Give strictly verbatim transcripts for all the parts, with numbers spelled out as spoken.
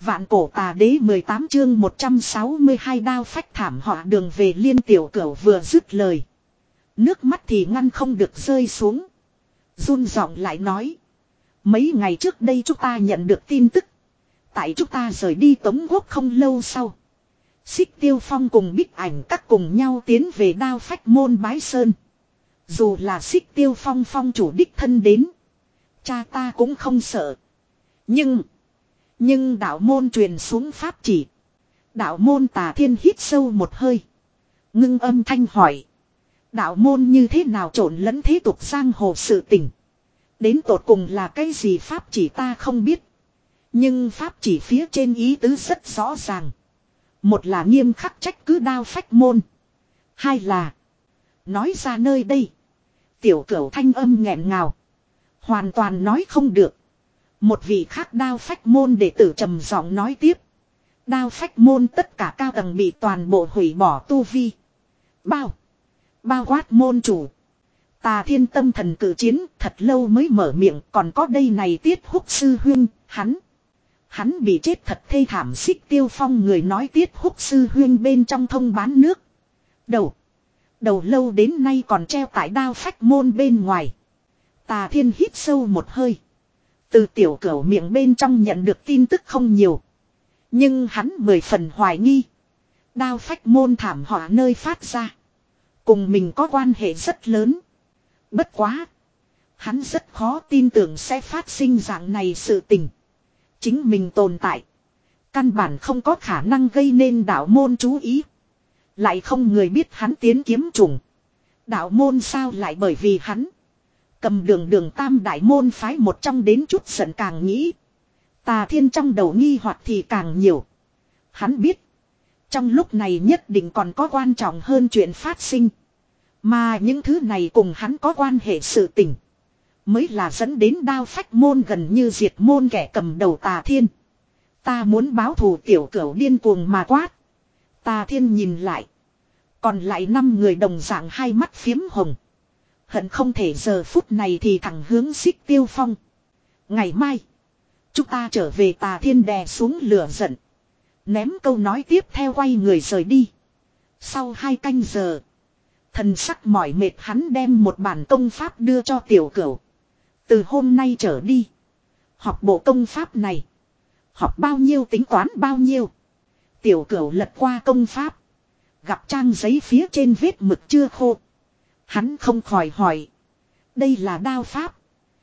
Vạn cổ tà đế mười tám chương một trăm sáu mươi hai đao phách thảm họa đường về Liên tiểu cửu vừa dứt lời. Nước mắt thì ngăn không được rơi xuống. Run giọng lại nói. Mấy ngày trước đây chúng ta nhận được tin tức. Tại chúng ta rời đi Tống Quốc không lâu sau. Xích Tiêu Phong cùng Bích Ảnh các cùng nhau tiến về đao phách môn bái sơn. Dù là Xích Tiêu Phong phong chủ đích thân đến. Cha ta cũng không sợ. Nhưng... Nhưng đạo môn truyền xuống pháp chỉ. Đạo môn Tà Thiên hít sâu một hơi. Ngưng âm thanh hỏi. Đạo môn như thế nào trộn lẫn thế tục giang hồ sự tình. Đến tột cùng là cái gì pháp chỉ ta không biết. Nhưng pháp chỉ phía trên ý tứ rất rõ ràng. Một là nghiêm khắc trách cứ đao phách môn. Hai là. Nói ra nơi đây. Tiểu cửu thanh âm nghẹn ngào. Hoàn toàn nói không được. Một vị khác đao phách môn đệ tử trầm giọng nói tiếp. Đao phách môn tất cả cao tầng bị toàn bộ hủy bỏ tu vi. Bao. Bao quát môn chủ. Tà Thiên tâm thần cử chiến thật lâu mới mở miệng. Còn có đây này Tiết Húc sư huynh. Hắn. Hắn bị chết thật thê thảm. Xích Tiêu Phong người nói Tiết Húc sư huynh bên trong thông bán nước. Đầu. Đầu lâu đến nay còn treo tại đao phách môn bên ngoài. Tà Thiên hít sâu một hơi. Từ tiểu cửu miệng bên trong nhận được tin tức không nhiều. Nhưng hắn mười phần hoài nghi. Đao phách môn thảm họa nơi phát ra. Cùng mình có quan hệ rất lớn. Bất quá. Hắn rất khó tin tưởng sẽ phát sinh dạng này sự tình. Chính mình tồn tại. Căn bản không có khả năng gây nên đạo môn chú ý. Lại không người biết hắn tiến kiếm trùng. Đạo môn sao lại bởi vì hắn. Cầm đường đường tam đại môn phái một trong đến chút giận càng nghĩ. Tà Thiên trong đầu nghi hoặc thì càng nhiều. Hắn biết. Trong lúc này nhất định còn có quan trọng hơn chuyện phát sinh. Mà những thứ này cùng hắn có quan hệ sự tình. Mới là dẫn đến đao phách môn gần như diệt môn kẻ cầm đầu Tà Thiên. Ta muốn báo thù tiểu cửu điên cuồng mà quát. Tà Thiên nhìn lại. Còn lại năm người đồng dạng hai mắt phiếm hồng. Hận không thể giờ phút này thì thẳng hướng Xích Tiêu Phong. Ngày mai. Chúng ta trở về. Tà Thiên đè xuống lửa giận. Ném câu nói tiếp theo quay người rời đi. Sau hai canh giờ. Thần sắc mỏi mệt hắn đem một bản công pháp đưa cho tiểu cửu. Từ hôm nay trở đi. Học bộ công pháp này. Học bao nhiêu tính toán bao nhiêu. Tiểu cửu lật qua công pháp. Gặp trang giấy phía trên vết mực chưa khô. Hắn không khỏi hỏi. Đây là đao pháp.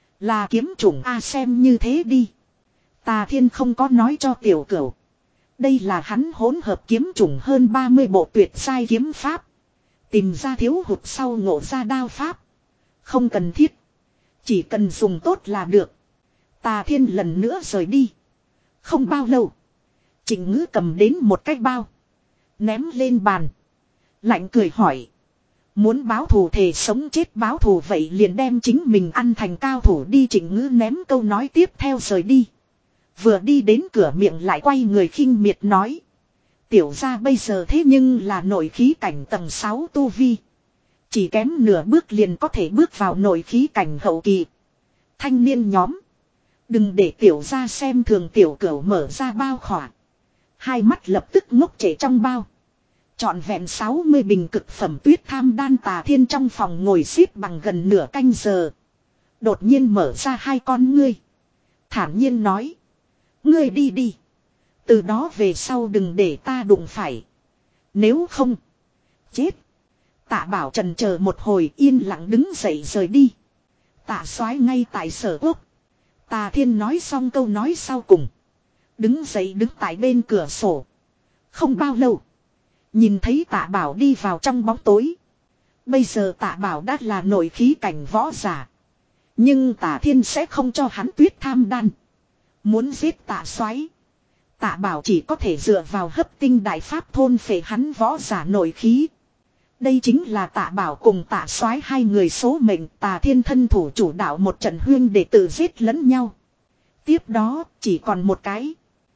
Là kiếm chủng A xem như thế đi. Tà Thiên không có nói cho tiểu cửu. Đây là hắn hỗn hợp kiếm chủng hơn ba mươi bộ tuyệt sai kiếm pháp. Tìm ra thiếu hụt sau ngộ ra đao pháp. Không cần thiết. Chỉ cần dùng tốt là được. Tà Thiên lần nữa rời đi. Không bao lâu. Trịnh Ngữ cầm đến một cái bao. Ném lên bàn. Lạnh cười hỏi. Muốn báo thù thề sống chết báo thù vậy liền đem chính mình ăn thành cao thủ đi. Trịnh Ngữ ném câu nói tiếp theo rời đi. Vừa đi đến cửa miệng lại quay người khinh miệt nói. Tiểu gia bây giờ thế nhưng là nội khí cảnh tầng sáu tu vi. Chỉ kém nửa bước liền có thể bước vào nội khí cảnh hậu kỳ. Thanh niên nhóm. Đừng để tiểu gia xem thường tiểu cửu mở ra bao khỏa. Hai mắt lập tức ngốc trễ trong bao. Trọn vẹn sáu mươi bình cực phẩm tuyết tham đan. Tà Thiên trong phòng ngồi xếp bằng gần nửa canh giờ. Đột nhiên mở ra hai con ngươi. Thản nhiên nói. Ngươi đi đi. Từ đó về sau đừng để ta đụng phải. Nếu không. Chết. Tạ Bảo trần chờ một hồi yên lặng đứng dậy rời đi. Tạ soái ngay tại Sở Quốc. Tà Thiên nói xong câu nói sau cùng. Đứng dậy đứng tại bên cửa sổ. Không bao lâu. Nhìn thấy Tạ Bảo đi vào trong bóng tối. Bây giờ Tạ Bảo đã là nội khí cảnh võ giả. Nhưng Tà Thiên sẽ không cho hắn tuyết tham đan. Muốn giết Tạ soái, Tạ Bảo chỉ có thể dựa vào hấp tinh đại pháp thôn phệ hắn võ giả nội khí. Đây chính là Tạ Bảo cùng Tạ soái hai người số mệnh. Tà Thiên thân thủ chủ đạo một trận huyên để tự giết lẫn nhau. Tiếp đó chỉ còn một cái.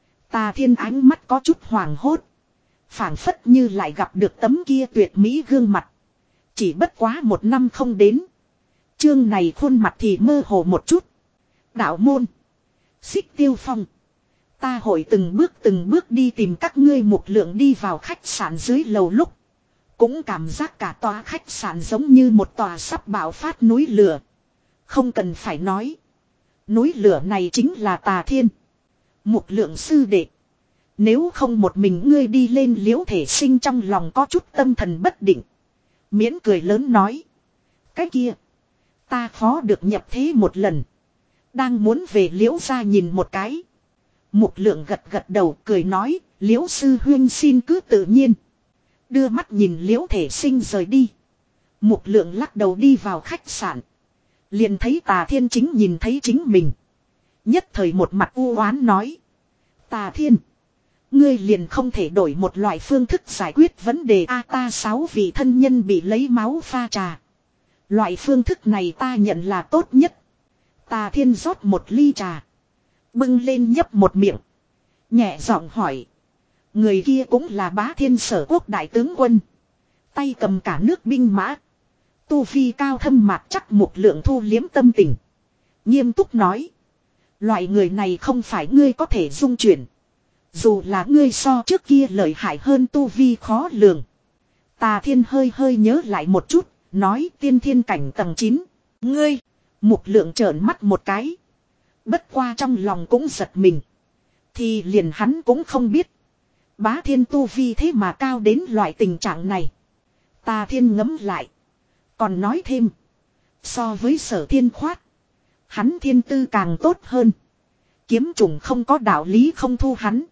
Tà Thiên ánh mắt có chút hoảng hốt. Phảng phất như lại gặp được tấm kia tuyệt mỹ gương mặt. Chỉ bất quá một năm không đến. Chương này khuôn mặt thì mơ hồ một chút. Đạo môn. Xích Tiêu Phong. Ta hội từng bước từng bước đi tìm các ngươi. Mục Lượng đi vào khách sạn dưới lầu lúc. Cũng cảm giác cả tòa khách sạn giống như một tòa sắp bạo phát núi lửa. Không cần phải nói. Núi lửa này chính là Tà Thiên. Mục Lượng sư đệ. Nếu không một mình ngươi đi lên. Liễu Thể Sinh trong lòng có chút tâm thần bất định. Miễn cười lớn nói. Cái kia. Ta khó được nhập thế một lần. Đang muốn về Liễu ra nhìn một cái. Mục Lượng gật gật đầu cười nói. Liễu sư huynh xin cứ tự nhiên. Đưa mắt nhìn Liễu Thể Sinh rời đi. Mục Lượng lắc đầu đi vào khách sạn. Liền thấy Tà Thiên chính nhìn thấy chính mình. Nhất thời một mặt u oán nói. Tà Thiên. Ngươi liền không thể đổi một loại phương thức giải quyết vấn đề a ta sáu vị thân nhân bị lấy máu pha trà. Loại phương thức này ta nhận là tốt nhất. Tà Thiên rót một ly trà. Bưng lên nhấp một miệng. Nhẹ giọng hỏi. Người kia cũng là Bá Thiên Sở Quốc đại tướng quân. Tay cầm cả nước binh mã. Tu vi cao thâm mạc chắc. Mục Lượng thu liếm tâm tình. Nghiêm túc nói. Loại người này không phải ngươi có thể dung chuyển. Dù là ngươi so trước kia lợi hại hơn tu vi khó lường. Tà Thiên hơi hơi nhớ lại một chút. Nói tiên thiên cảnh tầng chín. Ngươi. Mục Lượng trợn mắt một cái. Bất qua trong lòng cũng giật mình. Thì liền hắn cũng không biết. Bá Thiên tu vi thế mà cao đến loại tình trạng này. Tà Thiên ngẫm lại. Còn nói thêm. So với Sở Thiên khoát. Hắn thiên tư càng tốt hơn. Kiếm chủng không có đạo lý không thu hắn.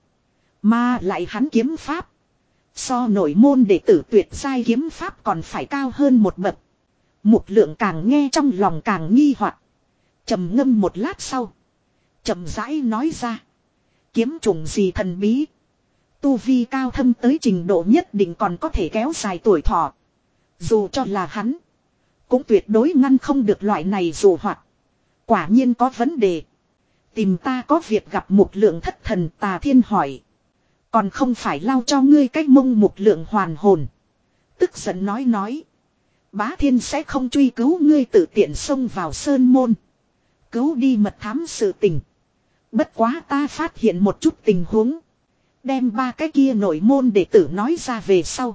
Mà lại hắn kiếm pháp. So nội môn đệ tử tuyệt giai kiếm pháp còn phải cao hơn một bậc. Mục Lượng càng nghe trong lòng càng nghi hoặc. Trầm ngâm một lát sau. Chậm rãi nói ra. Kiếm chủng gì thần bí. Tu vi cao thâm tới trình độ nhất định còn có thể kéo dài tuổi thọ. Dù cho là hắn. Cũng tuyệt đối ngăn không được loại này dù hoặc. Quả nhiên có vấn đề. Tìm ta có việc gặp Mục Lượng thất thần. Tà Thiên hỏi. Còn không phải lau cho ngươi cái mông. Mục Lượng hoàn hồn. Tức giận nói nói. Bá Thiên sẽ không truy cứu ngươi tự tiện xông vào sơn môn. Cứu đi mật thám sự tình. Bất quá ta phát hiện một chút tình huống. Đem ba cái kia nội môn đệ tử nói ra về sau.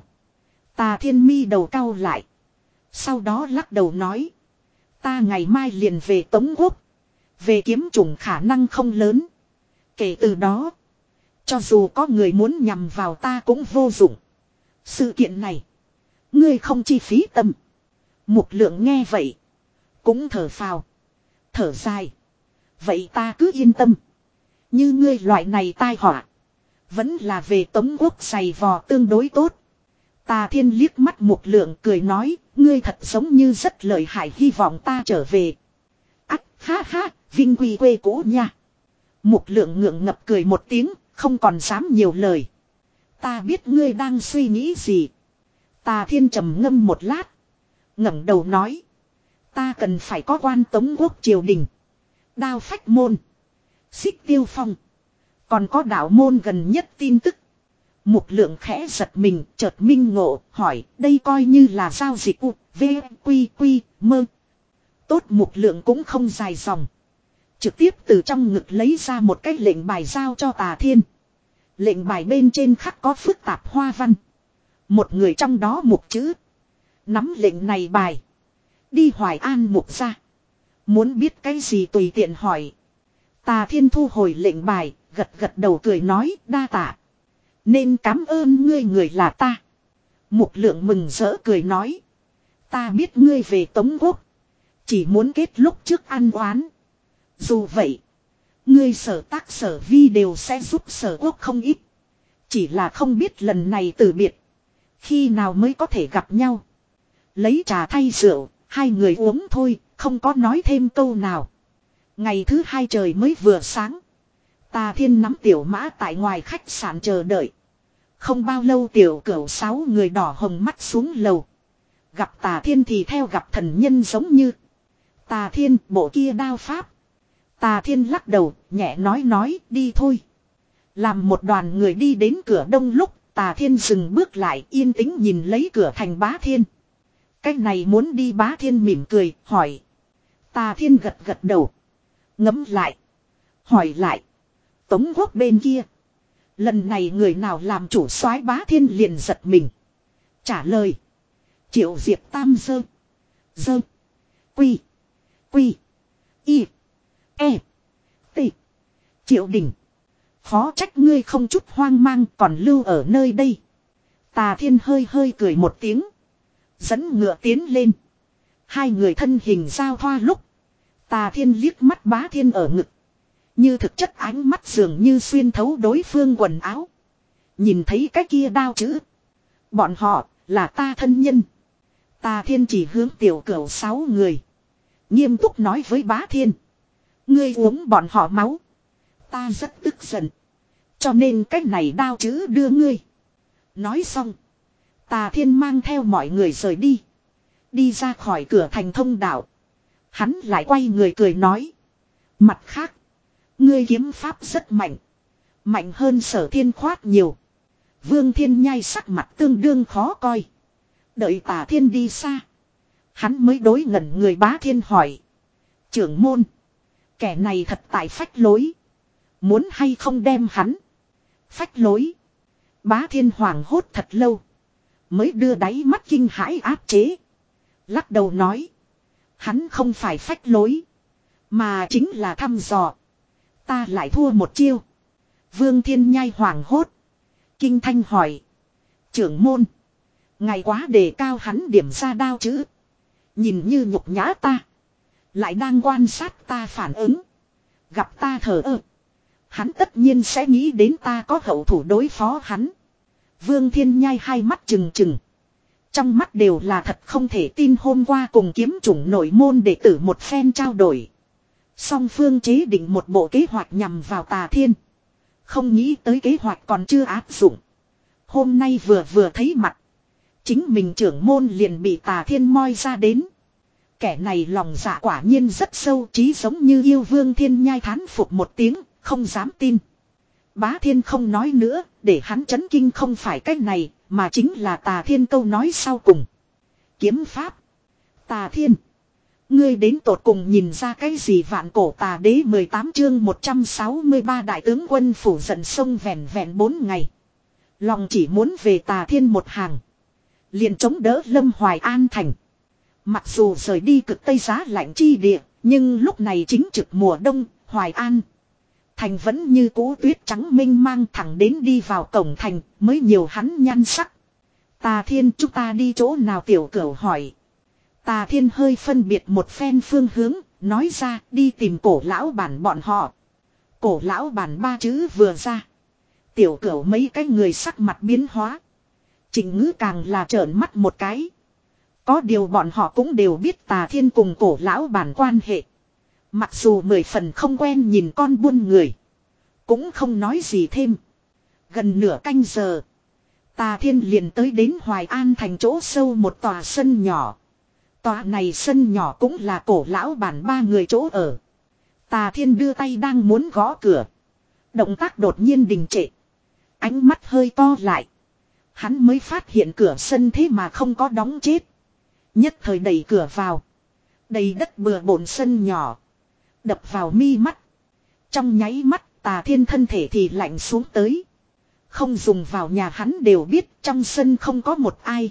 Tà Thiên mi đầu cau lại. Sau đó lắc đầu nói. Ta ngày mai liền về Tống Quốc. Về kiếm chủng khả năng không lớn. Kể từ đó. Cho dù có người muốn nhằm vào ta cũng vô dụng. Sự kiện này. Ngươi không chi phí tâm. Mục Lượng nghe vậy. Cũng thở phào. Thở dài. Vậy ta cứ yên tâm. Như ngươi loại này tai họa. Vẫn là về Tống Quốc giày vò tương đối tốt. Tà Thiên liếc mắt Mục Lượng cười nói. Ngươi thật giống như rất lợi hại, hy vọng ta trở về. Ách ha ha. Vinh quy quê cũ nha. Mục Lượng ngượng ngập cười một tiếng. Không còn dám nhiều lời. Ta biết ngươi đang suy nghĩ gì. Tà Thiên trầm ngâm một lát. ngẩng đầu nói. Ta cần phải có quan Tống Quốc triều đình. Đao phách môn. Xích Tiêu Phong. Còn có đạo môn gần nhất tin tức. Mục Lượng khẽ giật mình, chợt minh ngộ, hỏi, đây coi như là giao dịch u, v, quy, quy, mơ. Tốt, Mục Lượng cũng không dài dòng. Trực tiếp từ trong ngực lấy ra một cái lệnh bài giao cho Tà Thiên. Lệnh bài bên trên khắc có phức tạp hoa văn. Một người trong đó mục chữ. Nắm lệnh này bài. Đi Hoài An Mục ra. Muốn biết cái gì tùy tiện hỏi. Tà Thiên thu hồi lệnh bài, gật gật đầu cười nói, đa tạ. Nên cảm ơn ngươi người là ta. Mục Lượng mừng rỡ cười nói. Ta biết ngươi về Tống Quốc. Chỉ muốn kết lúc trước ăn oán. Dù vậy. Ngươi sở tác sở vi đều sẽ giúp Sở Quốc không ít. Chỉ là không biết lần này từ biệt. Khi nào mới có thể gặp nhau. Lấy trà thay rượu. Hai người uống thôi. Không có nói thêm câu nào. Ngày thứ hai trời mới vừa sáng. Tà Thiên nắm tiểu mã tại ngoài khách sạn chờ đợi. Không bao lâu tiểu cửu sáu người đỏ hồng mắt xuống lầu. Gặp Tà Thiên thì theo gặp thần nhân giống như. Tà Thiên, bộ kia đao pháp. Tà Thiên lắc đầu, nhẹ nói nói, đi thôi. Làm một đoàn người đi đến cửa đông lúc, Tà Thiên dừng bước lại, yên tĩnh nhìn lấy cửa thành Bá Thiên. Cách này muốn đi. Bá Thiên mỉm cười, hỏi. Tà Thiên gật gật đầu. Ngẫm lại. Hỏi lại. Tống Quốc bên kia. Lần này người nào làm chủ soái Bá Thiên liền giật mình. Trả lời. Triệu Diệp Tam dơ. Dơ. Quy. Quy. Y. E. T. Triệu Đình. Khó trách ngươi không chút hoang mang còn lưu ở nơi đây. Tà Thiên hơi hơi cười một tiếng. Dẫn ngựa tiến lên. Hai người thân hình giao thoa lúc. Tà Thiên liếc mắt Bá Thiên ở ngực. Như thực chất ánh mắt dường như xuyên thấu đối phương quần áo. Nhìn thấy cái kia đao chữ. Bọn họ là ta thân nhân. Tà Thiên chỉ hướng tiểu cửu sáu người. Nghiêm túc nói với Bá Thiên. Ngươi uống bọn họ máu. Ta rất tức giận. Cho nên cái này đao chữ đưa ngươi. Nói xong. Tà Thiên mang theo mọi người rời đi. Đi ra khỏi cửa thành thông đạo. Hắn lại quay người cười nói. Mặt khác. Ngươi kiếm pháp rất mạnh. Mạnh hơn Sở Thiên khoát nhiều. Vương Thiên Nhai sắc mặt tương đương khó coi. Đợi Tà Thiên đi xa. Hắn mới đối ngẩn người Bá Thiên hỏi. Trưởng môn. Kẻ này thật tại phách lối. Muốn hay không đem hắn. Phách lối. Bá Thiên hoảng hốt thật lâu. Mới đưa đáy mắt kinh hãi áp chế. Lắc đầu nói. Hắn không phải phách lối. Mà chính là thăm dò. Ta lại thua một chiêu. Vương Thiên Nhai hoảng hốt. Kinh thanh hỏi. Trưởng môn. Ngày quá đề cao hắn điểm ra đao chữ. Nhìn như nhục nhã ta. Lại đang quan sát ta phản ứng. Gặp ta thờ ơ. Hắn tất nhiên sẽ nghĩ đến ta có hậu thủ đối phó hắn. Vương Thiên Nhai hai mắt trừng trừng. Trong mắt đều là thật không thể tin hôm qua cùng kiếm chủng nội môn đệ tử một phen trao đổi. Song phương chế định một bộ kế hoạch nhằm vào Tà Thiên. Không nghĩ tới kế hoạch còn chưa áp dụng. Hôm nay vừa vừa thấy mặt. Chính mình trưởng môn liền bị Tà Thiên moi ra đến. Kẻ này lòng dạ quả nhiên rất sâu trí giống như yêu Vương Thiên Nhai thán phục một tiếng, không dám tin. Bá Thiên không nói nữa, để hắn chấn kinh không phải cách này, mà chính là Tà Thiên câu nói sau cùng. Kiếm pháp. Tà Thiên. Ngươi đến tột cùng nhìn ra cái gì vạn cổ tà đế mười tám chương một trăm sáu mươi ba đại tướng quân phủ giận sông vẹn vẹn bốn ngày. Lòng chỉ muốn về Tà Thiên một hàng. Liền chống đỡ Lâm Hoài An thành. Mặc dù rời đi cực tây giá lạnh chi địa, nhưng lúc này chính trực mùa đông, Hoài An thành vẫn như cũ tuyết trắng mênh mang thẳng đến đi vào cổng thành mới nhiều hắn nhan sắc. Tà Thiên chúng ta đi chỗ nào tiểu cửu hỏi. Tà Thiên hơi phân biệt một phen phương hướng, nói ra đi tìm cổ lão bản bọn họ. Cổ lão bản ba chữ vừa ra. Tiểu cửu mấy cái người sắc mặt biến hóa. Trịnh Ngữ càng là trợn mắt một cái. Có điều bọn họ cũng đều biết Tà Thiên cùng cổ lão bản quan hệ. Mặc dù mười phần không quen nhìn con buôn người. Cũng không nói gì thêm. Gần nửa canh giờ. Tà Thiên liền tới đến Hoài An thành chỗ sâu một tòa sân nhỏ. Tòa này sân nhỏ cũng là cổ lão bản ba người chỗ ở. Tà Thiên đưa tay đang muốn gõ cửa. Động tác đột nhiên đình trệ. Ánh mắt hơi to lại. Hắn mới phát hiện cửa sân thế mà không có đóng chết. Nhất thời đẩy cửa vào. Đầy đất bừa bộn sân nhỏ. Đập vào mi mắt. Trong nháy mắt Tà Thiên thân thể thì lạnh xuống tới. Không dùng vào nhà hắn đều biết trong sân không có một ai.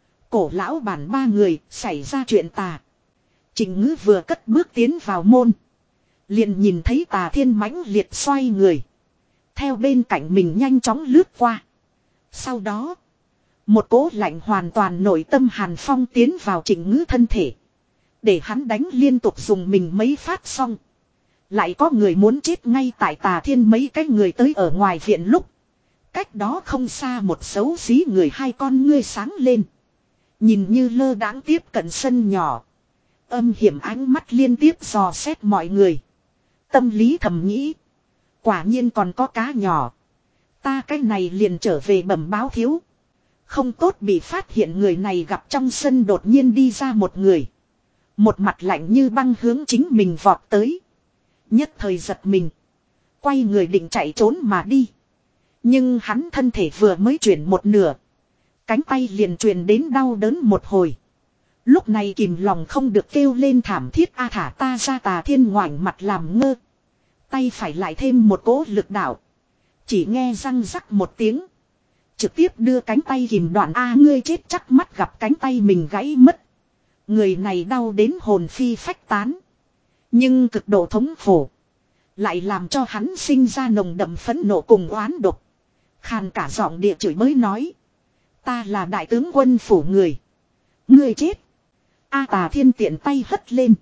Cổ lão bản ba người xảy ra chuyện tà. Trịnh Ngữ vừa cất bước tiến vào môn. Liền nhìn thấy Tà Thiên mãnh liệt xoay người. Theo bên cạnh mình nhanh chóng lướt qua. Sau đó. Một cỗ lạnh hoàn toàn nội tâm hàn phong tiến vào Trịnh Ngữ thân thể. Để hắn đánh liên tục dùng mình mấy phát xong. Lại có người muốn chết ngay tại Tà Thiên mấy cái người tới ở ngoài viện lúc. Cách đó không xa một xấu xí người hai con ngươi sáng lên. Nhìn như lơ đãng tiếp cận sân nhỏ. Âm hiểm ánh mắt liên tiếp dò xét mọi người. Tâm lý thầm nghĩ. Quả nhiên còn có cá nhỏ. Ta cái này liền trở về bẩm báo thiếu. Không tốt bị phát hiện người này gặp trong sân đột nhiên đi ra một người. Một mặt lạnh như băng hướng chính mình vọt tới. Nhất thời giật mình. Quay người định chạy trốn mà đi. Nhưng hắn thân thể vừa mới chuyển một nửa. Cánh tay liền truyền đến đau đớn một hồi. Lúc này kìm lòng không được kêu lên thảm thiết a thả ta ra. Tà Thiên ngoảnh mặt làm ngơ. Tay phải lại thêm một cỗ lực đạo. Chỉ nghe răng rắc một tiếng. Trực tiếp đưa cánh tay kìm đoạn A ngươi chết chắc mắt gặp cánh tay mình gãy mất. Người này đau đến hồn phi phách tán. Nhưng cực độ thống khổ. Lại làm cho hắn sinh ra nồng đậm phẫn nộ cùng oán độc. Khàn cả giọng địa chửi mới nói. Ta là đại tướng quân phủ người. Ngươi chết. A Tà Thiên tiện tay hất lên.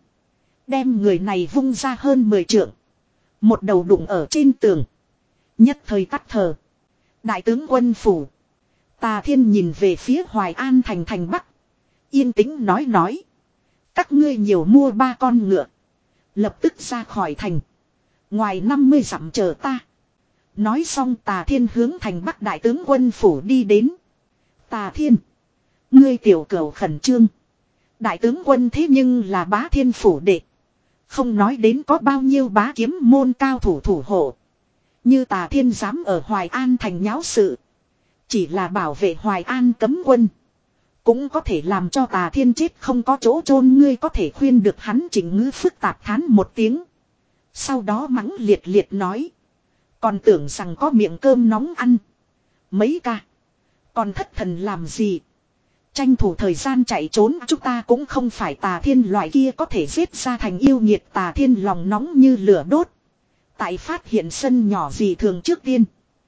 Đem người này vung ra hơn mười trượng. Một đầu đụng ở trên tường. Nhất thời tắt thở. Đại tướng quân phủ. Tà Thiên nhìn về phía Hoài An thành thành Bắc. Yên tĩnh nói nói. Các ngươi nhiều mua ba con ngựa. Lập tức ra khỏi thành. Ngoài năm mươi dặm chờ ta. Nói xong Tà Thiên hướng thành Bắc đại tướng quân phủ đi đến. Tà Thiên. Ngươi tiểu cửu khẩn trương. Đại tướng quân thế nhưng là bá thiên phủ đệ. Không nói đến có bao nhiêu bá kiếm môn cao thủ thủ hộ. Như Tà Thiên dám ở Hoài An thành nháo sự. Chỉ là bảo vệ Hoài An cấm quân. Cũng có thể làm cho Tà Thiên chết không có chỗ chôn ngươi có thể khuyên được hắn chỉnh ngữ phức tạp thán một tiếng. Sau đó mắng liệt liệt nói. Còn tưởng rằng có miệng cơm nóng ăn. Mấy ca. Còn thất thần làm gì. Tranh thủ thời gian chạy trốn chúng ta cũng không phải Tà Thiên loại kia có thể giết ra thành yêu nghiệt. Tà Thiên lòng nóng như lửa đốt. Tại phát hiện sân nhỏ gì thường trước tiên.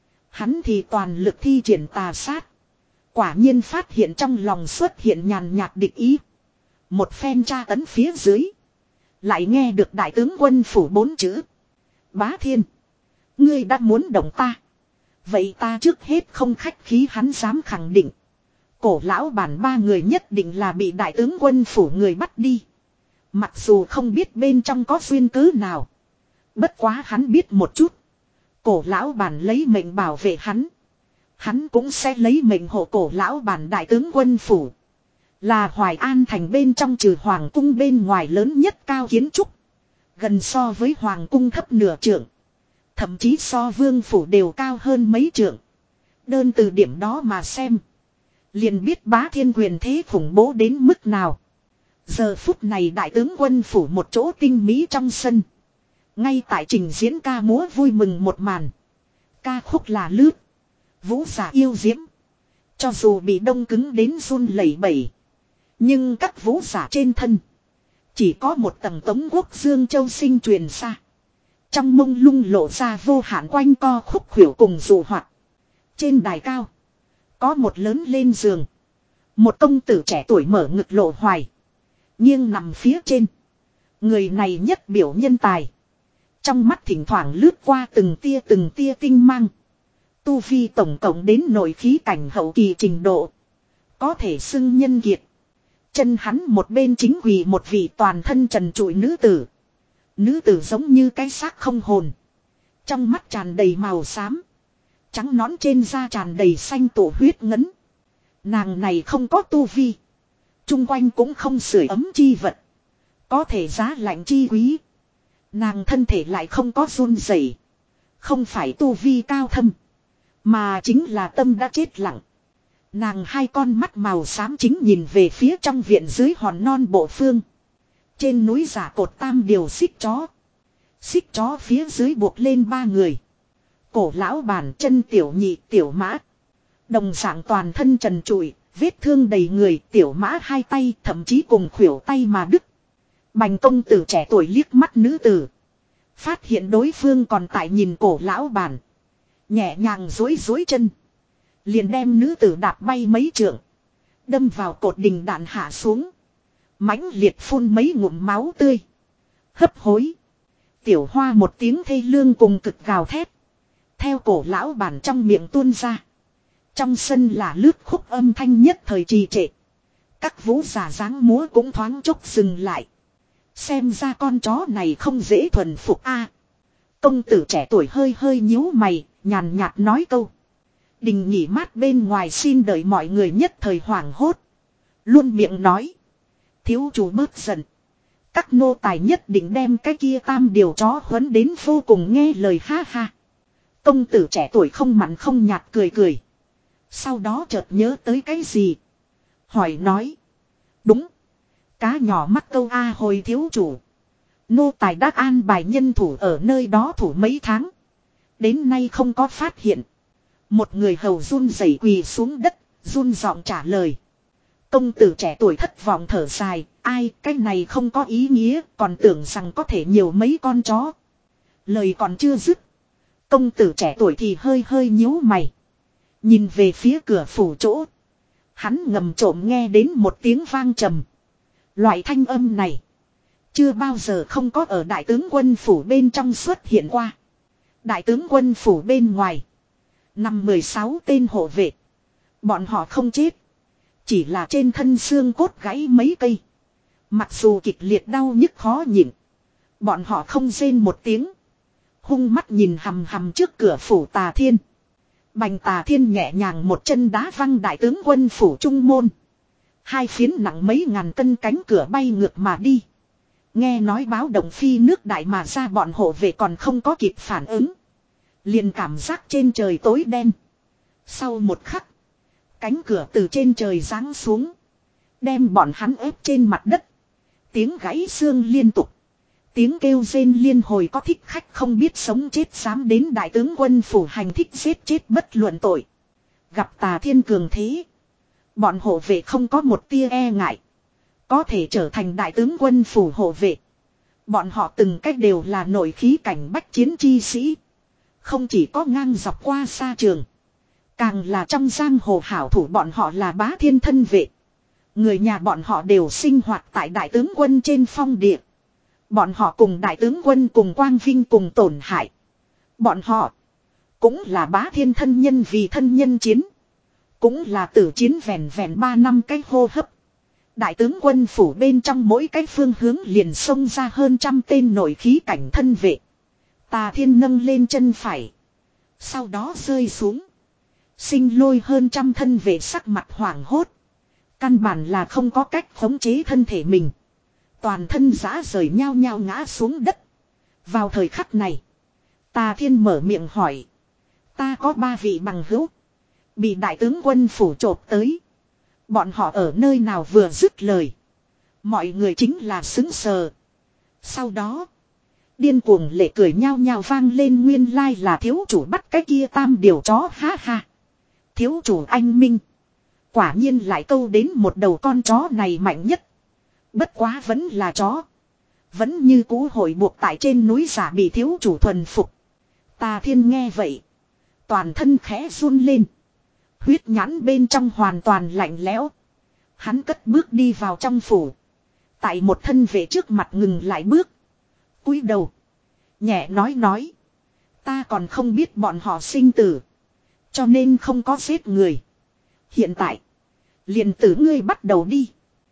Hắn thì toàn lực thi triển tà sát. Quả nhiên phát hiện trong lòng xuất hiện nhàn nhạt địch ý. Một phen tra tấn phía dưới. Lại nghe được đại tướng quân phủ bốn chữ. Bá Thiên. Ngươi đã muốn động ta. Vậy ta trước hết không khách khí hắn dám khẳng định. Cổ lão bản ba người nhất định là bị đại tướng quân phủ người bắt đi. Mặc dù không biết bên trong có duyên cớ nào. Bất quá hắn biết một chút. Cổ lão bản lấy mệnh bảo vệ hắn. Hắn cũng sẽ lấy mệnh hộ cổ lão bản đại tướng quân phủ. Là Hoài An thành bên trong trừ hoàng cung bên ngoài lớn nhất cao kiến trúc. Gần so với hoàng cung thấp nửa trượng. Thậm chí so vương phủ đều cao hơn mấy trượng. Đơn từ điểm đó mà xem. Liền biết bá thiên quyền thế khủng bố đến mức nào. Giờ phút này đại tướng quân phủ một chỗ tinh mỹ trong sân. Ngay tại trình diễn ca múa vui mừng một màn. Ca khúc là lướt. Vũ giả yêu diễm. Cho dù bị đông cứng đến run lẩy bẩy. Nhưng các vũ giả trên thân. Chỉ có một tầng tống quốc dương châu sinh truyền xa. Trong mông lung lộ ra vô hạn quanh co khúc khuỷu cùng dụ hoạt. Trên đài cao. Có một lớn lên giường. Một công tử trẻ tuổi mở ngực lộ hoài. Nghiêng nằm phía trên. Người này nhất biểu nhân tài. Trong mắt thỉnh thoảng lướt qua từng tia từng tia tinh mang. Tu vi tổng cộng đến nội khí cảnh hậu kỳ trình độ. Có thể xưng nhân kiệt. Chân hắn một bên chính quỳ một vị toàn thân trần trụi nữ tử. Nữ tử giống như cái xác không hồn. Trong mắt tràn đầy màu xám. Trắng nõn trên da tràn đầy xanh tổ huyết ngấn. Nàng này không có tu vi. Trung quanh cũng không sưởi ấm chi vật. Có thể giá lạnh chi quý. Nàng thân thể lại không có run rẩy. Không phải tu vi cao thâm. Mà chính là tâm đã chết lặng. Nàng hai con mắt màu xám chính nhìn về phía trong viện dưới hòn non bộ phương. Trên núi giả cột tam điều xích chó. Xích chó phía dưới buộc lên ba người. Cổ lão bản chân tiểu nhị tiểu mã. Đồng dạng toàn thân trần trụi, vết thương đầy người tiểu mã hai tay thậm chí cùng khuỷu tay mà đứt. Bành công tử trẻ tuổi liếc mắt nữ tử. Phát hiện đối phương còn tại nhìn cổ lão bản. Nhẹ nhàng dối dối chân. Liền đem nữ tử đạp bay mấy trượng. Đâm vào cột đình đạn hạ xuống. Mãnh liệt phun mấy ngụm máu tươi. Hấp hối. Tiểu hoa một tiếng thê lương cùng cực gào thét. Theo cổ lão bản trong miệng tuôn ra. Trong sân là lướt khúc âm thanh nhất thời trì trệ. Các vũ giả dáng múa cũng thoáng chốc dừng lại. Xem ra con chó này không dễ thuần phục a. Công tử trẻ tuổi hơi hơi nhíu mày, nhàn nhạt nói câu. Đình nghỉ mát bên ngoài xin đợi mọi người nhất thời hoảng hốt. Luôn miệng nói. Thiếu chủ bớt giận. Các nô tài nhất định đem cái kia tam điều chó huấn đến vô cùng nghe lời ha ha. Công tử trẻ tuổi không mặn không nhạt cười cười. Sau đó chợt nhớ tới cái gì. Hỏi nói. Đúng. Cá nhỏ mắt câu A hồi thiếu chủ. Nô tài đã an bài nhân thủ ở nơi đó thủ mấy tháng. Đến nay không có phát hiện. Một người hầu run rẩy quỳ xuống đất, run giọng trả lời. Công tử trẻ tuổi thất vọng thở dài, ai cái này không có ý nghĩa, còn tưởng rằng có thể nhiều mấy con chó. Lời còn chưa dứt. Công tử trẻ tuổi thì hơi hơi nhíu mày. Nhìn về phía cửa phủ chỗ. Hắn ngầm trộm nghe đến một tiếng vang trầm. Loại thanh âm này. Chưa bao giờ không có ở đại tướng quân phủ bên trong xuất hiện qua. Đại tướng quân phủ bên ngoài. Nằm mười sáu tên hộ vệ. Bọn họ không chết. Chỉ là trên thân xương cốt gãy mấy cây. Mặc dù kịch liệt đau nhức khó nhịn. Bọn họ không rên một tiếng. Hung mắt nhìn hằm hằm trước cửa phủ Tà Thiên. Bành Tà Thiên nhẹ nhàng một chân đá văng đại tướng quân phủ trung môn. Hai phiến nặng mấy ngàn cân cánh cửa bay ngược mà đi. Nghe nói báo động phi nước đại mà ra bọn hộ vệ còn không có kịp phản ứng. Liền cảm giác trên trời tối đen. Sau một khắc. Cánh cửa từ trên trời giáng xuống. Đem bọn hắn ép trên mặt đất. Tiếng gãy xương liên tục. Tiếng kêu rên liên hồi có thích khách không biết sống chết dám đến đại tướng quân phủ hành thích giết chết bất luận tội. Gặp Tà Thiên cường thế. Bọn hộ vệ không có một tia e ngại. Có thể trở thành đại tướng quân phủ hộ vệ. Bọn họ từng cách đều là nội khí cảnh bách chiến chi sĩ. Không chỉ có ngang dọc qua xa trường. Càng là trong giang hồ hảo thủ bọn họ là bá thiên thân vệ. Người nhà bọn họ đều sinh hoạt tại đại tướng quân trên phong địa. Bọn họ cùng đại tướng quân cùng quang vinh cùng tổn hại. Bọn họ cũng là bá thiên thân nhân vì thân nhân chiến. Cũng là tử chiến vẹn vẹn ba năm cái hô hấp. Đại tướng quân phủ bên trong mỗi cái phương hướng liền xông ra hơn trăm tên nội khí cảnh thân vệ. Tà Thiên nâng lên chân phải. Sau đó rơi xuống. Sinh lôi hơn trăm thân vệ sắc mặt hoảng hốt. Căn bản là không có cách khống chế thân thể mình. Toàn thân giã rời nhao nhao ngã xuống đất. Vào thời khắc này. Tà Thiên mở miệng hỏi. Ta có ba vị bằng hữu. Bị đại tướng quân phủ chộp tới. Bọn họ ở nơi nào vừa dứt lời. Mọi người chính là xứng sờ. Sau đó. Điên cuồng lệ cười nhao nhao vang lên nguyên lai là thiếu chủ bắt cái kia tam điều chó ha ha. Thiếu chủ anh Minh. Quả nhiên lại câu đến một đầu con chó này mạnh nhất. Bất quá vẫn là chó. Vẫn như cũ hội buộc tại trên núi giả bị thiếu chủ thuần phục. Tà Thiên nghe vậy. Toàn thân khẽ run lên. Huyết nhãn bên trong hoàn toàn lạnh lẽo. Hắn cất bước đi vào trong phủ. Tại một thân vệ trước mặt ngừng lại bước. Cúi đầu. Nhẹ nói nói. Ta còn không biết bọn họ sinh tử. Cho nên không có giết người. Hiện tại. Liền tử ngươi bắt đầu đi.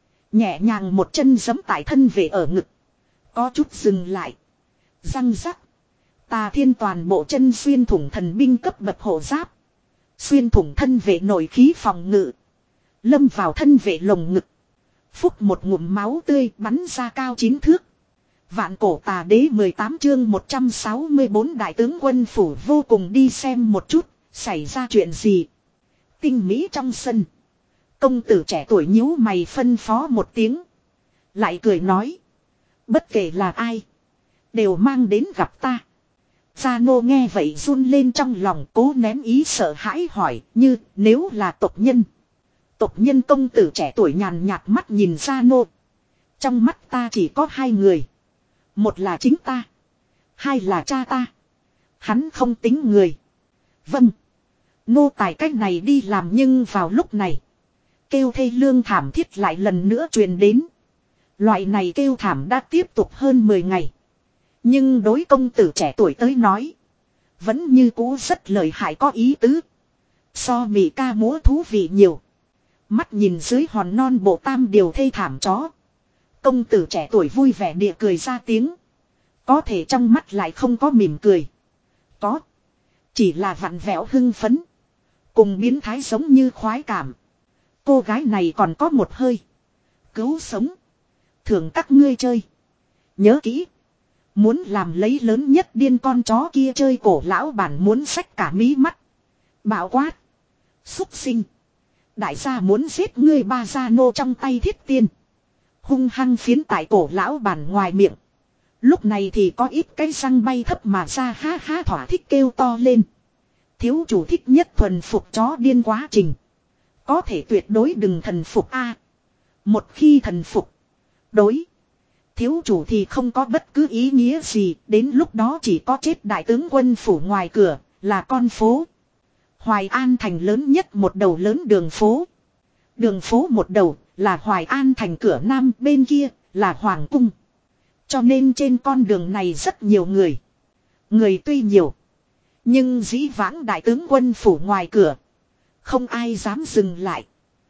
Nhẹ nhàng một chân giẫm tại thân vệ ở ngực. Có chút dừng lại. Răng rắc. Tà Thiên toàn bộ chân xuyên thủng thần binh cấp bậc hộ giáp. Xuyên thủng thân vệ nội khí phòng ngự. Lâm vào thân vệ lồng ngực. Phúc một ngụm máu tươi bắn ra cao chín thước. Vạn cổ tà đế mười tám chương một trăm sáu mươi bốn đại tướng quân phủ vô cùng đi xem một chút. Xảy ra chuyện gì? Tinh mỹ trong sân. Công tử trẻ tuổi nhíu mày phân phó một tiếng. Lại cười nói. Bất kể là ai. Đều mang đến gặp ta. Gia Nô nghe vậy run lên trong lòng cố nén ý sợ hãi hỏi như nếu là tộc nhân. Tộc nhân công tử trẻ tuổi nhàn nhạt mắt nhìn Gia Nô. Trong mắt ta chỉ có hai người. Một là chính ta. Hai là cha ta. Hắn không tính người. Vâng. Nô tài cách này đi làm nhưng vào lúc này. Kêu thê lương thảm thiết lại lần nữa truyền đến. Loại này kêu thảm đã tiếp tục hơn mười ngày. Nhưng đối công tử trẻ tuổi tới nói. Vẫn như cũ rất lợi hại có ý tứ. So mị ca múa thú vị nhiều. Mắt nhìn dưới hòn non bộ tam điều thê thảm chó. Công tử trẻ tuổi vui vẻ địa cười ra tiếng. Có thể trong mắt lại không có mỉm cười. Có. Chỉ là vặn vẹo hưng phấn. Cùng biến thái giống như khoái cảm. Cô gái này còn có một hơi. Cứu sống. Thưởng các ngươi chơi. Nhớ kỹ. Muốn làm lấy lớn nhất điên con chó kia chơi cổ lão bản muốn xách cả mí mắt. Bạo quát. Xúc sinh. Đại gia muốn giết ngươi ba gia nô trong tay thiết tiên. Hung hăng phiến tại cổ lão bản ngoài miệng. Lúc này thì có ít cái răng bay thấp mà ra ha ha thỏa thích kêu to lên. Thiếu chủ thích nhất thuần phục chó điên quá trình. Có thể tuyệt đối đừng thần phục a. Một khi thần phục. Đối. Thiếu chủ thì không có bất cứ ý nghĩa gì. Đến lúc đó chỉ có chết đại tướng quân phủ ngoài cửa. Là con phố. Hoài An thành lớn nhất một đầu lớn đường phố. Đường phố một đầu là Hoài An thành cửa nam, bên kia là Hoàng cung. Cho nên trên con đường này rất nhiều người. Người tuy nhiều. Nhưng dĩ vãng đại tướng quân phủ ngoài cửa. Không ai dám dừng lại.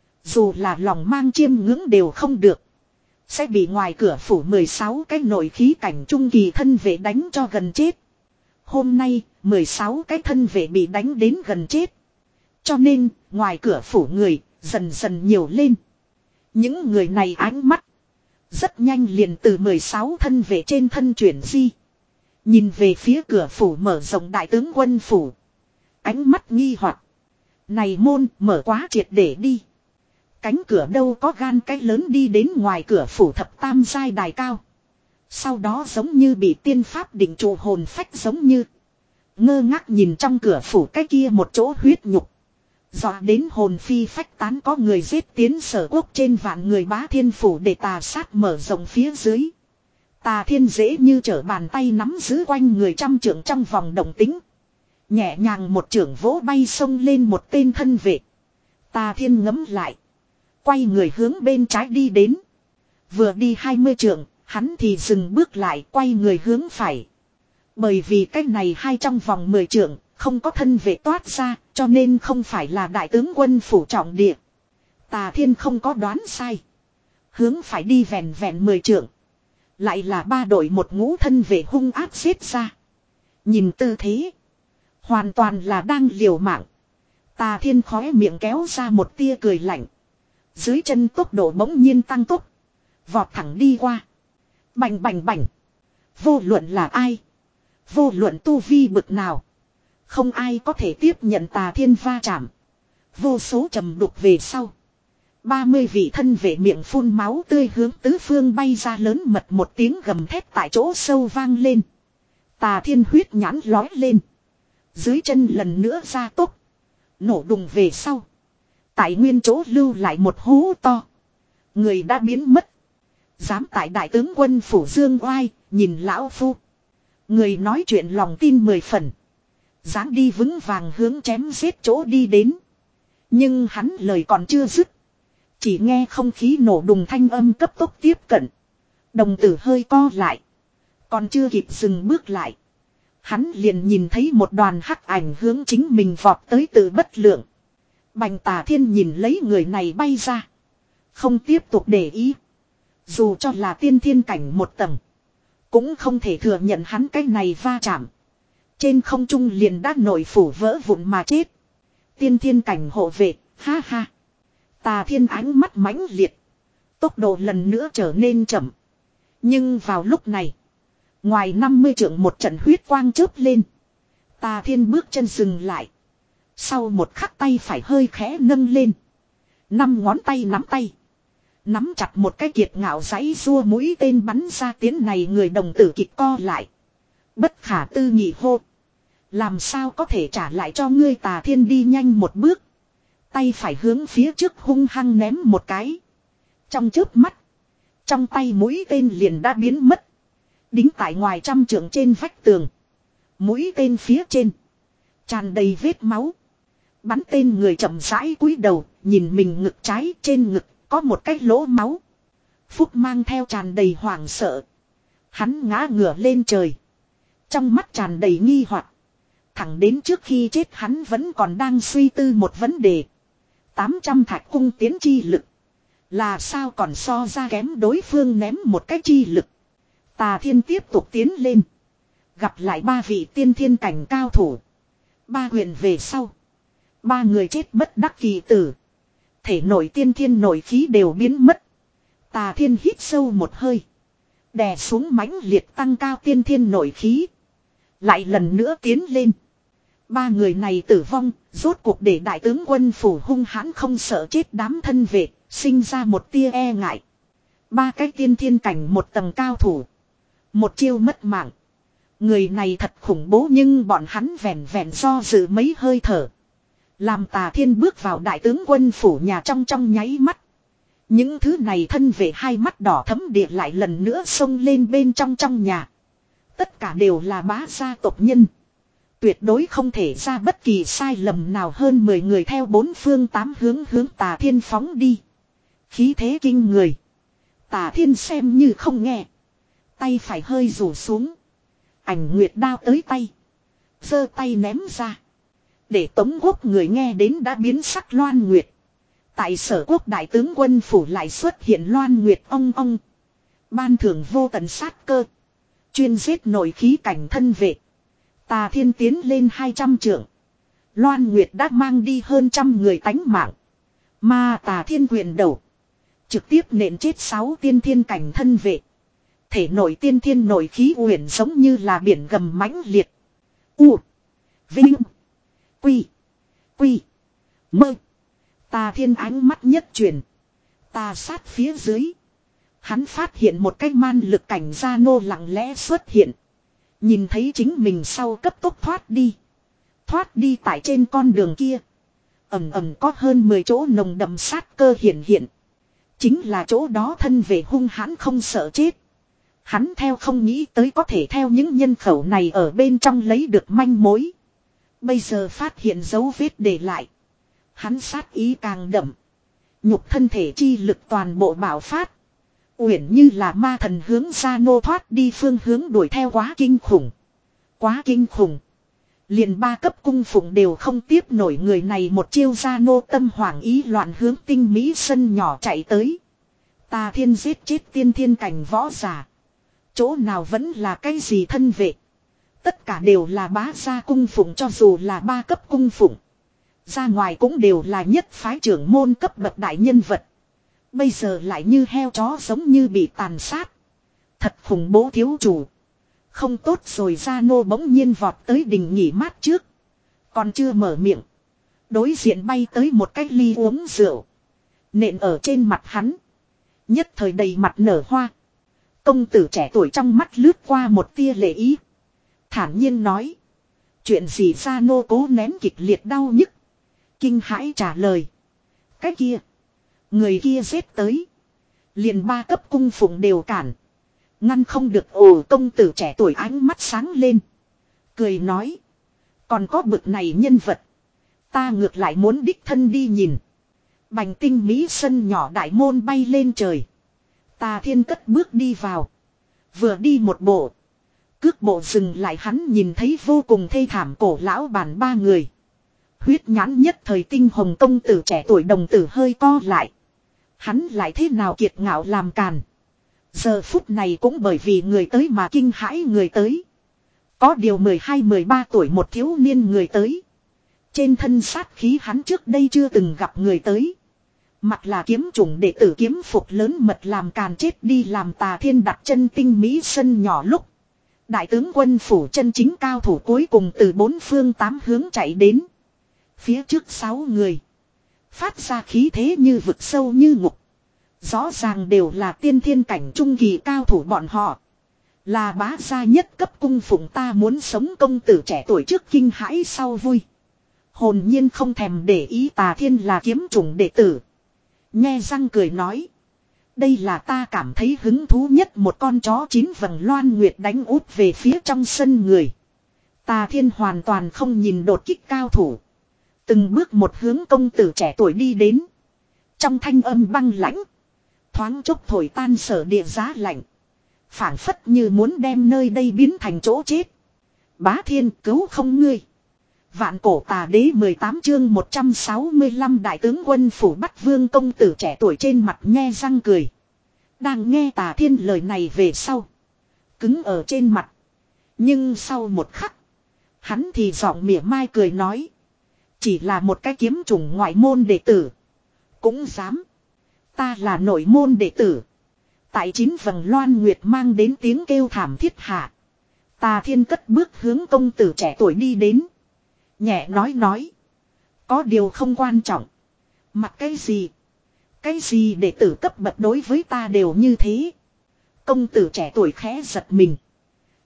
Dù là lòng mang chiêm ngưỡng đều không được. Sẽ bị ngoài cửa phủ mười sáu cái nội khí cảnh trung kỳ thân vệ đánh cho gần chết. Hôm nay mười sáu cái thân vệ bị đánh đến gần chết. Cho nên ngoài cửa phủ người dần dần nhiều lên. Những người này ánh mắt rất nhanh liền từ mười sáu thân vệ trên thân chuyển di. Nhìn về phía cửa phủ mở rộng đại tướng quân phủ. Ánh mắt nghi hoặc. Này môn mở quá triệt để đi. Cánh cửa đâu có gan cái lớn đi đến ngoài cửa phủ thập tam giai đài cao. Sau đó giống như bị tiên pháp định trụ hồn phách giống như. Ngơ ngác nhìn trong cửa phủ cái kia một chỗ huyết nhục. Dọa đến hồn phi phách tán có người giết tiến sở quốc trên vạn người bá thiên phủ để tà sát mở rộng phía dưới. Tà thiên dễ như trở bàn tay nắm giữ quanh người trăm trượng trong vòng động tính. Nhẹ nhàng một trưởng vỗ bay xông lên một tên thân vệ. Tà thiên ngấm lại. Quay người hướng bên trái đi đến. Vừa đi hai mươi trượng, hắn thì dừng bước lại quay người hướng phải. Bởi vì cái này hai trong vòng mười trượng, không có thân vệ toát ra, cho nên không phải là đại tướng quân phủ trọng địa. Tà thiên không có đoán sai. Hướng phải đi vẹn vẹn mười trượng. Lại là ba đội một ngũ thân vệ hung ác xếp ra. Nhìn tư thế. Hoàn toàn là đang liều mạng. Tà thiên khóe miệng kéo ra một tia cười lạnh. Dưới chân tốc độ bỗng nhiên tăng tốc. Vọt thẳng đi qua. Bành bành bành. Vô luận là ai. Vô luận tu vi bực nào. Không ai có thể tiếp nhận tà thiên va chạm. Vô số trầm đục về sau. ba mươi vị thân vệ miệng phun máu tươi hướng tứ phương bay ra lớn mật một tiếng gầm thét tại chỗ sâu vang lên. Tà thiên huyết nhãn lói lên. Dưới chân lần nữa ra tốc. Nổ đùng về sau. Tại nguyên chỗ lưu lại một hố to. Người đã biến mất. Dám tại đại tướng quân phủ dương oai, nhìn lão phu. Người nói chuyện lòng tin mười phần. Dám đi vững vàng hướng chém giết chỗ đi đến. Nhưng hắn lời còn chưa dứt. Chỉ nghe không khí nổ đùng thanh âm cấp tốc tiếp cận. Đồng tử hơi co lại. Còn chưa kịp dừng bước lại. Hắn liền nhìn thấy một đoàn hắc ảnh hướng chính mình vọt tới từ bất lượng. Bành Tà Thiên nhìn lấy người này bay ra. Không tiếp tục để ý. Dù cho là tiên thiên cảnh một tầng. Cũng không thể thừa nhận hắn cái này va chạm. Trên không trung liền đã nổi phủ vỡ vụn mà chết. Tiên thiên cảnh hộ vệ, ha ha. Tà Thiên ánh mắt mãnh liệt. Tốc độ lần nữa trở nên chậm. Nhưng vào lúc này. Ngoài năm mươi trượng một trận huyết quang chớp lên. Tà Thiên bước chân dừng lại. Sau một khắc tay phải hơi khẽ nâng lên. Năm ngón tay nắm tay. Nắm chặt một cái kiệt ngạo giấy rua mũi tên bắn ra tiến này người đồng tử kịch co lại. Bất khả tư nghị hô. Làm sao có thể trả lại cho ngươi Tà Thiên đi nhanh một bước. Tay phải hướng phía trước hung hăng ném một cái. Trong chớp mắt. Trong tay mũi tên liền đã biến mất. Đính tại ngoài trăm trượng trên vách tường. Mũi tên phía trên. Tràn đầy vết máu. Bắn tên người chậm rãi cúi đầu. Nhìn mình ngực trái trên ngực. Có một cái lỗ máu. Phúc mang theo tràn đầy hoảng sợ. Hắn ngã ngửa lên trời. Trong mắt tràn đầy nghi hoặc. Thẳng đến trước khi chết hắn vẫn còn đang suy tư một vấn đề. tám trăm thạch cung tiến chi lực. Là sao còn so ra kém đối phương ném một cái chi lực. Tà Thiên tiếp tục tiến lên. Gặp lại ba vị tiên thiên cảnh cao thủ. Ba huyền về sau. Ba người chết bất đắc kỳ tử. Thể nội tiên thiên nội khí đều biến mất. Tà Thiên hít sâu một hơi. Đè xuống mãnh liệt tăng cao tiên thiên nội khí. Lại lần nữa tiến lên. Ba người này tử vong. Rốt cuộc để đại tướng quân phủ hung hãn không sợ chết đám thân vệ. Sinh ra một tia e ngại. Ba cái tiên thiên cảnh một tầng cao thủ. Một chiêu mất mạng. Người này thật khủng bố nhưng bọn hắn vẹn vẹn do dự mấy hơi thở. Làm Tà Thiên bước vào đại tướng quân phủ nhà trong trong nháy mắt. Những thứ này thân vệ hai mắt đỏ thấm địa lại lần nữa xông lên bên trong trong nhà. Tất cả đều là bá gia tộc nhân. Tuyệt đối không thể ra bất kỳ sai lầm nào. Hơn mười người theo bốn phương tám hướng hướng Tà Thiên phóng đi. Khí thế kinh người. Tà Thiên xem như không nghe. Tay phải hơi rủ xuống. Ảnh nguyệt đao tới tay. Giơ tay ném ra. Để Tống Quốc người nghe đến đã biến sắc Loan Nguyệt. Tại Sở Quốc đại tướng quân phủ lại xuất hiện Loan Nguyệt ong ong. Ban thưởng vô tận sát cơ. Chuyên giết nổi khí cảnh thân vệ. Tà Thiên tiến lên hai trăm trượng. Loan Nguyệt đã mang đi hơn trăm người tánh mạng. Mà Tà Thiên quyền đầu. Trực tiếp nện chết sáu tiên thiên cảnh thân vệ. Thể nổi tiên thiên nổi khí uyển giống như là biển gầm mãnh liệt. U. Vinh. Quy. Quy. Mơ. Tà Thiên ánh mắt nhất chuyển. Tà sát phía dưới. Hắn phát hiện một cái man lực cảnh gia nô lặng lẽ xuất hiện. Nhìn thấy chính mình sau cấp tốc thoát đi. Thoát đi tại trên con đường kia. Ẩm ẩm có hơn mười chỗ nồng đậm sát cơ hiện hiện. Chính là chỗ đó thân về hung hãn không sợ chết. Hắn theo không nghĩ tới có thể theo những nhân khẩu này ở bên trong lấy được manh mối. Bây giờ phát hiện dấu vết để lại. Hắn sát ý càng đậm. Nhục thân thể chi lực toàn bộ bạo phát. Uyển như là ma thần hướng ra nô thoát đi phương hướng đuổi theo quá kinh khủng. Quá kinh khủng. Liền ba cấp cung phụng đều không tiếp nổi người này một chiêu ra nô tâm hoảng ý loạn hướng tinh mỹ sân nhỏ chạy tới. Tà Thiên giết chết tiên thiên cảnh võ giả. Chỗ nào vẫn là cái gì thân vệ. Tất cả đều là bá gia cung phụng cho dù là ba cấp cung phụng. Ra ngoài cũng đều là nhất phái trưởng môn cấp bậc đại nhân vật. Bây giờ lại như heo chó giống như bị tàn sát. Thật khủng bố thiếu chủ. Không tốt rồi Gia Nô bỗng nhiên vọt tới đình nghỉ mát trước. Còn chưa mở miệng. Đối diện bay tới một cái ly uống rượu. Nện ở trên mặt hắn. Nhất thời đầy mặt nở hoa. Công tử trẻ tuổi trong mắt lướt qua một tia lệ ý. Thản nhiên nói. Chuyện gì Gia Nô cố nén kịch liệt đau nhức. Kinh hãi trả lời. Cái kia. Người kia giết tới. Liền ba cấp cung phụng đều cản. Ngăn không được ồ công tử trẻ tuổi ánh mắt sáng lên. Cười nói. Còn có bực này nhân vật. Ta ngược lại muốn đích thân đi nhìn. Bành tinh mỹ sân nhỏ đại môn bay lên trời. Tà Thiên cất bước đi vào. Vừa đi một bộ. Cước bộ dừng lại hắn nhìn thấy vô cùng thê thảm cổ lão bản ba người. Huyết nhãn nhất thời tinh hồng công tử trẻ tuổi đồng tử hơi co lại. Hắn lại thế nào kiệt ngạo làm càn. Giờ phút này cũng bởi vì người tới mà kinh hãi người tới. Có điều mười hai mười ba tuổi một thiếu niên người tới. Trên thân sát khí hắn trước đây chưa từng gặp người tới. Mặt là kiếm chủng đệ tử kiếm phục lớn mật làm càn chết đi làm Tà Thiên đặt chân tinh mỹ sân nhỏ lúc. Đại tướng quân phủ chân chính cao thủ cuối cùng từ bốn phương tám hướng chạy đến. Phía trước sáu người. Phát ra khí thế như vực sâu như ngục. Rõ ràng đều là tiên thiên cảnh trung kỳ cao thủ bọn họ. Là bá gia nhất cấp cung phụng ta muốn sống công tử trẻ tuổi trước kinh hãi sau vui. Hồn nhiên không thèm để ý Tà Thiên là kiếm chủng đệ tử. Nhe răng cười nói. Đây là ta cảm thấy hứng thú nhất một con chó chín vầng Loan Nguyệt đánh úp về phía trong sân người. Tà Thiên hoàn toàn không nhìn đột kích cao thủ. Từng bước một hướng công tử trẻ tuổi đi đến. Trong thanh âm băng lãnh. Thoáng chốc thổi tan sở địa giá lạnh. Phảng phất như muốn đem nơi đây biến thành chỗ chết. Bá Thiên cứu không ngươi. Vạn cổ tà đế mười tám chương một trăm sáu mươi lăm đại tướng quân phủ bắt vương công tử trẻ tuổi trên mặt nhe răng cười. Đang nghe Tà Thiên lời này về sau. Cứng ở trên mặt. Nhưng sau một khắc. Hắn thì giọng mỉa mai cười nói. Chỉ là một cái kiếm chủng ngoại môn đệ tử. Cũng dám. Ta là nội môn đệ tử. Tại chín vầng Loan Nguyệt mang đến tiếng kêu thảm thiết hạ. Tà Thiên cất bước hướng công tử trẻ tuổi đi đến. Nhẹ nói nói. Có điều không quan trọng. Mặc cái gì. Cái gì đệ tử cấp bậc đối với ta đều như thế. Công tử trẻ tuổi khẽ giật mình.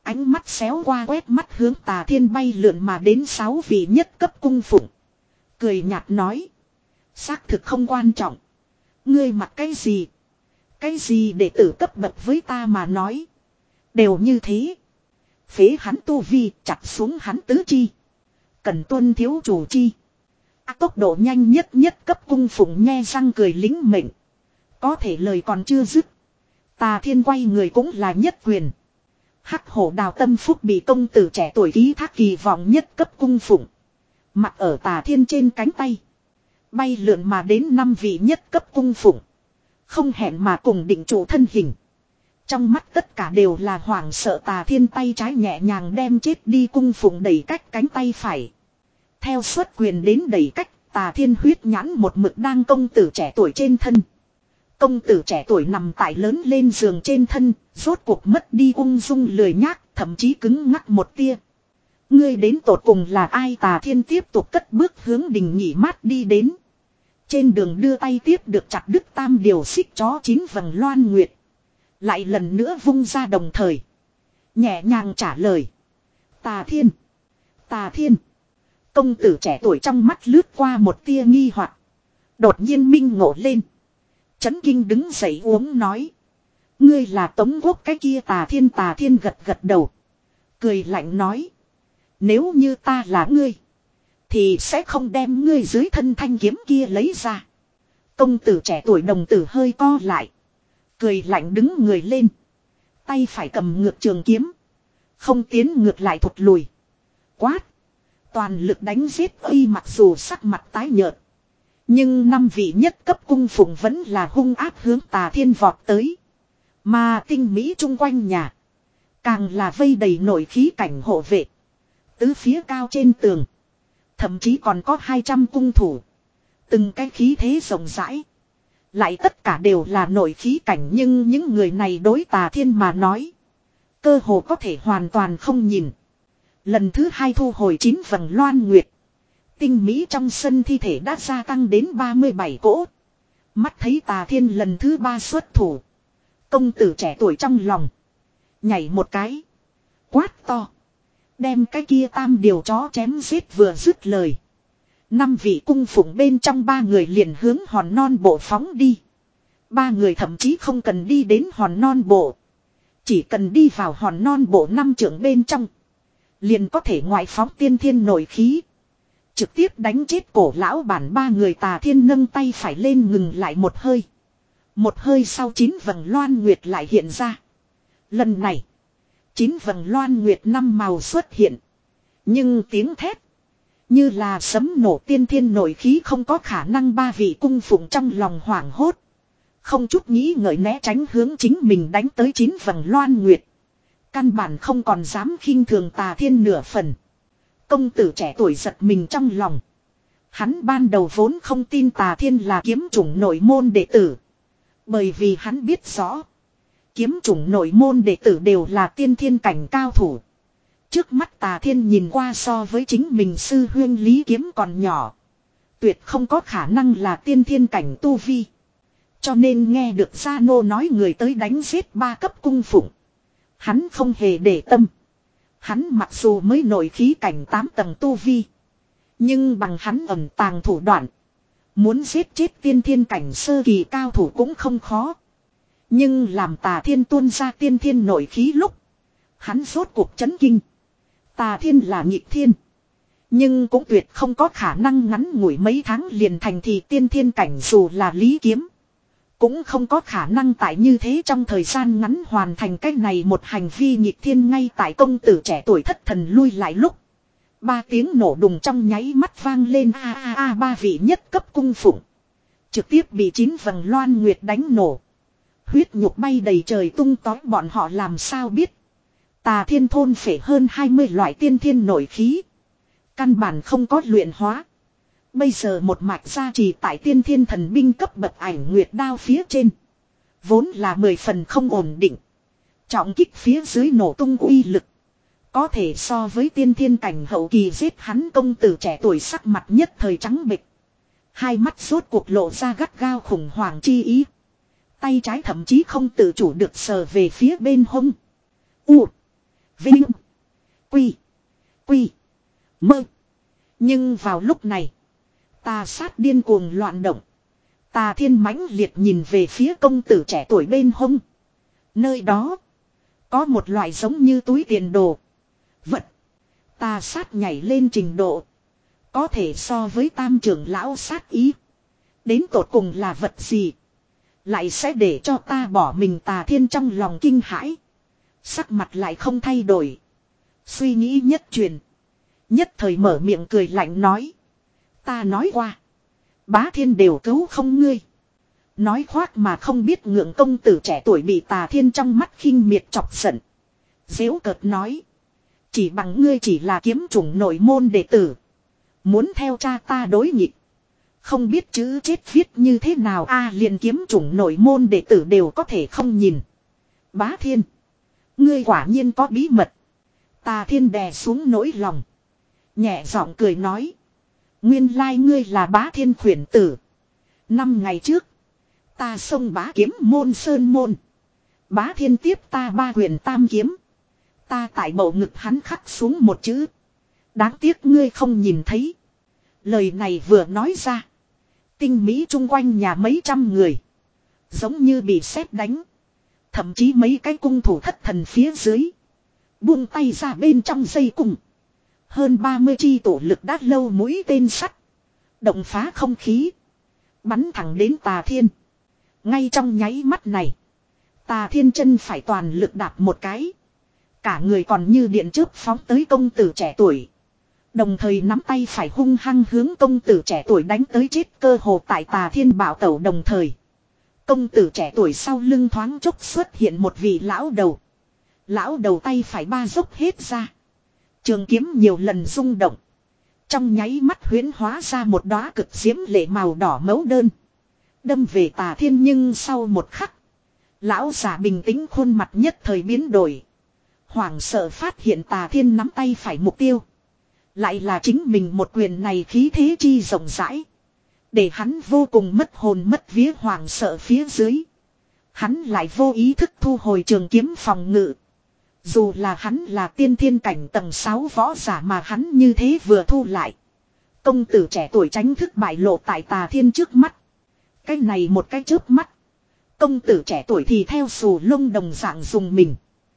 Ánh mắt xéo qua quét mắt hướng Tà Thiên bay lượn mà đến sáu vị nhất cấp cung phụng. Cười nhạt nói. Xác thực không quan trọng. Ngươi mặc cái gì? Cái gì để tử cấp bậc với ta mà nói? Đều như thế. Phế hắn tu vi, chặt xuống hắn tứ chi. Cần tuân thiếu chủ chi. À, tốc độ nhanh nhất nhất cấp cung phụng nghe răng cười lính mệnh. Có thể lời còn chưa dứt. Tà Thiên quay người cũng là nhất quyền. Hắc hổ đào tâm phúc bị công tử trẻ tuổi ký thác kỳ vọng nhất cấp cung phụng. Mặc ở Tà Thiên trên cánh tay. Bay lượn mà đến năm vị nhất cấp cung phụng. Không hẹn mà cùng định trụ thân hình. Trong mắt tất cả đều là hoảng sợ. Tà Thiên tay trái nhẹ nhàng đem chết đi cung phụng đẩy cách cánh tay phải. Theo xuất quyền đến đẩy cách, Tà Thiên huyết nhãn một mực đang công tử trẻ tuổi trên thân. Công tử trẻ tuổi nằm tại lớn lên giường trên thân, rốt cuộc mất đi ung dung lười nhác, thậm chí cứng ngắc một tia. Ngươi đến tột cùng là ai? Tà Thiên tiếp tục cất bước hướng đình nghỉ mát đi đến. Trên đường đưa tay tiếp được chặt đứt tam điều xích chó chín vầng loan nguyệt. Lại lần nữa vung ra đồng thời. Nhẹ nhàng trả lời. Tà Thiên. Tà Thiên. Công tử trẻ tuổi trong mắt lướt qua một tia nghi hoặc. Đột nhiên minh ngộ lên. Chấn kinh đứng dậy uống nói. Ngươi là Tống Quốc cái kia Tà Thiên. Tà Thiên gật gật đầu. Cười lạnh nói. Nếu như ta là ngươi. Thì sẽ không đem ngươi dưới thân thanh kiếm kia lấy ra. Công tử trẻ tuổi đồng tử hơi co lại. Cười lạnh đứng người lên. Tay phải cầm ngược trường kiếm. Không tiến ngược lại thụt lùi. Quát. Toàn lực đánh giết uy mặc dù sắc mặt tái nhợt. Nhưng năm vị nhất cấp cung phụng vẫn là hung ác hướng Tà Thiên vọt tới. Mà tinh mỹ chung quanh nhà. Càng là vây đầy nổi khí cảnh hộ vệ. Tứ phía cao trên tường. Thậm chí còn có hai trăm cung thủ. Từng cái khí thế rộng rãi. Lại tất cả đều là nổi khí cảnh. Nhưng những người này đối Tà Thiên mà nói. Cơ hồ có thể hoàn toàn không nhìn. Lần thứ hai thu hồi chín vầng loan nguyệt. Tinh mỹ trong sân thi thể đã gia tăng đến ba mươi bảy cỗ. Mắt thấy Tà Thiên lần thứ ba xuất thủ. Công tử trẻ tuổi trong lòng. Nhảy một cái. Quát to. Đem cái kia tam điều chó chém giết vừa dứt lời. Năm vị cung phụng bên trong ba người liền hướng hòn non bộ phóng đi. Ba người thậm chí không cần đi đến hòn non bộ. Chỉ cần đi vào hòn non bộ năm trưởng bên trong. Liền có thể ngoại phóng tiên thiên nổi khí. Trực tiếp đánh chết cổ lão bản ba người. Tà Thiên nâng tay phải lên ngừng lại một hơi. Một hơi sau chín vầng loan nguyệt lại hiện ra. Lần này. Chín vầng loan nguyệt năm màu xuất hiện. Nhưng tiếng thét. Như là sấm nổ tiên thiên nổi khí không có khả năng. Ba vị cung phụng trong lòng hoảng hốt. Không chút nghĩ ngợi né tránh hướng chính mình đánh tới chín vầng loan nguyệt. Căn bản không còn dám khinh thường Tà Thiên nửa phần. Công tử trẻ tuổi giật mình trong lòng. Hắn ban đầu vốn không tin Tà Thiên là kiếm chủng nội môn đệ tử. Bởi vì hắn biết rõ. Kiếm chủng nội môn đệ tử đều là tiên thiên cảnh cao thủ. Trước mắt Tà Thiên nhìn qua so với chính mình sư huyên Lý Kiếm còn nhỏ. Tuyệt không có khả năng là tiên thiên cảnh tu vi. Cho nên nghe được Gia Nô nói người tới đánh giết ba cấp cung phụng. Hắn không hề để tâm. Hắn mặc dù mới nổi khí cảnh tám tầng tu vi. Nhưng bằng hắn ẩn tàng thủ đoạn. Muốn giết chết tiên thiên cảnh sơ kỳ cao thủ cũng không khó. Nhưng làm Tà Thiên tuôn ra tiên thiên nổi khí lúc. Hắn rốt cuộc chấn kinh. Tà Thiên là nghịch thiên. Nhưng cũng tuyệt không có khả năng ngắn ngủi mấy tháng liền thành thì tiên thiên cảnh dù là Lý Kiếm. Cũng không có khả năng tại như thế trong thời gian ngắn hoàn thành cách này một hành vi nghịch thiên. Ngay tại công tử trẻ tuổi thất thần lui lại lúc. Ba tiếng nổ đùng trong nháy mắt vang lên. A a a ba vị nhất cấp cung phụng. Trực tiếp bị chín vầng loan nguyệt đánh nổ. Huyết nhục bay đầy trời tung tói. Bọn họ làm sao biết. Tà Thiên thôn phệ hơn hai mươi loại tiên thiên nổi khí. Căn bản không có luyện hóa. Bây giờ một mạch gia trì tại tiên thiên thần binh cấp bậc ảnh nguyệt đao phía trên. Vốn là mười phần không ổn định. Trọng kích phía dưới nổ tung uy lực. Có thể so với tiên thiên cảnh hậu kỳ giết hắn. Công tử trẻ tuổi sắc mặt nhất thời trắng bệch. Hai mắt rốt cuộc lộ ra gắt gao khủng hoảng chi ý. Tay trái thậm chí không tự chủ được sờ về phía bên hông. U. Vinh. Quy. Quy. Mơ. Nhưng vào lúc này. Tà sát điên cuồng loạn động. Tà thiên mãnh liệt nhìn về phía công tử trẻ tuổi bên hông. Nơi đó. Có một loại giống như túi tiền đồ. Vật. Tà sát nhảy lên trình độ. Có thể so với tam trưởng lão sát ý. Đến tột cùng là vật gì. Lại sẽ để cho ta bỏ mình tà thiên trong lòng kinh hãi. Sắc mặt lại không thay đổi. Suy nghĩ nhất truyền. Nhất thời mở miệng cười lạnh nói. Ta nói qua. Bá thiên đều cứu không ngươi. Nói khoác mà không biết ngượng công tử trẻ tuổi bị tà thiên trong mắt khinh miệt chọc giận. Dễu cợt nói. Chỉ bằng ngươi chỉ là kiếm chủng nội môn đệ tử. Muốn theo cha ta đối nghịch. Không biết chữ chết viết như thế nào a à, liền kiếm chủng nội môn đệ tử đều có thể không nhìn. Bá thiên. Ngươi quả nhiên có bí mật. Tà thiên đè xuống nỗi lòng. Nhẹ giọng cười nói. Nguyên lai ngươi là bá thiên khuyển tử. Năm ngày trước. Ta xông bá kiếm môn sơn môn. Bá thiên tiếp ta ba quyền tam kiếm. Ta tại bầu ngực hắn khắc xuống một chữ. Đáng tiếc ngươi không nhìn thấy. Lời này vừa nói ra. Tinh mỹ chung quanh nhà mấy trăm người. Giống như bị sét đánh. Thậm chí mấy cái cung thủ thất thần phía dưới. Buông tay ra bên trong dây cung. Hơn ba mươi chi tổ lực đã lâu mũi tên sắt. Động phá không khí. Bắn thẳng đến tà thiên. Ngay trong nháy mắt này. Tà thiên chân phải toàn lực đạp một cái. Cả người còn như điện chớp phóng tới công tử trẻ tuổi. Đồng thời nắm tay phải hung hăng hướng công tử trẻ tuổi đánh tới chết cơ hồ tại tà thiên bảo tẩu đồng thời. Công tử trẻ tuổi sau lưng thoáng chốc xuất hiện một vị lão đầu. Lão đầu tay phải ba dốc hết ra. Trường kiếm nhiều lần rung động. Trong nháy mắt huyễn hóa ra một đóa cực diễm lệ màu đỏ mấu đơn. Đâm về tà thiên nhưng sau một khắc. Lão giả bình tĩnh khuôn mặt nhất thời biến đổi. Hoảng sợ phát hiện tà thiên nắm tay phải mục tiêu. Lại là chính mình một quyền này khí thế chi rộng rãi. Để hắn vô cùng mất hồn mất vía hoảng sợ phía dưới. Hắn lại vô ý thức thu hồi trường kiếm phòng ngự. Dù là hắn là tiên thiên cảnh tầng sáu võ giả mà hắn như thế vừa thu lại. Công tử trẻ tuổi tránh thức bại lộ tại tà thiên trước mắt. Cái này một cái chớp mắt. Công tử trẻ tuổi thì theo xù lông đồng dạng dùng mình.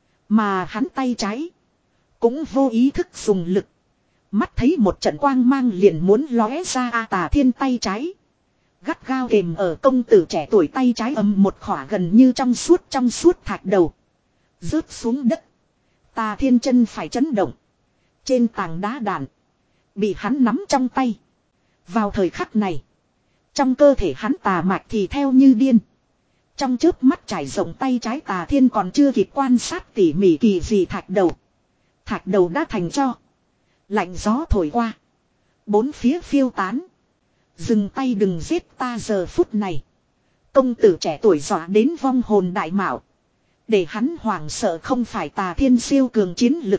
Mà hắn tay trái. Cũng vô ý thức dùng lực. Mắt thấy một trận quang mang liền muốn lóe ra a tà thiên tay trái. Gắt gao kềm ở công tử trẻ tuổi tay trái ầm một khỏa gần như trong suốt trong suốt thạch đầu. Rớt xuống đất. Tà thiên chân phải chấn động. Trên tảng đá đạn. Bị hắn nắm trong tay. Vào thời khắc này. Trong cơ thể hắn tà mạch thì theo như điên. Trong chớp mắt trải rộng tay trái tà thiên còn chưa kịp quan sát tỉ mỉ kỳ gì thạch đầu. Thạch đầu đã thành cho. Lạnh gió thổi qua. Bốn phía phiêu tán. Dừng tay đừng giết ta giờ phút này. Công tử trẻ tuổi dọa đến vong hồn đại mạo. Để hắn hoảng sợ không phải tà thiên siêu cường chiến lực.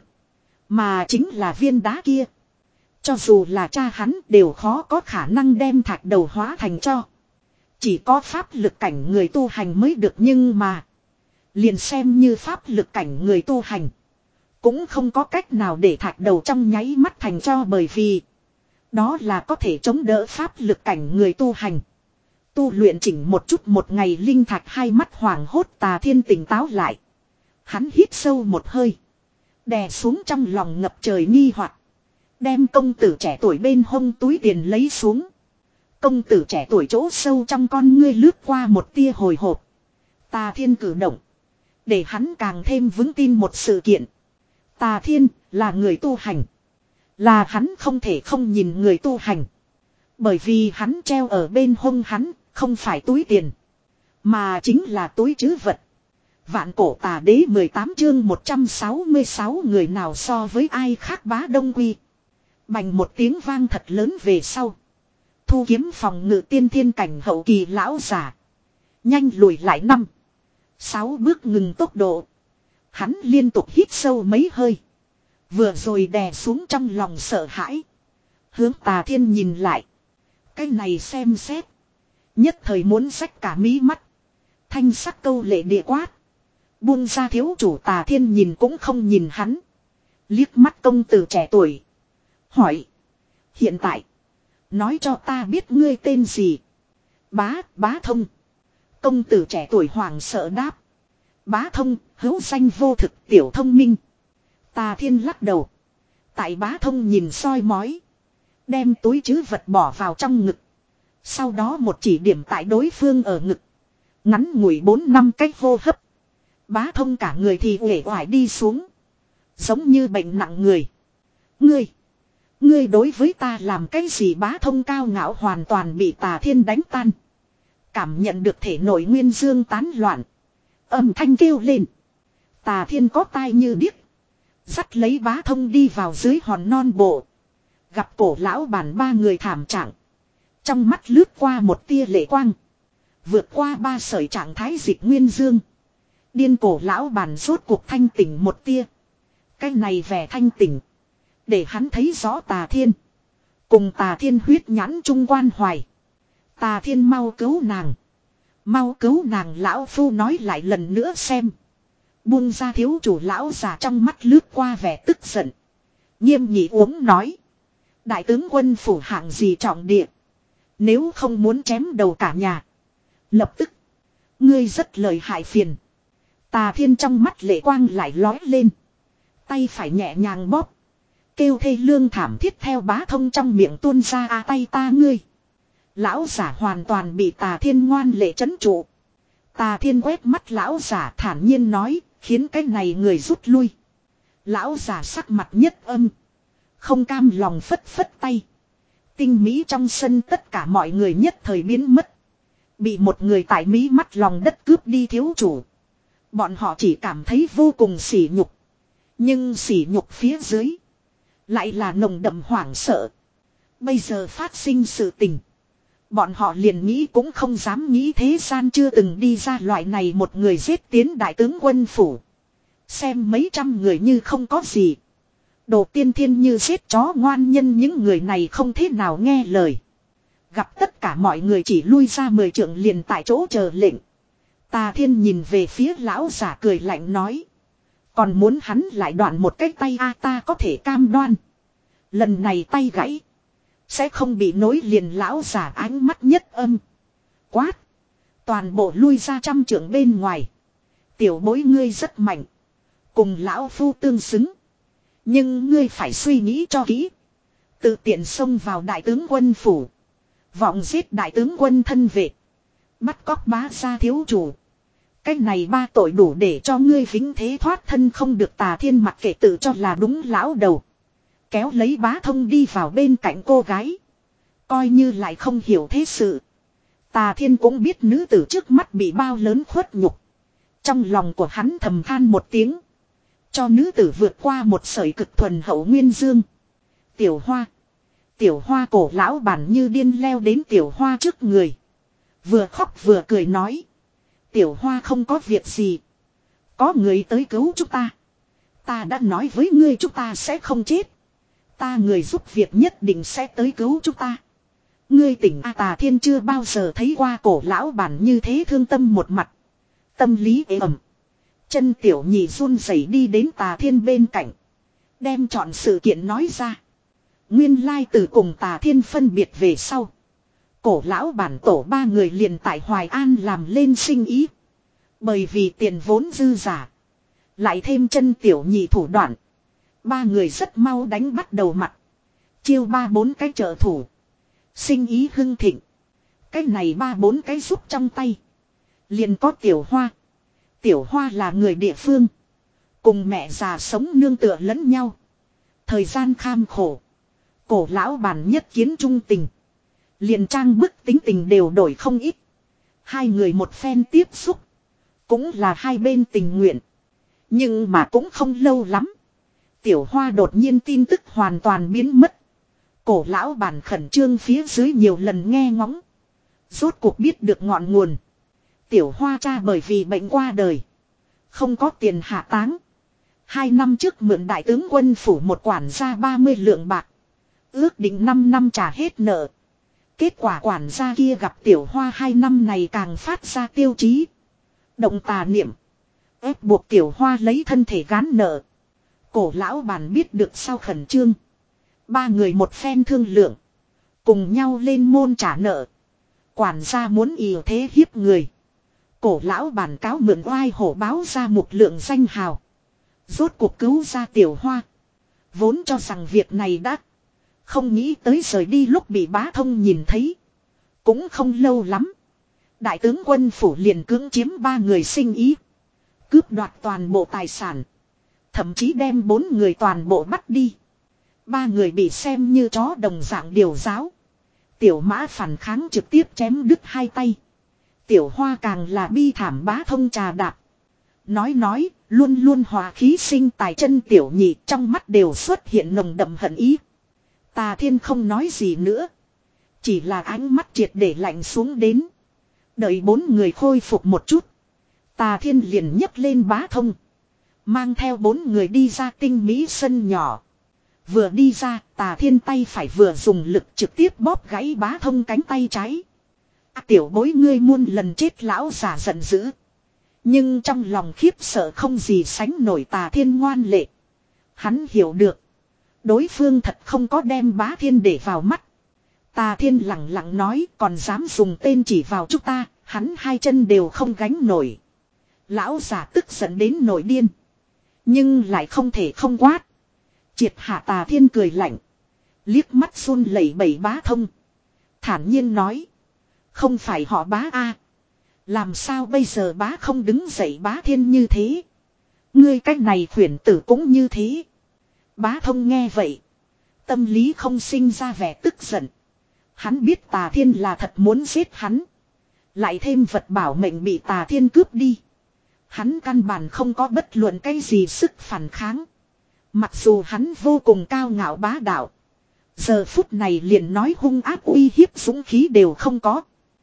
Mà chính là viên đá kia. Cho dù là cha hắn đều khó có khả năng đem thạch đầu hóa thành cho. Chỉ có pháp lực cảnh người tu hành mới được nhưng mà. Liền xem như pháp lực cảnh người tu hành. Cũng không có cách nào để thạch đầu trong nháy mắt thành cho bởi vì. Đó là có thể chống đỡ pháp lực cảnh người tu hành. Tu luyện chỉnh một chút một ngày linh thạch hai mắt hoàng hốt tà thiên tỉnh táo lại. Hắn hít sâu một hơi. Đè xuống trong lòng ngập trời nghi hoặc. Đem công tử trẻ tuổi bên hông túi tiền lấy xuống. Công tử trẻ tuổi chỗ sâu trong con ngươi lướt qua một tia hồi hộp. Tà thiên cử động. Để hắn càng thêm vững tin một sự kiện. Tà thiên là người tu hành. Là hắn không thể không nhìn người tu hành. Bởi vì hắn treo ở bên hông hắn không phải túi tiền. Mà chính là túi trữ vật. Vạn cổ tà đế mười tám chương một trăm sáu mươi sáu người nào so với ai khác bá đông quy. Bành một tiếng vang thật lớn về sau. Thu kiếm phòng ngự tiên thiên cảnh hậu kỳ lão giả. Nhanh lùi lại năm. Sáu bước ngừng tốc độ. Hắn liên tục hít sâu mấy hơi. Vừa rồi đè xuống trong lòng sợ hãi. Hướng tà thiên nhìn lại. Cái này xem xét. Nhất thời muốn xách cả mí mắt. Thanh sắc câu lệ địa quát. Buông ra thiếu chủ tà thiên nhìn cũng không nhìn hắn. Liếc mắt công tử trẻ tuổi. Hỏi. Hiện tại. Nói cho ta biết ngươi tên gì. Bá, bá thông. Công tử trẻ tuổi hoảng sợ đáp. Bá thông, hữu danh vô thực, tiểu thông minh. Tà Thiên lắc đầu. Tại bá thông nhìn soi mói. Đem túi trữ vật bỏ vào trong ngực. Sau đó một chỉ điểm tại đối phương ở ngực. Ngắn ngủi bốn năm cách hô hấp. Bá thông cả người thì uể oải đi xuống. Giống như bệnh nặng người. Ngươi. Ngươi đối với ta làm cái gì? Bá thông cao ngạo hoàn toàn bị Tà Thiên đánh tan. Cảm nhận được thể nội nguyên dương tán loạn. Âm thanh kêu lên. Tà Thiên có tai như điếc. Dắt lấy bá thông đi vào dưới hòn non bộ. Gặp cổ lão bản ba người thảm trạng. Trong mắt lướt qua một tia lệ quang. Vượt qua ba sợi trạng thái dịch nguyên dương. Điên cổ lão bản rốt cuộc thanh tỉnh một tia. Cái này vẻ thanh tỉnh. Để hắn thấy rõ Tà Thiên. Cùng Tà Thiên huyết nhãn trung quan hoài. Tà Thiên mau cứu nàng. Mau cứu nàng, lão phu nói lại lần nữa xem. Buông ra thiếu chủ lão già trong mắt lướt qua vẻ tức giận. Nghiêm nhị uống nói. Đại tướng quân phủ hạng gì trọng địa. Nếu không muốn chém đầu cả nhà. Lập tức. Ngươi rất lời hại phiền. Tà Thiên trong mắt lệ quang lại lói lên. Tay phải nhẹ nhàng bóp. Kêu thê lương thảm thiết theo bá thông trong miệng tuôn ra a tay ta ngươi. Lão giả hoàn toàn bị Tà Thiên ngoan lệ trấn trụ. Tà Thiên quét mắt lão giả thản nhiên nói, khiến cái này người rút lui. Lão giả sắc mặt nhất âm. Không cam lòng phất phất tay. Tinh mỹ trong sân tất cả mọi người nhất thời biến mất. Bị một người tại mỹ mắt lòng đất cướp đi thiếu chủ. Bọn họ chỉ cảm thấy vô cùng sỉ nhục. Nhưng sỉ nhục phía dưới. Lại là nồng đậm hoảng sợ. Bây giờ phát sinh sự tình. Bọn họ liền nghĩ cũng không dám nghĩ, thế gian chưa từng đi ra loại này một người giết tiến đại tướng quân phủ. Xem mấy trăm người như không có gì. Đồ tiên thiên như giết chó ngoan nhân, những người này không thế nào nghe lời. Gặp tất cả mọi người chỉ lui ra mười trượng liền tại chỗ chờ lệnh. Tà Thiên nhìn về phía lão giả cười lạnh nói. Còn muốn hắn lại đoạn một cái tay a ta có thể cam đoan. Lần này tay gãy. Sẽ không bị nối liền. Lão giả ánh mắt nhất âm. Quát. Toàn bộ lui ra trăm trượng bên ngoài. Tiểu bối ngươi rất mạnh. Cùng lão phu tương xứng. Nhưng ngươi phải suy nghĩ cho kỹ. Tự tiện xông vào đại tướng quân phủ. Vọng giết đại tướng quân thân vệ. Bắt cóc bá gia thiếu chủ. Cách này ba tội đủ để cho ngươi vĩnh thế thoát thân không được. Tà Thiên mặc kệ tự cho là đúng lão đầu. Kéo lấy bá thông đi vào bên cạnh cô gái. Coi như lại không hiểu thế sự. Tà Thiên cũng biết nữ tử trước mắt bị bao lớn khuất nhục. Trong lòng của hắn thầm than một tiếng. Cho nữ tử vượt qua một sợi cực thuần hậu nguyên dương. Tiểu Hoa. Tiểu Hoa cổ lão bản như điên leo đến Tiểu Hoa trước người. Vừa khóc vừa cười nói. Tiểu Hoa không có việc gì. Có người tới cứu chúng ta. Ta đã nói với ngươi chúng ta sẽ không chết. Ta người giúp việc nhất định sẽ tới cứu chúng ta. Ngươi tỉnh a. Tà Thiên chưa bao giờ thấy qua cổ lão bản như thế thương tâm một mặt. Tâm lý ế ẩm. Chân tiểu nhị run rẩy đi đến Tà Thiên bên cạnh. Đem chọn sự kiện nói ra. Nguyên lai từ cùng Tà Thiên phân biệt về sau. Cổ lão bản tổ ba người liền tại Hoài An làm lên sinh ý. Bởi vì tiền vốn dư giả. Lại thêm chân tiểu nhị thủ đoạn. Ba người rất mau đánh bắt đầu mặt. Chiêu ba bốn cái trợ thủ. Sinh ý hưng thịnh. Cái này ba bốn cái giúp trong tay. Liền có Tiểu Hoa. Tiểu Hoa là người địa phương. Cùng mẹ già sống nương tựa lẫn nhau. Thời gian kham khổ. Cổ lão bản nhất kiến trung tình. Liền trang bức tính tình đều đổi không ít. Hai người một phen tiếp xúc. Cũng là hai bên tình nguyện. Nhưng mà cũng không lâu lắm. Tiểu Hoa đột nhiên tin tức hoàn toàn biến mất. Cổ lão bản khẩn trương phía dưới nhiều lần nghe ngóng. Rốt cuộc biết được ngọn nguồn. Tiểu Hoa cha bởi vì bệnh qua đời. Không có tiền hạ táng. Hai năm trước mượn đại tướng quân phủ một quản gia ba mươi lượng bạc. Ước định năm năm trả hết nợ. Kết quả quản gia kia gặp Tiểu Hoa hai năm này càng phát ra tiêu chí. Động tà niệm. Ép buộc Tiểu Hoa lấy thân thể gán nợ. Cổ lão bản biết được sao khẩn trương. Ba người một phen thương lượng. Cùng nhau lên môn trả nợ. Quản gia muốn ỷ thế hiếp người. Cổ lão bản cáo mượn oai hổ báo ra một lượng danh hào. Rốt cuộc cứu ra Tiểu Hoa. Vốn cho rằng việc này đã. Không nghĩ tới rời đi lúc bị bá thông nhìn thấy. Cũng không lâu lắm. Đại tướng quân phủ liền cưỡng chiếm ba người sinh ý. Cướp đoạt toàn bộ tài sản. Thậm chí đem bốn người toàn bộ bắt đi. Ba người bị xem như chó đồng dạng điều giáo. Tiểu mã phản kháng trực tiếp chém đứt hai tay. Tiểu Hoa càng là bi thảm bá thông trà đạp. Nói nói, luôn luôn hòa khí sinh tài chân tiểu nhị trong mắt đều xuất hiện nồng đậm hận ý. Tà Thiên không nói gì nữa. Chỉ là ánh mắt triệt để lạnh xuống đến. Đợi bốn người khôi phục một chút. Tà Thiên liền nhấc lên bá thông. Mang theo bốn người đi ra tinh mỹ sân nhỏ. Vừa đi ra, Tà Thiên tay phải vừa dùng lực trực tiếp bóp gãy bá thông cánh tay trái. À, tiểu bối ngươi muôn lần chết lão giả giận dữ. Nhưng trong lòng khiếp sợ không gì sánh nổi Tà Thiên ngoan lệ. Hắn hiểu được. Đối phương thật không có đem bá thiên để vào mắt. Tà Thiên lặng lặng nói còn dám dùng tên chỉ vào chúng ta. Hắn hai chân đều không gánh nổi. Lão giả tức giận đến nổi điên. Nhưng lại không thể không quát. Triệt hạ Tà Thiên cười lạnh. Liếc mắt run lẩy bẩy bá thông. Thản nhiên nói. Không phải họ bá a. Làm sao bây giờ bá không đứng dậy bá thiên như thế. Ngươi cách này khuyển tử cũng như thế. Bá thông nghe vậy. Tâm lý không sinh ra vẻ tức giận. Hắn biết Tà Thiên là thật muốn giết hắn. Lại thêm vật bảo mệnh bị Tà Thiên cướp đi. Hắn căn bản không có bất luận cái gì sức phản kháng. Mặc dù hắn vô cùng cao ngạo bá đạo. Giờ phút này liền nói hung ác uy hiếp dũng khí đều không có.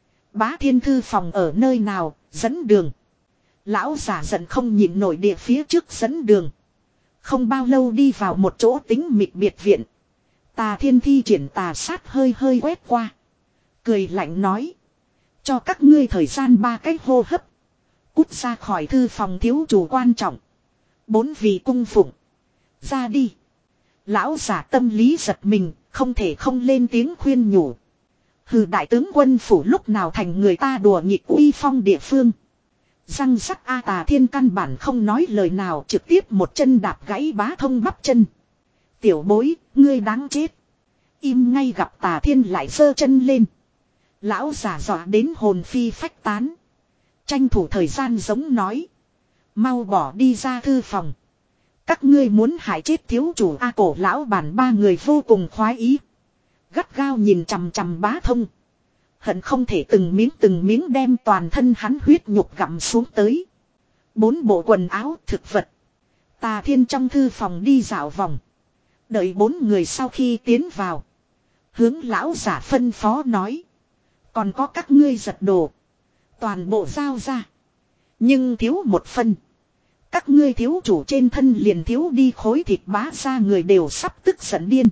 Bá thiên thư phòng ở nơi nào, dẫn đường. Lão giả giận không nhịn nổi địa phía trước dẫn đường. Không bao lâu đi vào một chỗ tính mịt biệt viện. Tà Thiên thi triển tà sát hơi hơi quét qua. Cười lạnh nói. Cho các ngươi thời gian ba cách hô hấp. Cút ra khỏi thư phòng thiếu chủ quan trọng. Bốn vị cung phụng. Ra đi. Lão giả tâm lý giật mình, không thể không lên tiếng khuyên nhủ. Hừ đại tướng quân phủ lúc nào thành người ta đùa nghịch uy phong địa phương. Răng rắc A Tà Thiên căn bản không nói lời nào trực tiếp một chân đạp gãy bá thông bắp chân. Tiểu bối, ngươi đáng chết. Im ngay gặp Tà Thiên lại giơ chân lên. Lão giả dọa đến hồn phi phách tán. Tranh thủ thời gian giống nói. Mau bỏ đi ra thư phòng. Các ngươi muốn hại chết thiếu chủ A cổ lão bản ba người vô cùng khoái ý. Gắt gao nhìn chằm chằm bá thông. Hận không thể từng miếng từng miếng đem toàn thân hắn huyết nhục gặm xuống tới. Bốn bộ quần áo thực vật. Tà Thiên trong thư phòng đi dạo vòng. Đợi bốn người sau khi tiến vào. Hướng lão giả phân phó nói. Còn có các ngươi giật đồ. Toàn bộ giao ra. Nhưng thiếu một phân. Các ngươi thiếu chủ trên thân liền thiếu đi khối thịt bá ra người đều sắp tức giận điên.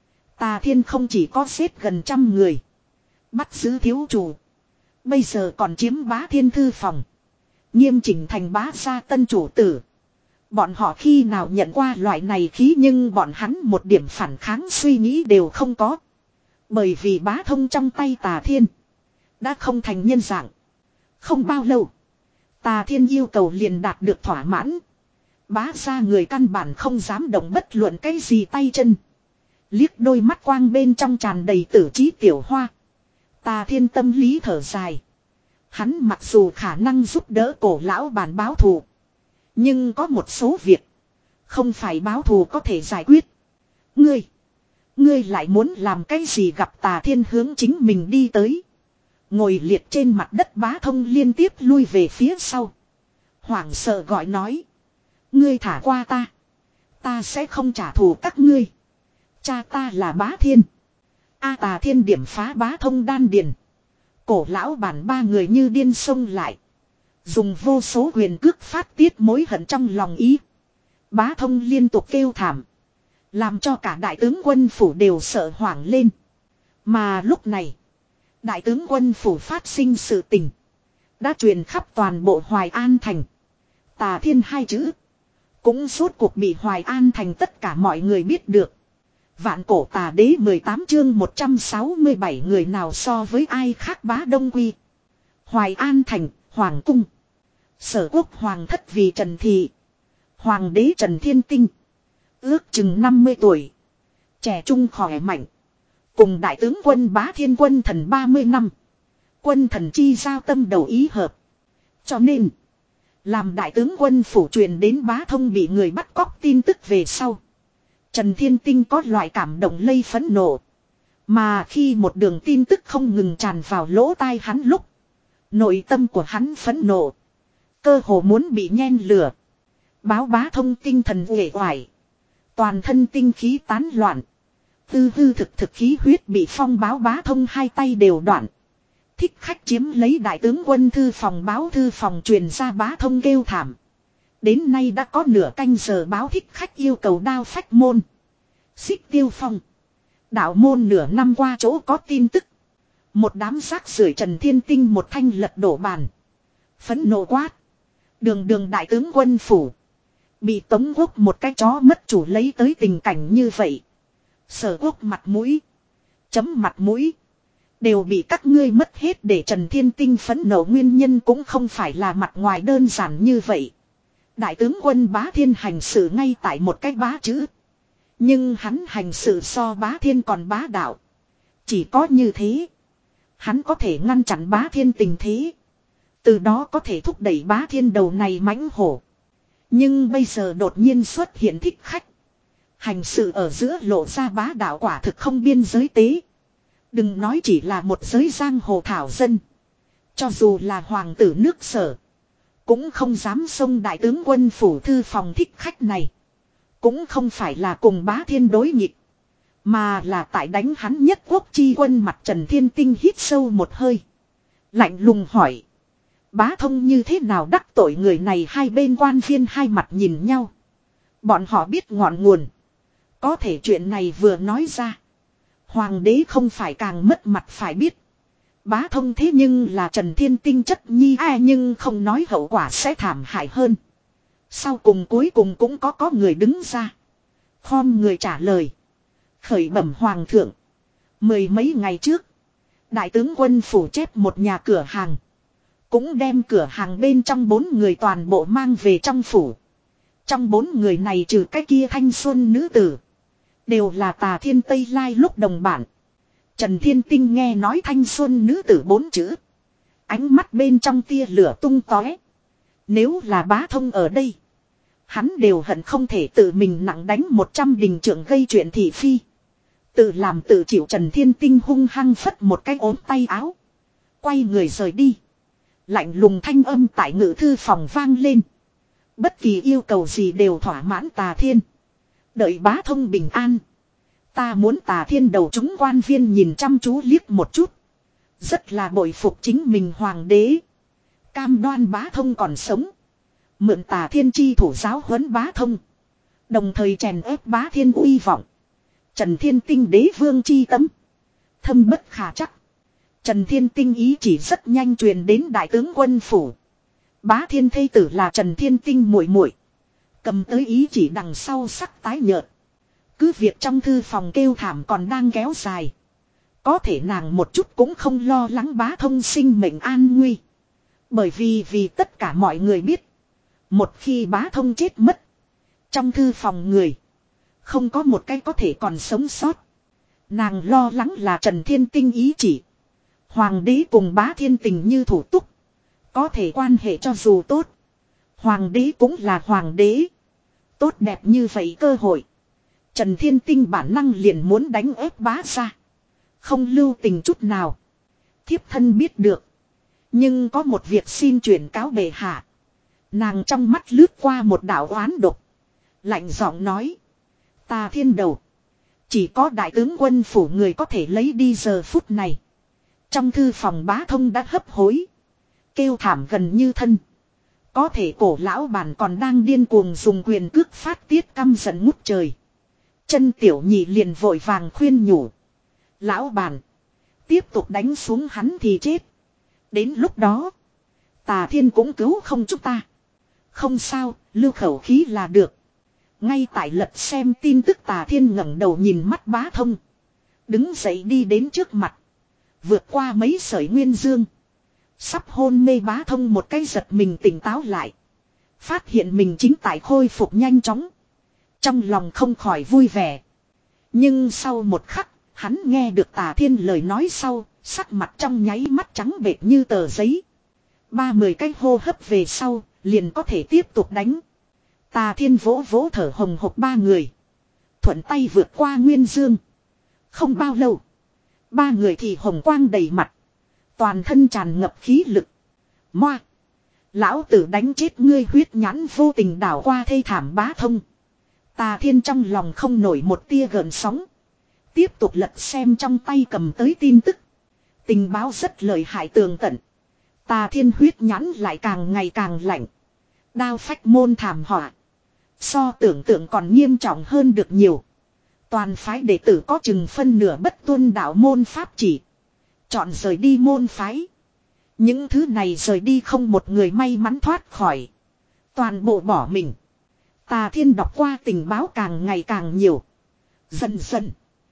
Tà Thiên không chỉ có giết gần trăm người. Bắt giữ thiếu chủ. Bây giờ còn chiếm bá thiên thư phòng. Nghiêm chỉnh thành bá gia tân chủ tử. Bọn họ khi nào nhận qua loại này khí nhưng bọn hắn một điểm phản kháng suy nghĩ đều không có. Bởi vì bá thông trong tay Tà Thiên. Đã không thành nhân dạng. Không bao lâu. Tà Thiên yêu cầu liền đạt được thỏa mãn. Bá gia người căn bản không dám động bất luận cái gì tay chân. Liếc đôi mắt quang bên trong tràn đầy tử trí Tiểu Hoa. Tà Thiên tâm lý thở dài. Hắn mặc dù khả năng giúp đỡ cổ lão bản báo thù. Nhưng có một số việc. Không phải báo thù có thể giải quyết. Ngươi. Ngươi lại muốn làm cái gì gặp Tà Thiên hướng chính mình đi tới. Ngồi liệt trên mặt đất bá thông liên tiếp lui về phía sau. Hoảng sợ gọi nói. Ngươi thả qua ta. Ta sẽ không trả thù các ngươi. Cha ta là bá thiên. A Tà Thiên điểm phá bá thông đan điền. Cổ lão bản ba người như điên xông lại. Dùng vô số quyền cước phát tiết mối hận trong lòng ý. Bá thông liên tục kêu thảm. Làm cho cả đại tướng quân phủ đều sợ hoảng lên. Mà lúc này. Đại tướng quân phủ phát sinh sự tình. Đã truyền khắp toàn bộ Hoài An thành. Tà Thiên hai chữ. cũng rốt cuộc bị Hoài An thành tất cả mọi người biết được. Vạn cổ tà đế mười tám chương một trăm sáu mươi bảy người nào so với ai khác bá Đông Quy. Hoài An thành, Hoàng cung. Sở quốc hoàng thất vì Trần Thị. Hoàng đế Trần Thiên Tinh. Ước chừng năm mươi tuổi. Trẻ trung khỏe mạnh. Cùng đại tướng quân Bá Thiên Quân Thần ba mươi năm. Quân thần chi giao tâm đầu ý hợp. Cho nên, làm đại tướng quân phủ truyền đến Bá Thông bị người bắt cóc tin tức về sau. Trần Thiên Tinh có loại cảm động lây phẫn nộ. Mà khi một đường tin tức không ngừng tràn vào lỗ tai hắn lúc, nội tâm của hắn phẫn nộ. Cơ hồ muốn bị nhen lửa. Báo Bá Thông tinh thần uể oải. Toàn thân tinh khí tán loạn. Tư hư thực thực khí huyết bị phong báo Bá Thông hai tay đều đoạn. Thích khách chiếm lấy đại tướng quân thư phòng báo thư phòng truyền ra Bá Thông kêu thảm. Đến nay đã có nửa canh giờ báo thích khách yêu cầu đao phách môn. Xích tiêu phong. Đạo môn nửa năm qua chỗ có tin tức. Một đám rác rưởi Trần Thiên Tinh một thanh lật đổ bàn. Phẫn nộ quát. Đường đường đại tướng quân phủ. Bị Tống quốc một cái chó mất chủ lấy tới tình cảnh như vậy. Sở quốc mặt mũi. Chấm mặt mũi. Đều bị các ngươi mất hết để Trần Thiên Tinh phẫn nộ nguyên nhân cũng không phải là mặt ngoài đơn giản như vậy. Đại tướng quân Bá Thiên hành sự ngay tại một cái bá chữ. Nhưng hắn hành sự so Bá Thiên còn bá đạo. Chỉ có như thế. Hắn có thể ngăn chặn Bá Thiên tình thế. Từ đó có thể thúc đẩy Bá Thiên đầu này mãnh hổ. Nhưng bây giờ đột nhiên xuất hiện thích khách. Hành sự ở giữa lộ ra bá đạo quả thực không biên giới tế. Đừng nói chỉ là một giới giang hồ thảo dân. Cho dù là hoàng tử nước Sở. Cũng không dám xông đại tướng quân phủ thư phòng thích khách này. Cũng không phải là cùng Bá Thiên đối nghịch. Mà là tại đánh hắn nhất quốc chi quân mặt Trần Thiên Tinh hít sâu một hơi. Lạnh lùng hỏi. Bá Thông như thế nào đắc tội người này, hai bên quan viên hai mặt nhìn nhau. Bọn họ biết ngọn nguồn. Có thể chuyện này vừa nói ra. Hoàng đế không phải càng mất mặt phải biết. Bá Thông thế nhưng là Trần Thiên Tinh chất nhi ai nhưng không nói hậu quả sẽ thảm hại hơn. Sau cùng cuối cùng cũng có có người đứng ra. Khom người trả lời. Khởi bẩm hoàng thượng. Mười mấy ngày trước. Đại tướng quân phủ chép một nhà cửa hàng. Cũng đem cửa hàng bên trong bốn người toàn bộ mang về trong phủ. Trong bốn người này trừ cái kia thanh xuân nữ tử. Đều là Tà Thiên Tây Lai lúc đồng bản. Trần Thiên Tinh nghe nói thanh xuân nữ tử bốn chữ. Ánh mắt bên trong tia lửa tung tóe. Nếu là Bá Thông ở đây. Hắn đều hận không thể tự mình nặng đánh một trăm đình trưởng gây chuyện thị phi. Tự làm tự chịu. Trần Thiên Tinh hung hăng phất một cái ốm tay áo. Quay người rời đi. Lạnh lùng thanh âm tại ngự thư phòng vang lên. Bất kỳ yêu cầu gì đều thỏa mãn Tà Thiên. Đợi Bá Thông bình an. Ta muốn Tà Thiên đầu chúng quan viên nhìn chăm chú liếc một chút. Rất là bội phục chính mình hoàng đế. Cam đoan Bá Thông còn sống. Mượn Tà Thiên chi thủ giáo huấn Bá Thông. Đồng thời chèn ép Bá Thiên uy vọng. Trần Thiên Tinh đế vương chi tấm. Thâm bất khả chắc. Trần Thiên Tinh ý chỉ rất nhanh truyền đến đại tướng quân phủ. Bá Thiên thê tử là Trần Thiên Tinh muội muội. Cầm tới ý chỉ đằng sau sắc tái nhợt. Cứ việc trong thư phòng kêu thảm còn đang kéo dài. Có thể nàng một chút cũng không lo lắng Bá Thông sinh mệnh an nguy. Bởi vì vì tất cả mọi người biết. Một khi Bá Thông chết mất. Trong thư phòng người. Không có một cái có thể còn sống sót. Nàng lo lắng là Trần Thiên Tinh ý chỉ. Hoàng đế cùng Bá Thiên tình như thủ túc. Có thể quan hệ cho dù tốt. Hoàng đế cũng là hoàng đế. Tốt đẹp như vậy cơ hội. Trần Thiên Tinh bản năng liền muốn đánh ép Bá ra. Không lưu tình chút nào. Thiếp thân biết được. Nhưng có một việc xin chuyển cáo bệ hạ. Nàng trong mắt lướt qua một đạo oán độc. Lạnh giọng nói. Tà Thiên đầu. Chỉ có đại tướng quân phủ người có thể lấy đi giờ phút này. Trong thư phòng Bá Thông đã hấp hối. Kêu thảm gần như thân. Có thể cổ lão bản còn đang điên cuồng dùng quyền cước phát tiết căm giận ngút trời. Chân tiểu nhị liền vội vàng khuyên nhủ. Lão bản. Tiếp tục đánh xuống hắn thì chết. Đến lúc đó. Tà Thiên cũng cứu không chúng ta. Không sao, lưu khẩu khí là được. Ngay tại lật xem tin tức Tà Thiên ngẩng đầu nhìn mắt Bá Thông. Đứng dậy đi đến trước mặt. Vượt qua mấy sợi nguyên dương. Sắp hôn mê Bá Thông một cái giật mình tỉnh táo lại. Phát hiện mình chính tại khôi phục nhanh chóng. Trong lòng không khỏi vui vẻ. Nhưng sau một khắc, hắn nghe được Tà Thiên lời nói sau, sắc mặt trong nháy mắt trắng bệch như tờ giấy. Ba mười cái hô hấp về sau, liền có thể tiếp tục đánh. Tà Thiên vỗ vỗ thở hồng hộc ba người. Thuận tay vượt qua nguyên dương. Không bao lâu. Ba người thì hồng quang đầy mặt. Toàn thân tràn ngập khí lực. Moa. Lão tử đánh chết ngươi huyết nhãn vô tình đảo qua thê thảm Bá Thông. Tà Thiên trong lòng không nổi một tia gợn sóng. Tiếp tục lật xem trong tay cầm tới tin tức. Tình báo rất lợi hại tường tận. Tà Thiên huyết nhãn lại càng ngày càng lạnh. Đao phách môn thảm họa. So tưởng tượng còn nghiêm trọng hơn được nhiều. Toàn phái đệ tử có chừng phân nửa bất tuân đạo môn pháp chỉ. Chọn rời đi môn phái. Những thứ này rời đi không một người may mắn thoát khỏi. Toàn bộ bỏ mình. Tà Thiên đọc qua tình báo càng ngày càng nhiều. Dần dần.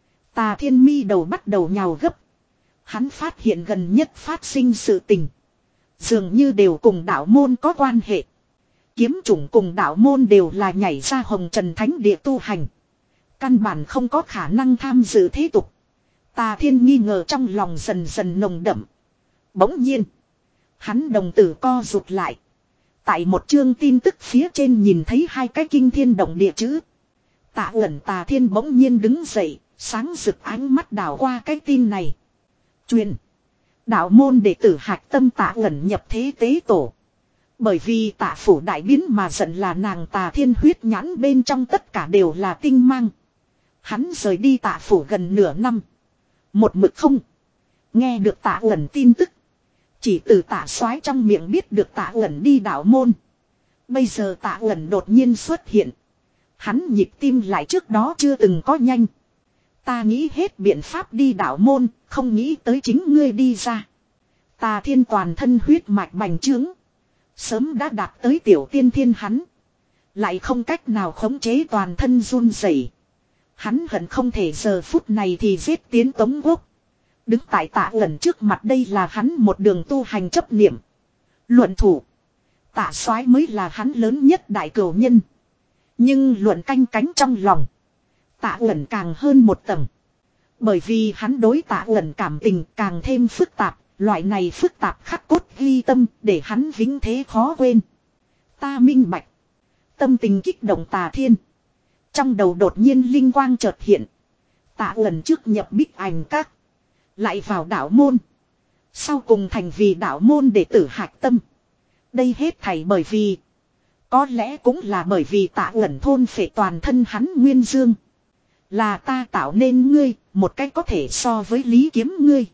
Tà Thiên mi đầu bắt đầu nhào gấp. Hắn phát hiện gần nhất phát sinh sự tình. Dường như đều cùng đạo môn có quan hệ. Kiếm chủng cùng đạo môn đều là nhảy ra hồng trần thánh địa tu hành. Căn bản không có khả năng tham dự thế tục. Tà Thiên nghi ngờ trong lòng dần dần nồng đậm. Bỗng nhiên. Hắn đồng tử co rụt lại. Tại một chương tin tức phía trên nhìn thấy hai cái kinh thiên động địa chữ. Tạ Uẩn Tà Thiên bỗng nhiên đứng dậy. Sáng rực ánh mắt đảo qua cái tin này. Truyền. Đạo môn đệ tử hạch tâm Tạ Uẩn nhập thế tế tổ. Bởi vì Tạ phủ đại biến mà giận là nàng Tà Thiên huyết nhãn bên trong tất cả đều là tinh mang. Hắn rời đi Tạ phủ gần nửa năm. Một mực không. Nghe được Tạ Uẩn tin tức. Chỉ từ Tạ Soái trong miệng biết được Tạ Uẩn đi đạo môn. Bây giờ Tạ Uẩn đột nhiên xuất hiện. Hắn nhịp tim lại trước đó chưa từng có nhanh. Ta nghĩ hết biện pháp đi đạo môn, không nghĩ tới chính ngươi đi ra. Tà Thiên toàn thân huyết mạch bành trướng. Sớm đã đạt tới tiểu tiên thiên hắn. Lại không cách nào khống chế toàn thân run rẩy. Hắn hận không thể giờ phút này thì giết tiến Tống Quốc. Đứng tại Tạ Uẩn trước mặt đây là hắn một đường tu hành chấp niệm. Luận thủ. Tạ Soái mới là hắn lớn nhất đại cửu nhân. Nhưng luận canh cánh trong lòng. Tạ Uẩn càng hơn một tầng. Bởi vì hắn đối Tạ Uẩn cảm tình càng thêm phức tạp. Loại này phức tạp khắc cốt ghi tâm để hắn vĩnh thế khó quên. Ta minh bạch. Tâm tình kích động Tà Thiên. Trong đầu đột nhiên linh quang chợt hiện. Tạ Uẩn trước nhập Bích Ảnh Các. Lại vào đạo môn. Sau cùng thành vì đạo môn đệ tử hạch tâm. Đây hết thảy bởi vì. Có lẽ cũng là bởi vì Tạ Uẩn thôn phệ toàn thân hắn nguyên dương. Là ta tạo nên ngươi, một cách có thể so với Lý Kiếm ngươi.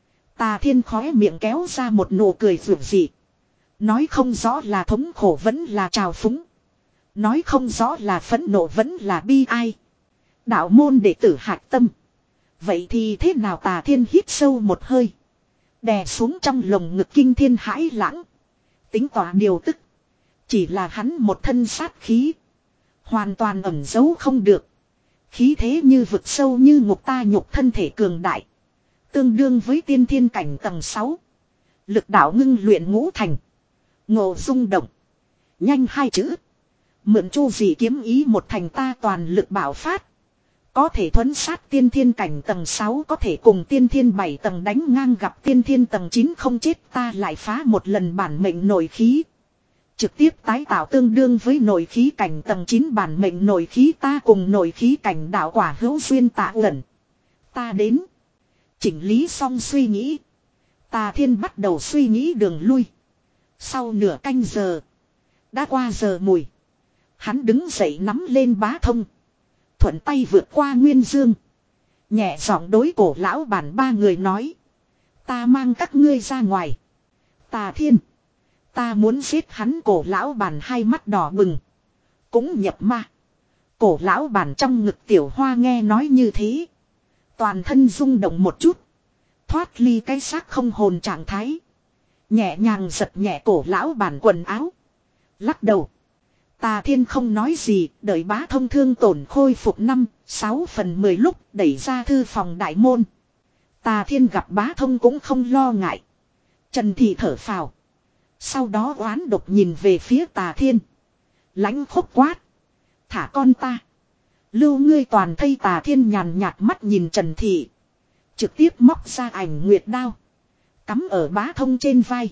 Tà Thiên khóe miệng kéo ra một nụ cười rực dị. Nói không rõ là thống khổ vẫn là trào phúng. Nói không rõ là phẫn nộ vẫn là bi ai. Đạo môn đệ tử hạch tâm. Vậy thì thế nào Tà Thiên hít sâu một hơi. Đè xuống trong lồng ngực kinh thiên hãi lãng. Tính tỏa điều tức. Chỉ là hắn một thân sát khí. Hoàn toàn ẩn giấu không được. Khí thế như vực sâu như ngục ta nhục thân thể cường đại. Tương đương với tiên thiên cảnh tầng sáu. Lực đạo ngưng luyện ngũ thành. Ngộ rung động. Nhanh hai chữ. Mượn chu dị kiếm ý một thành ta toàn lực bảo phát. Có thể thuấn sát tiên thiên cảnh tầng sáu có thể cùng tiên thiên bảy tầng đánh ngang gặp tiên thiên tầng chín không chết ta lại phá một lần bản mệnh nội khí. Trực tiếp tái tạo tương đương với nội khí cảnh tầng chín bản mệnh nội khí ta cùng nội khí cảnh đạo quả hữu duyên Tạ Uẩn. Ta đến. Chỉnh lý xong suy nghĩ. Tà Thiên bắt đầu suy nghĩ đường lui. Sau nửa canh giờ. Đã qua giờ mùi. Hắn đứng dậy nắm lên Bá Thông. Thuận tay vượt qua Nguyên Dương. Nhẹ giọng đối cổ lão bản ba người nói. Ta mang các ngươi ra ngoài. Tà Thiên. Ta muốn giết hắn cổ lão bản hai mắt đỏ bừng. Cũng nhập ma. Cổ lão bản trong ngực tiểu hoa nghe nói như thế. Toàn thân rung động một chút. Thoát ly cái xác không hồn trạng thái. Nhẹ nhàng giật nhẹ cổ lão bản quần áo. Lắc đầu. Tà Thiên không nói gì, đợi Bá Thông thương tổn khôi phục năm, sáu phần mười lúc đẩy ra thư phòng đại môn. Tà Thiên gặp Bá Thông cũng không lo ngại. Trần Thị thở phào. Sau đó oán độc nhìn về phía Tà Thiên. Lãnh khốc quát. Thả con ta. Lưu ngươi toàn thây. Tà Thiên nhàn nhạt mắt nhìn Trần Thị. Trực tiếp móc ra ảnh nguyệt đao. Cắm ở Bá Thông trên vai.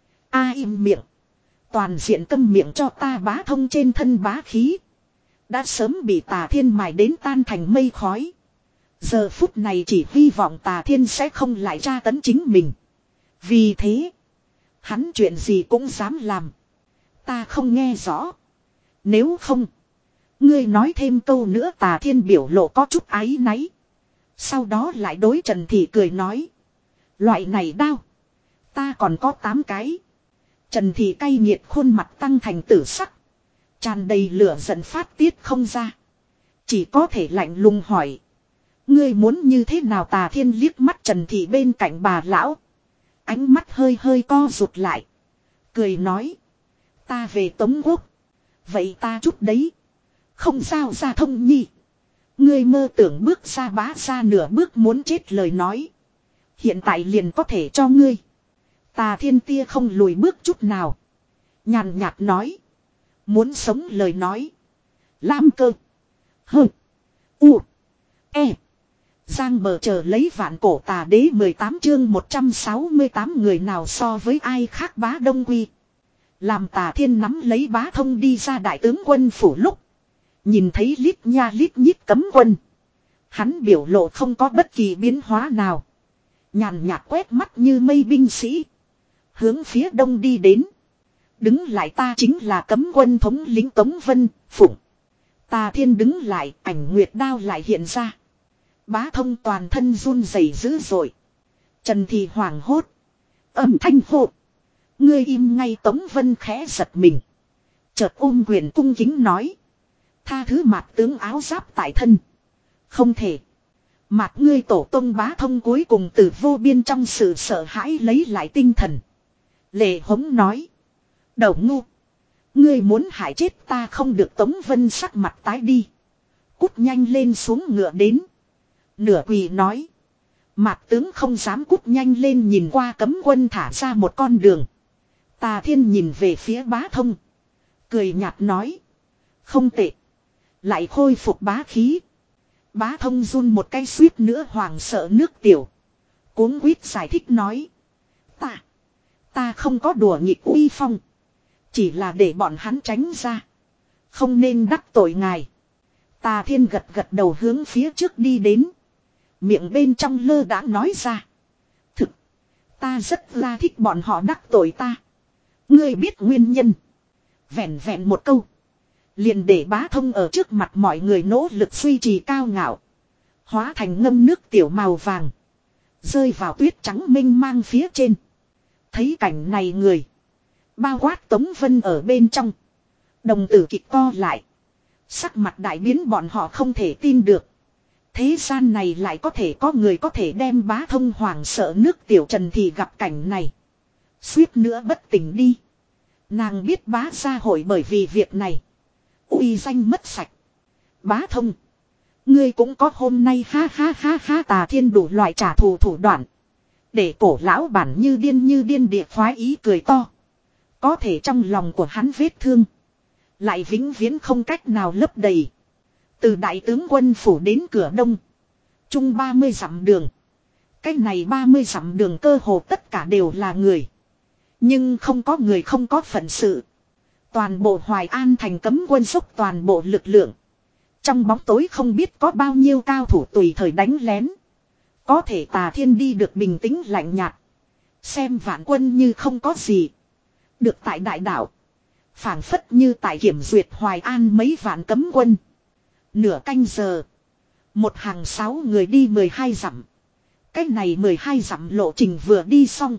A im miệng. Toàn diện câm miệng cho ta. Bá Thông trên thân bá khí. Đã sớm bị Tà Thiên mài đến tan thành mây khói. Giờ phút này chỉ hy vọng Tà Thiên sẽ không lại tra tấn chính mình. Vì thế. Hắn chuyện gì cũng dám làm. Ta không nghe rõ. Nếu không. Ngươi nói thêm câu nữa. Tà Thiên biểu lộ có chút áy náy. Sau đó lại đối Trần Thị cười nói. Loại này đau. Ta còn có tám cái. Trần Thị cay nghiệt khuôn mặt tăng thành tử sắc. Tràn đầy lửa giận phát tiết không ra. Chỉ có thể lạnh lùng hỏi. Ngươi muốn như thế nào? Tà Thiên liếc mắt Trần Thị bên cạnh bà lão. Ánh mắt hơi hơi co rụt lại. Cười nói. Ta về Tống Quốc. Vậy ta chút đấy. Không sao ra Thông nhi. Ngươi mơ tưởng bước ra bá ra nửa bước muốn chết lời nói. Hiện tại liền có thể cho ngươi. Tà Thiên tia không lùi bước chút nào. Nhàn nhạt nói. Muốn sống lời nói. Lam cơ. Hơ. U. E. Giang bờ chờ lấy vạn cổ tà đế mười tám chương một trăm sáu mươi tám người nào so với ai khác. Bá Đông Quy. Làm Tà Thiên nắm lấy Bá Thông đi ra đại tướng quân phủ lúc. Nhìn thấy lít nha lít nhít cấm quân. Hắn biểu lộ không có bất kỳ biến hóa nào. Nhàn nhạt quét mắt như mây binh sĩ. Hướng phía đông đi đến. Đứng lại, ta chính là cấm quân thống lĩnh Tống Vân, Phụng. Tà Thiên đứng lại, ảnh nguyệt đao lại hiện ra. Bá Thông toàn thân run rẩy dữ dội. Trần Thị hoảng hốt. Âm thanh hô. Ngươi im ngay. Tống Vân khẽ giật mình. Chợt ôm quyền cung kính nói. Tha thứ Mạt tướng áo giáp tại thân. Không thể. Mạt ngươi tổ tông. Bá Thông cuối cùng từ vô biên trong sự sợ hãi lấy lại tinh thần. Lệ hống nói. Đầu ngu. Ngươi muốn hại chết ta không được. Tống Vân sắc mặt tái đi. Cút nhanh lên xuống ngựa đến. Nửa quỳ nói. Mạt tướng không dám. Cút nhanh lên. Nhìn qua cấm quân thả ra một con đường. Tà Thiên nhìn về phía Bá Thông. Cười nhạt nói. Không tệ. Lại khôi phục bá khí. Bá Thông run một cái suýt nữa hoàng sợ nước tiểu. Cuống quýt giải thích nói. Ta. Ta không có đùa nghịch uy phong. Chỉ là để bọn hắn tránh ra. Không nên đắc tội ngài. Tà Thiên gật gật đầu hướng phía trước đi đến. Miệng bên trong lơ đã nói ra. Thực. Ta rất là thích bọn họ đắc tội ta. Ngươi biết nguyên nhân. Vẹn vẹn một câu. Liền để Bá Thông ở trước mặt mọi người nỗ lực duy trì cao ngạo. Hóa thành ngâm nước tiểu màu vàng. Rơi vào tuyết trắng mênh mang phía trên. Thấy cảnh này người. Bao quát Tống Vân ở bên trong. Đồng tử kịch co lại. Sắc mặt đại biến, bọn họ không thể tin được. Thế gian này lại có thể có người có thể đem Bá Thông hoảng sợ nước tiểu. Trần Thị gặp cảnh này. Suýt nữa bất tỉnh đi. Nàng biết Bá gia hội bởi vì việc này. Uy danh mất sạch. Bá Thông. Ngươi cũng có hôm nay. Ha ha ha ha. Tà Thiên đủ loại trả thù thủ đoạn. Để cổ lão bản như điên như điên địa khoái ý cười to. Có thể trong lòng của hắn vết thương. Lại vĩnh viễn không cách nào lấp đầy. Từ đại tướng quân phủ đến cửa đông. Chung ba mươi dặm đường. Cách này ba mươi dặm đường cơ hồ tất cả đều là người. Nhưng không có người không có phận sự. Toàn bộ Hoài An thành cấm quân dốc toàn bộ lực lượng. Trong bóng tối không biết có bao nhiêu cao thủ tùy thời đánh lén. Có thể Tà Thiên đi được bình tĩnh lạnh nhạt. Xem vạn quân như không có gì. Được tại đại đảo. Phảng phất như tại kiểm duyệt Hoài An mấy vạn cấm quân. Nửa canh giờ. Một hàng sáu người đi mười hai dặm. Cách này mười hai dặm lộ trình vừa đi xong.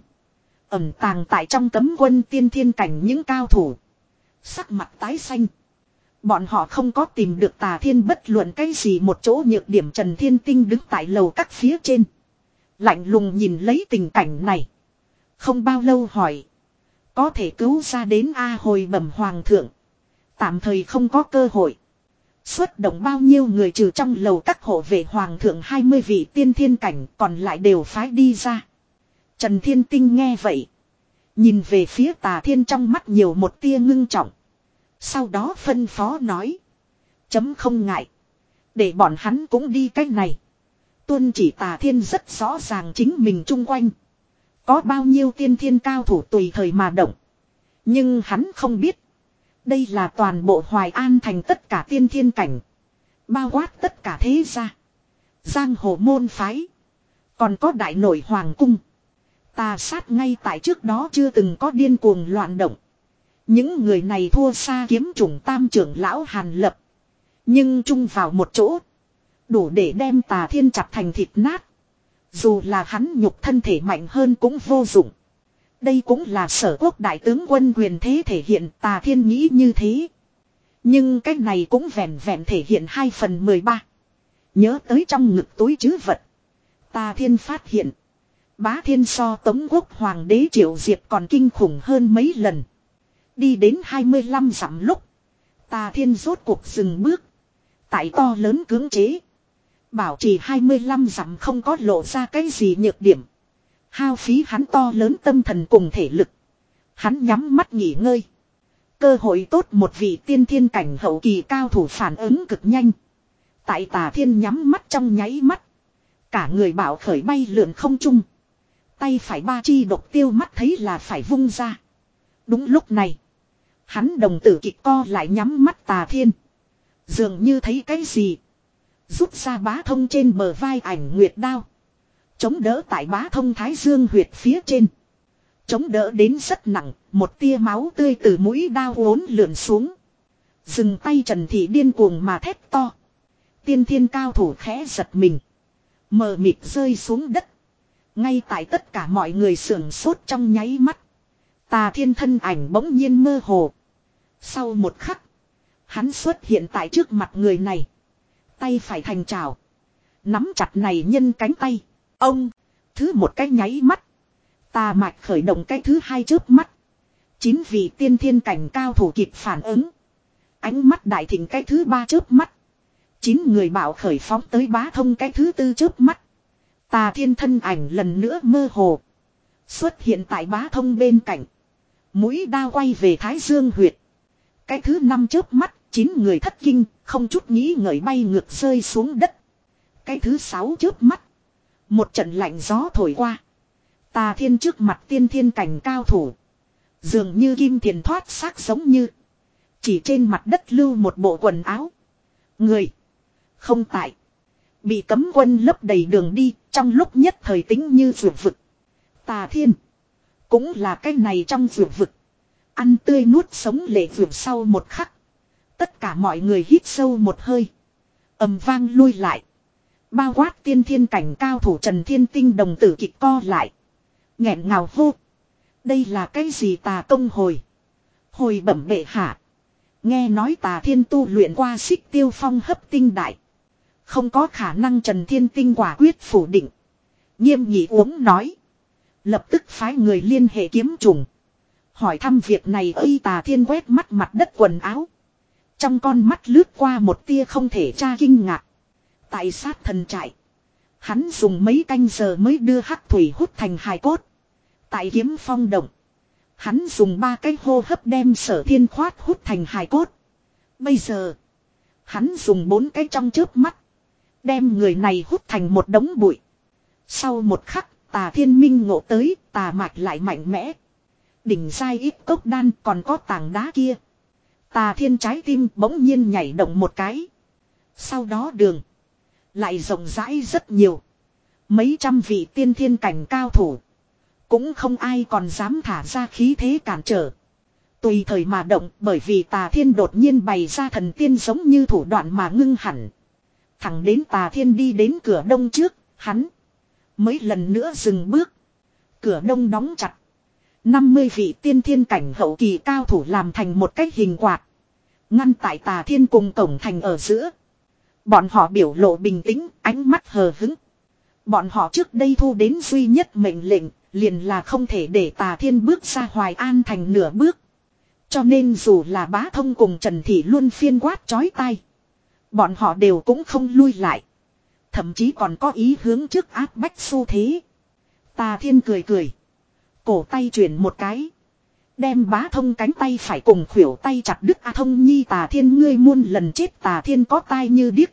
Ẩn tàng tại trong cấm quân tiên thiên cảnh những cao thủ. Sắc mặt tái xanh. Bọn họ không có tìm được Tà Thiên bất luận cái gì một chỗ nhược điểm. Trần Thiên Tinh đứng tại lầu các phía trên. Lạnh lùng nhìn lấy tình cảnh này. Không bao lâu hỏi. Có thể cứu ra đến A hồi bẩm hoàng thượng. Tạm thời không có cơ hội. Xuất động bao nhiêu người trừ trong lầu các hộ vệ hoàng thượng hai mươi vị tiên thiên cảnh còn lại đều phái đi ra. Trần Thiên Tinh nghe vậy. Nhìn về phía Tà Thiên trong mắt nhiều một tia ngưng trọng. Sau đó phân phó nói. Chấm không ngại. Để bọn hắn cũng đi cách này. Tuân chỉ Tà Thiên rất rõ ràng chính mình chung quanh. Có bao nhiêu tiên thiên cao thủ tùy thời mà động. Nhưng hắn không biết. Đây là toàn bộ Hoài An thành tất cả tiên thiên cảnh. Bao quát tất cả thế gia. Giang hồ môn phái. Còn có đại nội hoàng cung. Tà sát ngay tại trước đó chưa từng có điên cuồng loạn động. Những người này thua xa kiếm chủng tam trưởng lão Hàn Lập. Nhưng chung vào một chỗ. Đủ để đem Tà Thiên chặt thành thịt nát. Dù là hắn nhục thân thể mạnh hơn cũng vô dụng. Đây cũng là Sở Quốc đại tướng quân quyền thế thể hiện, Tà Thiên nghĩ như thế. Nhưng cái này cũng vẹn vẹn thể hiện hai phần mười ba. Nhớ tới trong ngực túi trữ vật. Tà Thiên phát hiện. Bá Thiên so Tống Quốc Hoàng đế Triệu Diệp còn kinh khủng hơn mấy lần. Đi đến hai mươi lăm dặm lúc. Tà Thiên rốt cuộc dừng bước. Tại to lớn cưỡng chế. Bảo trì hai mươi lăm dặm không có lộ ra cái gì nhược điểm. Hao phí hắn to lớn tâm thần cùng thể lực. Hắn nhắm mắt nghỉ ngơi. Cơ hội tốt một vị tiên thiên cảnh hậu kỳ cao thủ phản ứng cực nhanh. Tại Tà Thiên nhắm mắt trong nháy mắt. Cả người bảo khởi bay lượn không trung. Tay phải ba chi độc tiêu mắt thấy là phải vung ra. Đúng lúc này. Hắn đồng tử kịch co lại nhắm mắt Tà Thiên. Dường như thấy cái gì. Rút ra bá thông trên bờ vai ảnh nguyệt đao. Chống đỡ tại bá thông thái dương huyệt phía trên. Chống đỡ đến rất nặng. Một tia máu tươi từ mũi đao uốn lượn xuống. Dừng tay Trần Thị điên cuồng mà thét to. Tiên thiên cao thủ khẽ giật mình. Mờ mịt rơi xuống đất. Ngay tại tất cả mọi người sưởng sốt trong nháy mắt. Tà Thiên thân ảnh bỗng nhiên mơ hồ. Sau một khắc. Hắn xuất hiện tại trước mặt người này. Tay phải thành trào. Nắm chặt này nhân cánh tay. Ông. Thứ một cái nháy mắt. Tà mạch khởi động cái thứ hai chớp mắt. Chín vị tiên thiên cảnh cao thủ kịp phản ứng. Ánh mắt đại thịnh cái thứ ba chớp mắt. Chín người bảo khởi phóng tới bá thông cái thứ tư chớp mắt. Tà Thiên thân ảnh lần nữa mơ hồ. Xuất hiện tại bá thông bên cạnh. Mũi đao quay về thái dương huyệt. Cái thứ năm chớp mắt. Chín người thất kinh. Không chút nghĩ ngợi bay ngược rơi xuống đất. Cái thứ sáu chớp mắt. Một trận lạnh gió thổi qua. Tà Thiên trước mặt tiên thiên cảnh cao thủ. Dường như kim tiền thoát xác giống như. Chỉ trên mặt đất lưu một bộ quần áo. Người. Không tại. Bị cấm quân lấp đầy đường đi. Trong lúc nhất thời tính như vượt vực. Tà Thiên. Cũng là cái này trong vượt vực. Ăn tươi nuốt sống lệ vượt sau một khắc. Tất cả mọi người hít sâu một hơi. Ầm vang lui lại. Bao quát tiên thiên cảnh cao thủ Trần Thiên Tinh đồng tử kịch co lại. Nghẹn ngào hô. Đây là cái gì tà công hồi. Hồi bẩm bệ hạ. Nghe nói Tà Thiên tu luyện qua xích tiêu phong hấp tinh đại. Không có khả năng Trần Thiên Tinh quả quyết phủ định. Nghiêm nhị uống nói. Lập tức phái người liên hệ kiếm trùng. Hỏi thăm việc này ơi Tà Thiên quét mắt mặt đất quần áo. Trong con mắt lướt qua một tia không thể tra kinh ngạc. Tại sát thần trại. Hắn dùng mấy canh giờ mới đưa hắc thủy hút thành hài cốt. Tại kiếm phong động. Hắn dùng ba cái hô hấp đem Sở Thiên khoát hút thành hài cốt. Bây giờ. Hắn dùng bốn cái trong chớp mắt. Đem người này hút thành một đống bụi. Sau một khắc Tà Thiên minh ngộ tới. Tà mạch lại mạnh mẽ. Đỉnh giai ít cốc đan còn có tảng đá kia. Tà Thiên trái tim bỗng nhiên nhảy động một cái. Sau đó đường. Lại rộng rãi rất nhiều. Mấy trăm vị tiên thiên cảnh cao thủ. Cũng không ai còn dám thả ra khí thế cản trở. Tùy thời mà động bởi vì Tà Thiên đột nhiên bày ra thần tiên giống như thủ đoạn mà ngưng hẳn. Thẳng đến Tà Thiên đi đến cửa đông trước, hắn mới lần nữa dừng bước. Cửa đông đóng chặt. năm mươi vị tiên thiên cảnh hậu kỳ cao thủ làm thành một cái hình quạt. Ngăn tại Tà Thiên cùng cổng thành ở giữa. Bọn họ biểu lộ bình tĩnh, ánh mắt hờ hững. Bọn họ trước đây thu đến duy nhất mệnh lệnh, liền là không thể để Tà Thiên bước ra Hoài An thành nửa bước. Cho nên dù là Bá Thông cùng Trần Thị luôn phiên quát chói tai. Bọn họ đều cũng không lui lại. Thậm chí còn có ý hướng trước áp bách xu thế. Tà Thiên cười cười. Cổ tay chuyển một cái. Đem Bá Thông cánh tay phải cùng khuỷu tay chặt đứt. A Thông nhi Tà Thiên ngươi muôn lần chết. Tà Thiên có tai như điếc.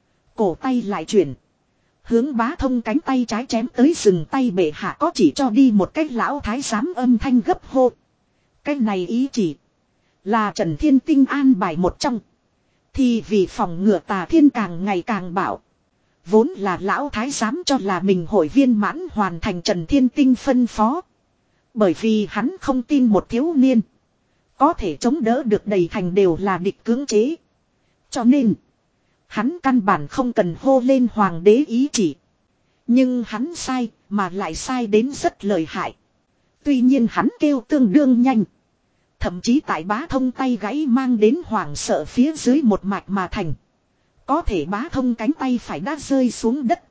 Cổ tay lại chuyển. Hướng Bá Thông cánh tay trái chém tới dừng tay bệ hạ có chỉ cho đi một cách lão thái giám âm thanh gấp hô. Cái này ý chỉ. Là Trần Thiên Tinh an bài một trong. Thì vì phòng ngừa Tà Thiên càng ngày càng bảo. Vốn là lão thái giám cho là mình hội viên mãn hoàn thành Trần Thiên Tinh phân phó. Bởi vì hắn không tin một thiếu niên. Có thể chống đỡ được đầy thành đều là địch cưỡng chế. Cho nên. Hắn căn bản không cần hô lên hoàng đế ý chỉ. Nhưng hắn sai mà lại sai đến rất lợi hại. Tuy nhiên hắn kêu tương đương nhanh. Thậm chí tại Bá Thông tay gãy mang đến hoảng sợ phía dưới một mạch mà thành. Có thể Bá Thông cánh tay phải đã rơi xuống đất.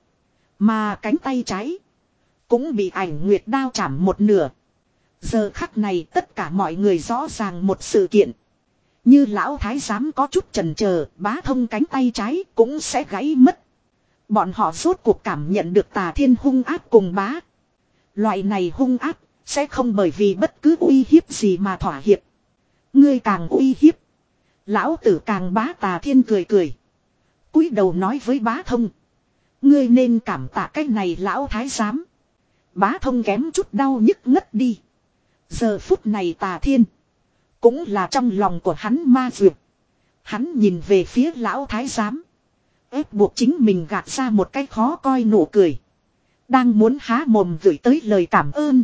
Mà cánh tay trái. Cũng bị ảnh nguyệt đao chảm một nửa. Giờ khắc này tất cả mọi người rõ ràng một sự kiện. Như lão thái giám có chút chần chờ, Bá Thông cánh tay trái cũng sẽ gãy mất. Bọn họ rốt cuộc cảm nhận được Tà Thiên hung áp cùng bá. Loại này hung áp sẽ không bởi vì bất cứ uy hiếp gì mà thỏa hiệp. Ngươi càng uy hiếp, lão tử càng bá. Tà Thiên cười cười. Cúi đầu nói với Bá Thông. Ngươi nên cảm tạ cái này lão thái giám. Bá Thông kém chút đau nhức ngất đi. Giờ phút này Tà Thiên. Cũng là trong lòng của hắn ma duyệt. Hắn nhìn về phía lão thái giám. Ép buộc chính mình gạt ra một cái khó coi nụ cười. Đang muốn há mồm gửi tới lời cảm ơn.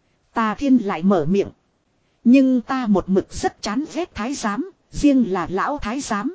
Tà Thiên lại mở miệng. Nhưng ta một mực rất chán ghét thái giám. Riêng là lão thái giám.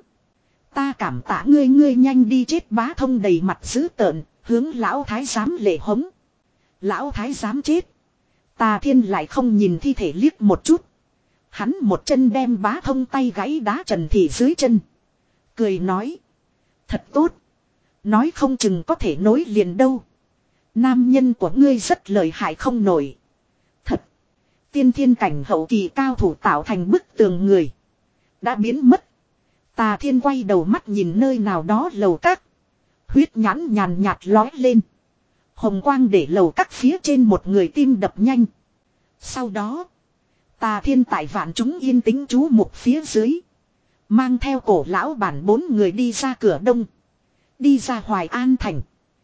Ta cảm tạ ngươi ngươi nhanh đi chết. Bá Thông đầy mặt dữ tợn. Hướng lão thái giám lệ hống. Lão thái giám chết. Tà Thiên lại không nhìn thi thể liếc một chút. Hắn một chân đem Bá Thông tay gãy đá Trần Thị dưới chân. Cười nói. Thật tốt. Nói không chừng có thể nối liền đâu. Nam nhân của ngươi rất lợi hại không nổi. Thật. Tiên thiên cảnh hậu kỳ cao thủ tạo thành bức tường người. Đã biến mất. Tà Thiên quay đầu mắt nhìn nơi nào đó lầu các. Huyết nhãn nhàn nhạt lói lên. Hồng quang để lầu các phía trên một người tim đập nhanh. Sau đó. Tà Thiên tại vạn chúng yên tĩnh chú mục phía dưới. Mang theo cổ lão bản bốn người đi ra cửa đông. Đi ra Hoài An Thành.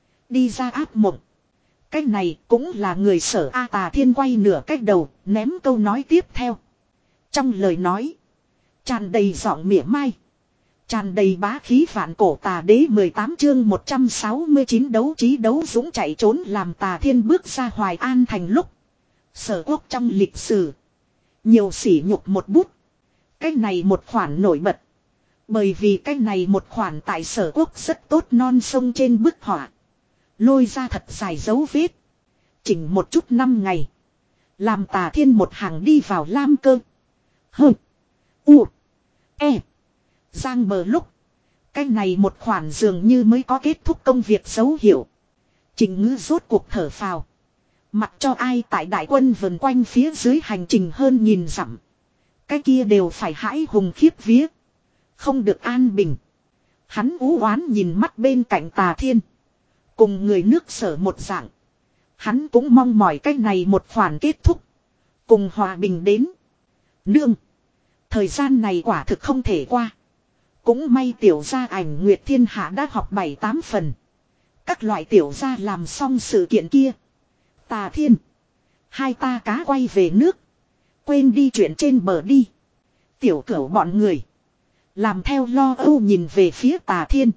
Đi ra Áp Mộng. Cái này cũng là người Sở A. Tà Thiên quay nửa cách đầu, ném câu nói tiếp theo. Trong lời nói. Tràn đầy giọng mỉa mai. Tràn đầy bá khí vạn cổ. Tà Đế mười tám chương một trăm sáu mươi chín đấu trí đấu dũng chạy trốn. Làm Tà Thiên bước ra Hoài An Thành lúc. Sở Quốc trong lịch sử. Nhiều sỉ nhục một bút. Cái này một khoản nổi bật. Bởi vì cái này một khoản tại Sở Quốc rất tốt non sông trên bức họa. Lôi ra thật dài dấu vết. Chỉnh một chút năm ngày. Làm Tà Thiên một hàng đi vào Lam Cơ. Hơ. U. E. Giang bờ lúc. Cái này một khoản dường như mới có kết thúc công việc dấu hiệu. Trình Ngữ rốt cuộc thở phào. Mặc cho ai tại đại quân vần quanh phía dưới hành trình hơn nghìn dặm. Cái kia đều phải hãi hùng khiếp vía. Không được an bình. Hắn ú oán nhìn mắt bên cạnh Tà Thiên. Cùng người nước Sở một dạng. Hắn cũng mong mỏi cái này một khoản kết thúc. Cùng hòa bình đến. Nương. Thời gian này quả thực không thể qua. Cũng may tiểu gia ảnh Nguyệt Thiên Hạ đã học bảy tám phần. Các loại tiểu gia làm xong sự kiện kia. Tà Thiên. Hai ta cá quay về nước. Quên đi chuyện trên bờ đi. Tiểu cửu bọn người. Làm theo lo âu nhìn về phía Tà Thiên.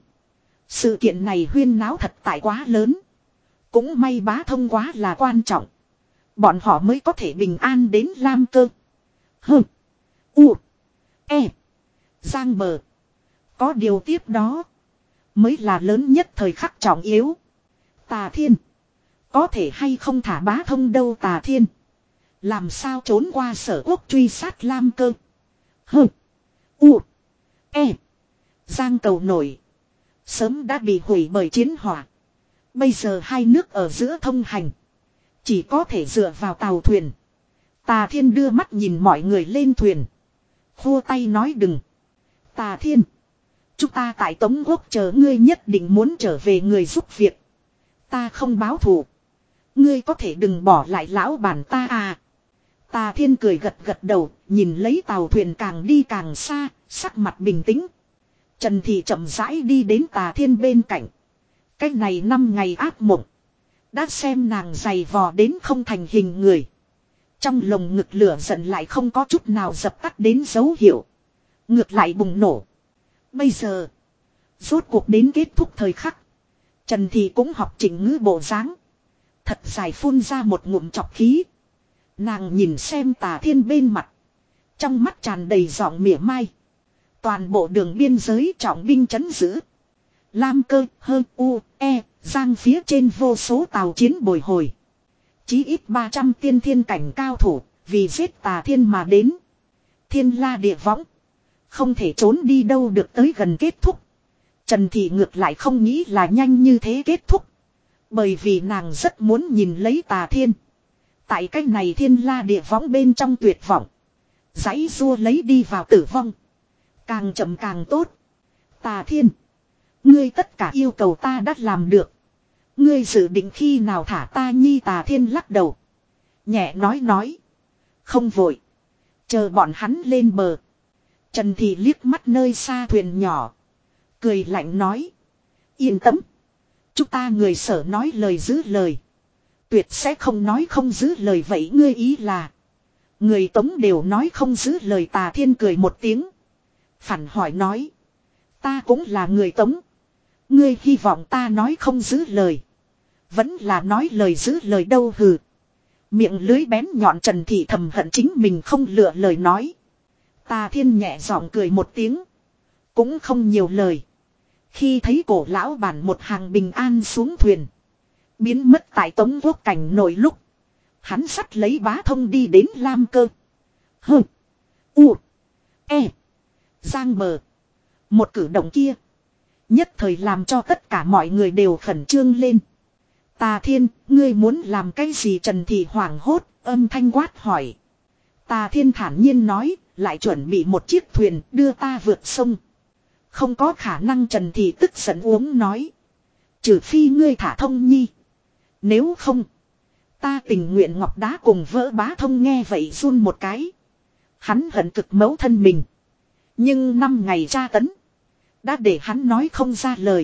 Sự kiện này huyên náo thật tại quá lớn. Cũng may Bá Thông quá là quan trọng. Bọn họ mới có thể bình an đến Lam Cơ. Hơ. U. E. Giang bờ. Có điều tiếp đó. Mới là lớn nhất thời khắc trọng yếu. Tà Thiên. Có thể hay không thả Bá Thông đâu. Tà Thiên. Làm sao trốn qua Sở Quốc truy sát Lam Cơ. Hơ. U. E. Giang cầu nổi. Sớm đã bị hủy bởi chiến hỏa. Bây giờ hai nước ở giữa thông hành. Chỉ có thể dựa vào tàu thuyền. Tà Thiên đưa mắt nhìn mọi người lên thuyền. Khua tay nói đừng. Tà Thiên. Chúng ta tại Tống Quốc chờ ngươi nhất định muốn trở về người giúp việc. Ta không báo thù. Ngươi có thể đừng bỏ lại lão bản ta à. Tà Thiên cười gật gật đầu, nhìn lấy tàu thuyền càng đi càng xa, sắc mặt bình tĩnh. Trần Thị chậm rãi đi đến Tà Thiên bên cạnh. Cách này năm ngày ác mộng. Đã xem nàng dày vò đến không thành hình người. Trong lồng ngực lửa giận lại không có chút nào dập tắt đến dấu hiệu. Ngược lại bùng nổ. Bây giờ. Rốt cuộc đến kết thúc thời khắc. Trần Thị cũng học chỉnh ngữ bộ dáng. Thật dài phun ra một ngụm chọc khí. Nàng nhìn xem Tà Thiên bên mặt. Trong mắt tràn đầy giọng mỉa mai. Toàn bộ đường biên giới trọng binh trấn giữ. Lam Cơ, Hơ, U, E, Giang phía trên vô số tàu chiến bồi hồi. Chí ít ba trăm tiên thiên cảnh cao thủ, vì giết Tà Thiên mà đến. Thiên la địa võng. Không thể trốn đi đâu được tới gần kết thúc. Trần Thị ngược lại không nghĩ là nhanh như thế kết thúc. Bởi vì nàng rất muốn nhìn lấy Tà Thiên. Tại cách này thiên la địa võng bên trong tuyệt vọng. Giãy rua lấy đi vào tử vong. Càng chậm càng tốt. Tà Thiên. Ngươi tất cả yêu cầu ta đã làm được. Ngươi dự định khi nào thả ta nhi? Tà Thiên lắc đầu. Nhẹ nói nói. Không vội. Chờ bọn hắn lên bờ. Trần Thị liếc mắt nơi xa thuyền nhỏ. Cười lạnh nói. Yên tâm. Chúng ta người Sở nói lời giữ lời. Tuyệt sẽ không nói không giữ lời. Vậy ngươi ý là. Người Tống đều nói không giữ lời. Tà Thiên cười một tiếng. Phản hỏi nói. Ta cũng là người Tống. Ngươi hy vọng ta nói không giữ lời. Vẫn là nói lời giữ lời đâu hừ. Miệng lưới bén nhọn Trần Thị thầm hận chính mình không lựa lời nói. Tà Thiên nhẹ giọng cười một tiếng. Cũng không nhiều lời. Khi thấy cổ lão bản một hàng bình an xuống thuyền. Biến mất tại Tống Quốc cảnh nội lúc. Hắn sắt lấy bá thông đi đến Lam Cơ. Hơ. U. E. Giang bờ. Một cử động kia. Nhất thời làm cho tất cả mọi người đều khẩn trương lên. Tà Thiên, ngươi muốn làm cái gì? Trần Thị hoảng hốt, âm thanh quát hỏi. Tà Thiên thản nhiên nói, lại chuẩn bị một chiếc thuyền đưa ta vượt sông. Không có khả năng. Trần Thị tức giận uống nói. Trừ phi ngươi thả Thông Nhi. Nếu không, ta tình nguyện ngọc đá cùng vỡ. Bá Thông nghe vậy run một cái. Hắn hận cực mẫu thân mình. Nhưng năm ngày tra tấn đã để hắn nói không ra lời.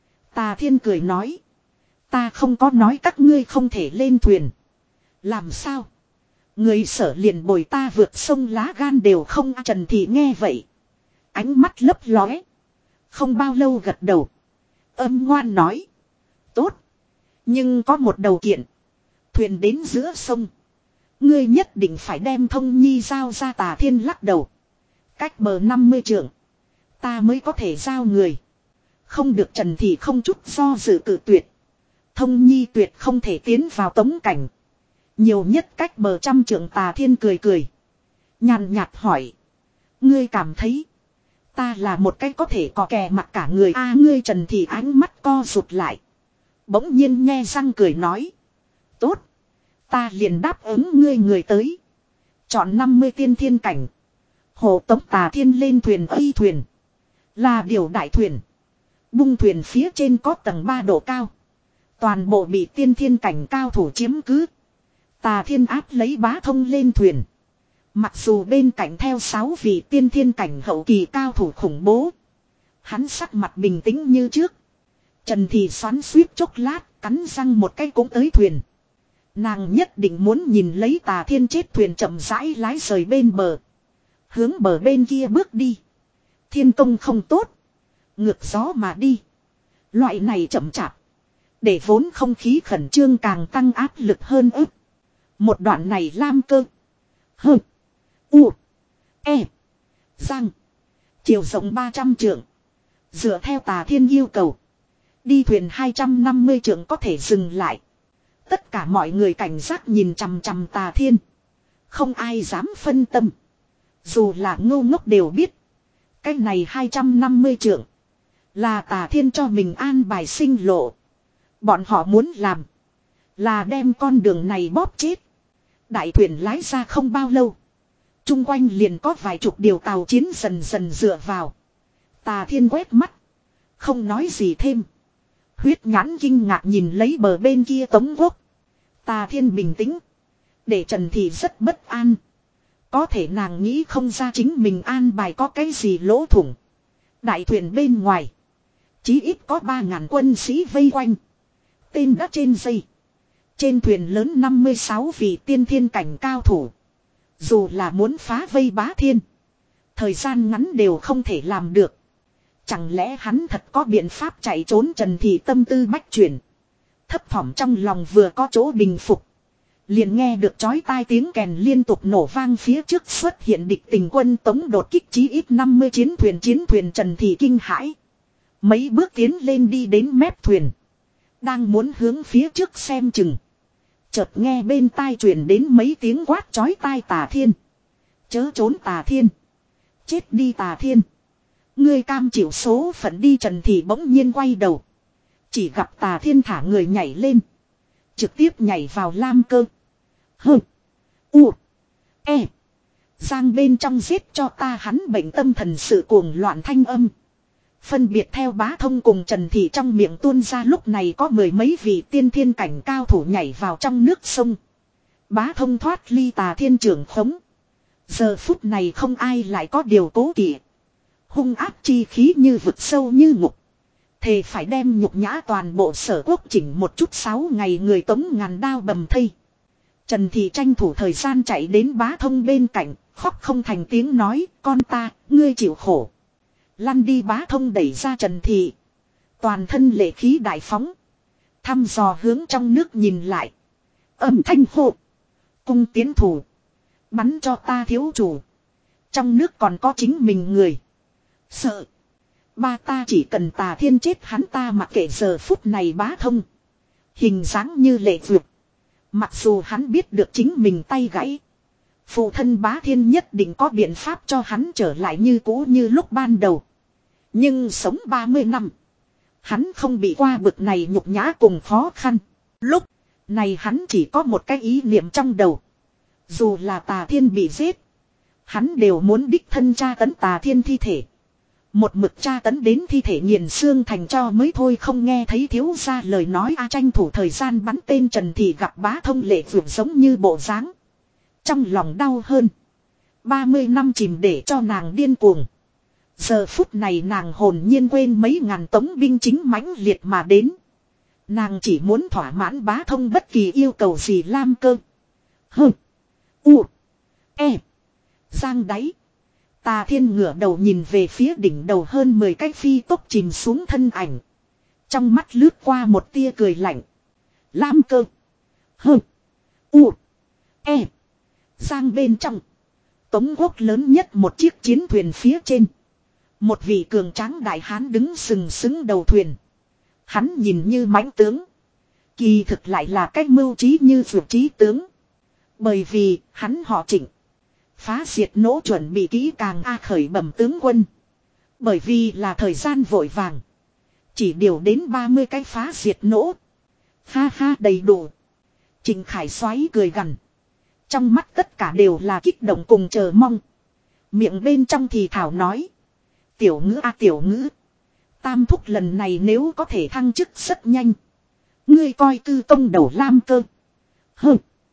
Tà Thiên cười nói. Ta không có nói các ngươi không thể lên thuyền. Làm sao? Người Sở liền bồi ta vượt sông lá gan đều không. Trần Thị nghe vậy. Ánh mắt lấp lóe. Không bao lâu gật đầu. Âm ngoan nói. Tốt. Nhưng có một đầu kiện. Thuyền đến giữa sông. Ngươi nhất định phải đem Thông Nhi giao ra. Tà Thiên lắc đầu. Cách bờ năm mươi trượng. Ta mới có thể giao người. Không được. Trần Thị không chút do dự cự tuyệt. Thông Nhi tuyệt không thể tiến vào Tống cảnh. Nhiều nhất cách bờ trăm trượng. Tà Thiên cười cười. Nhàn nhạt hỏi. Ngươi cảm thấy. Ta là một cái có thể cò kè mặt cả người a à? Ngươi Trần Thị ánh mắt co rụt lại. Bỗng nhiên nhe răng cười nói. Tốt. Ta liền đáp ứng ngươi. Người tới. Chọn năm mươi tiên thiên cảnh. Hộ tống Tà Thiên lên thuyền. Y thuyền. Là điều đại thuyền. Bung thuyền phía trên có tầng ba độ cao. Toàn bộ bị tiên thiên cảnh cao thủ chiếm cứ. Tà Thiên áp lấy Bá Thông lên thuyền. Mặc dù bên cạnh theo sáu vị tiên thiên cảnh hậu kỳ cao thủ khủng bố. Hắn sắc mặt bình tĩnh như trước. Trần Thị xoắn suýt chốc lát, cắn răng một cái cũng tới thuyền. Nàng nhất định muốn nhìn lấy Tà Thiên chết thuyền chậm rãi lái rời bên bờ. Hướng bờ bên kia bước đi. Thiên công không tốt. Ngược gió mà đi. Loại này chậm chạp. Để vốn không khí khẩn trương càng tăng áp lực hơn ức. Một đoạn này Lam Cơ. Hơ. U. E. Giang. Chiều rộng ba trăm trượng. Dựa theo Tà Thiên yêu cầu. Đi thuyền hai trăm năm mươi trượng có thể dừng lại. Tất cả mọi người cảnh giác nhìn chằm chằm Tà Thiên. Không ai dám phân tâm. Dù là ngu ngốc đều biết. Cái này hai trăm năm mươi trượng. Là Tà Thiên cho mình an bài sinh lộ. Bọn họ muốn làm. Là đem con đường này bóp chết. Đại thuyền lái ra không bao lâu. Chung quanh liền có vài chục điều tàu chiến dần dần dựa vào. Tà Thiên quét mắt. Không nói gì thêm. Huyết nhãn kinh ngạc nhìn lấy bờ bên kia Tống Quốc. Tà Thiên bình tĩnh. Để Trần Thị rất bất an. Có thể nàng nghĩ không ra chính mình an bài có cái gì lỗ thủng. Đại thuyền bên ngoài. Chí ít có ba ngàn quân sĩ vây quanh. Tên đã trên dây. Trên thuyền lớn năm mươi sáu vị tiên thiên cảnh cao thủ. Dù là muốn phá vây Bá Thiên. Thời gian ngắn đều không thể làm được. Chẳng lẽ hắn thật có biện pháp chạy trốn? Trần Thị tâm tư bách chuyển. Thấp thỏm trong lòng vừa có chỗ bình phục. Liền nghe được chói tai tiếng kèn liên tục nổ vang, phía trước xuất hiện địch tình quân Tống đột kích chí ít năm mươi chiến thuyền chiến thuyền. Trần Thị kinh hãi. Mấy bước tiến lên đi đến mép thuyền. Đang muốn hướng phía trước xem chừng. Chợt nghe bên tai truyền đến mấy tiếng quát chói tai. Tà Thiên. Chớ trốn Tà Thiên. Chết đi Tà Thiên. Ngươi cam chịu số phận đi. Trần Thị bỗng nhiên quay đầu. Chỉ gặp Tà Thiên thả người nhảy lên. Trực tiếp nhảy vào lam cơ. Hơ. U. E. Giang bên trong giết cho ta hắn bệnh tâm thần sự cuồng loạn thanh âm. Phân biệt theo Bá Thông cùng Trần Thị trong miệng tuôn ra. Lúc này có mười mấy vị tiên thiên cảnh cao thủ nhảy vào trong nước sông. Bá Thông thoát ly Tà Thiên trưởng khống. Giờ phút này không ai lại có điều cố kỵ. Hung áp chi khí như vực sâu như ngục. Thề phải đem nhục nhã toàn bộ Sở Quốc chỉnh một chút. Sáu ngày người Tống ngàn đao bầm thây. Trần Thị tranh thủ thời gian chạy đến Bá Thông bên cạnh. Khóc không thành tiếng nói. Con ta, ngươi chịu khổ. Lăn đi. Bá Thông đẩy ra Trần Thị. Toàn thân lệ khí đại phóng. Thăm dò hướng trong nước nhìn lại. Âm thanh hô. Cung tiến thủ. Bắn cho ta thiếu chủ. Trong nước còn có chính mình người. Sợ. Ba ta chỉ cần Tà Thiên chết hắn ta mặc kệ. Giờ phút này Bá Thông. Hình dáng như lệ vượt. Mặc dù hắn biết được chính mình tay gãy. Phụ thân Bá Thiên nhất định có biện pháp cho hắn trở lại như cũ như lúc ban đầu. Nhưng sống ba mươi năm. Hắn không bị qua bực này nhục nhã cùng khó khăn. Lúc này hắn chỉ có một cái ý niệm trong đầu. Dù là Tà Thiên bị giết. Hắn đều muốn đích thân tra tấn Tà Thiên thi thể. Một mực tra tấn đến thi thể nghiền xương thành cho mới thôi. Không nghe thấy thiếu gia lời nói. A tranh thủ thời gian bắn tên. Trần Thị gặp Bá Thông lệ vượt giống như bộ dáng. Trong lòng đau hơn. ba mươi năm chìm để cho nàng điên cuồng. Giờ phút này nàng hồn nhiên quên mấy ngàn Tống binh chính mãnh liệt mà đến. Nàng chỉ muốn thỏa mãn Bá Thông bất kỳ yêu cầu gì. Lam cơ. Hơ. U. E. Giang đáy. Tà Thiên ngửa đầu nhìn về phía đỉnh đầu hơn mười cái phi tốc chìm xuống thân ảnh. Trong mắt lướt qua một tia cười lạnh. Lam cơ. Hơ. U. E. Giang bên trong. Tống Quốc lớn nhất một chiếc chiến thuyền phía trên. Một vị cường tráng đại hán đứng sừng sững đầu thuyền. Hắn nhìn như mãnh tướng. Kỳ thực lại là cách mưu trí như vượt trí tướng. Bởi vì hắn họ Trịnh. Phá diệt nỗ chuẩn bị kỹ càng a khởi bẩm tướng quân. Bởi vì là thời gian vội vàng. Chỉ điều đến ba mươi cái phá diệt nỗ. Ha ha đầy đủ. Trịnh Khải xoáy cười gằn. Trong mắt tất cả đều là kích động cùng chờ mong. Miệng bên trong thì thảo nói. Tiểu ngữ a tiểu ngữ. Tam thúc lần này nếu có thể thăng chức rất nhanh. Ngươi coi cư công đầu Lam cơ. Hơ.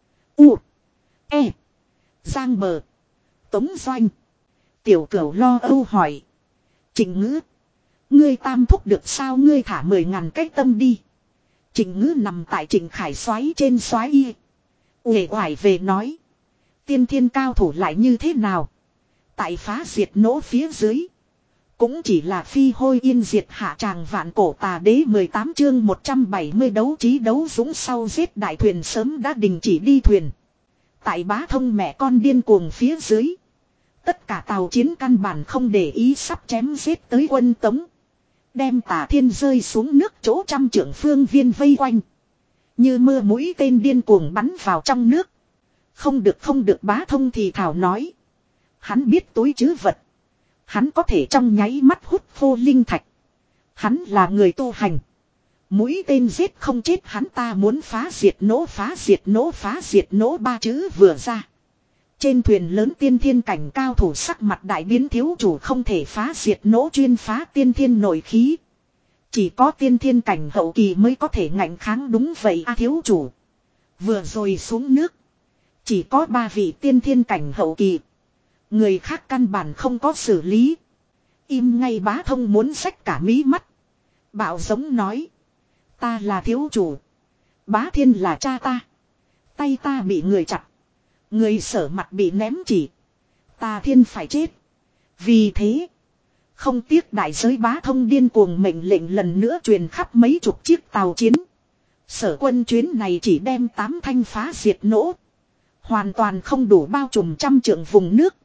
U. E. Giang bờ. Tống doanh. Tiểu cửu lo âu hỏi. Trịnh ngữ. Ngươi tam thúc được sao? Ngươi thả mười ngàn cái tâm đi. Trịnh ngữ nằm tại Trịnh Khải xoáy trên xoáy y. Uể oải về nói. Tiên thiên cao thủ lại như thế nào? Tại phá diệt nỗ phía dưới. Cũng chỉ là phi hôi yên diệt hạ tràng vạn cổ tà đế. Mười tám chương một trăm bảy mươi đấu trí đấu dũng. Sau giết đại thuyền sớm đã đình chỉ đi thuyền. Tại Bá Thông mẹ con điên cuồng phía dưới. Tất cả tàu chiến căn bản không để ý sắp chém giết tới quân Tống. Đem Tà Thiên rơi xuống nước chỗ trăm trưởng phương viên vây quanh. Như mưa mũi tên điên cuồng bắn vào trong nước. Không được không được. Bá Thông thì thảo nói. Hắn biết túi trữ vật. Hắn có thể trong nháy mắt hút khô linh thạch. Hắn là người tu hành. Mũi tên giết không chết hắn ta muốn phá diệt nỗ phá diệt nỗ phá diệt nỗ ba chữ vừa ra. Trên thuyền lớn tiên thiên cảnh cao thủ sắc mặt đại biến, thiếu chủ không thể phá diệt nỗ chuyên phá tiên thiên nội khí. Chỉ có tiên thiên cảnh hậu kỳ mới có thể ngạnh kháng, đúng vậy a thiếu chủ. Vừa rồi xuống nước. Chỉ có ba vị tiên thiên cảnh hậu kỳ. Người khác căn bản không có xử lý. Im ngay Bá Thông muốn xách cả mí mắt. Bạo giống nói. Ta là thiếu chủ. Bá Thiên là cha ta. Tay ta bị người chặt. Người Sở mặt bị ném chỉ. Ta Thiên phải chết. Vì thế. Không tiếc đại giới Bá Thông điên cuồng mệnh lệnh lần nữa truyền khắp mấy chục chiếc tàu chiến. Sở quân chuyến này chỉ đem tám thanh phá diệt nỗ. Hoàn toàn không đủ bao trùm trăm trượng vùng nước.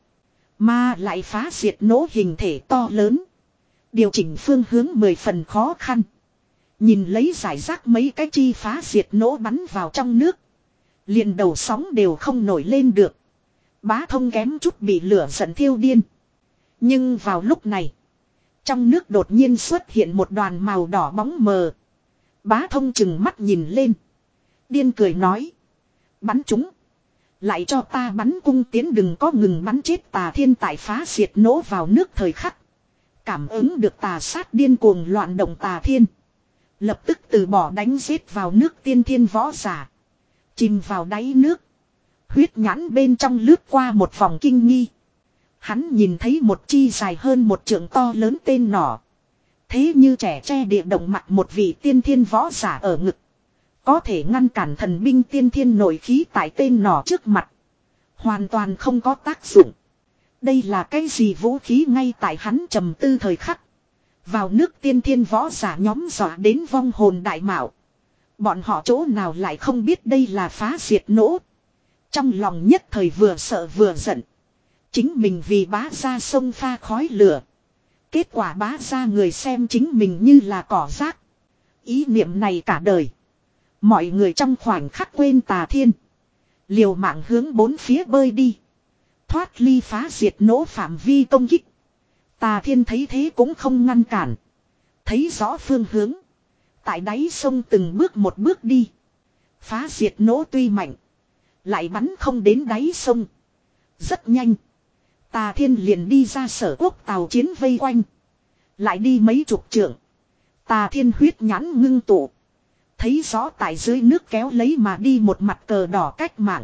Mà lại phá diệt nỗ hình thể to lớn. Điều chỉnh phương hướng mười phần khó khăn. Nhìn lấy giải rác mấy cái chi phá diệt nỗ bắn vào trong nước. Liền đầu sóng đều không nổi lên được. Bá Thông kém chút bị lửa giận thiêu điên. Nhưng vào lúc này. Trong nước đột nhiên xuất hiện một đoàn màu đỏ bóng mờ. Bá Thông chừng mắt nhìn lên. Điên cười nói. Bắn chúng. Lại cho ta bắn cung tiến, đừng có ngừng bắn chết Tà Thiên. Tại phá diệt nỗ vào nước thời khắc. Cảm ứng được tà sát điên cuồng loạn động Tà Thiên. Lập tức từ bỏ đánh giết vào nước tiên thiên võ giả. Chìm vào đáy nước. Huyết nhãn bên trong lướt qua một vòng kinh nghi. Hắn nhìn thấy một chi dài hơn một trượng to lớn tên nỏ. Thế như trẻ tre địa động mặt một vị tiên thiên võ giả ở ngực. Có thể ngăn cản thần binh tiên thiên nội khí tại tên nỏ trước mặt. Hoàn toàn không có tác dụng. Đây là cái gì vũ khí? Ngay tại hắn trầm tư thời khắc. Vào nước tiên thiên võ giả nhóm dọa đến vong hồn đại mạo. Bọn họ chỗ nào lại không biết đây là phá diệt nỗ. Trong lòng nhất thời vừa sợ vừa giận. Chính mình vì bá ra sông pha khói lửa. Kết quả bá ra người xem chính mình như là cỏ rác. Ý niệm này cả đời. Mọi người trong khoảnh khắc quên Tà Thiên. Liều mạng hướng bốn phía bơi đi. Thoát ly phá diệt nỗ phạm vi công kích. Tà Thiên thấy thế cũng không ngăn cản. Thấy rõ phương hướng. Tại đáy sông từng bước một bước đi. Phá diệt nỗ tuy mạnh. Lại bắn không đến đáy sông. Rất nhanh. Tà Thiên liền đi ra Sở quốc tàu chiến vây quanh. Lại đi mấy chục trượng. Tà Thiên huyết nhãn ngưng tụ. Thấy rõ tại dưới nước kéo lấy mà đi một mặt cờ đỏ cách mạng.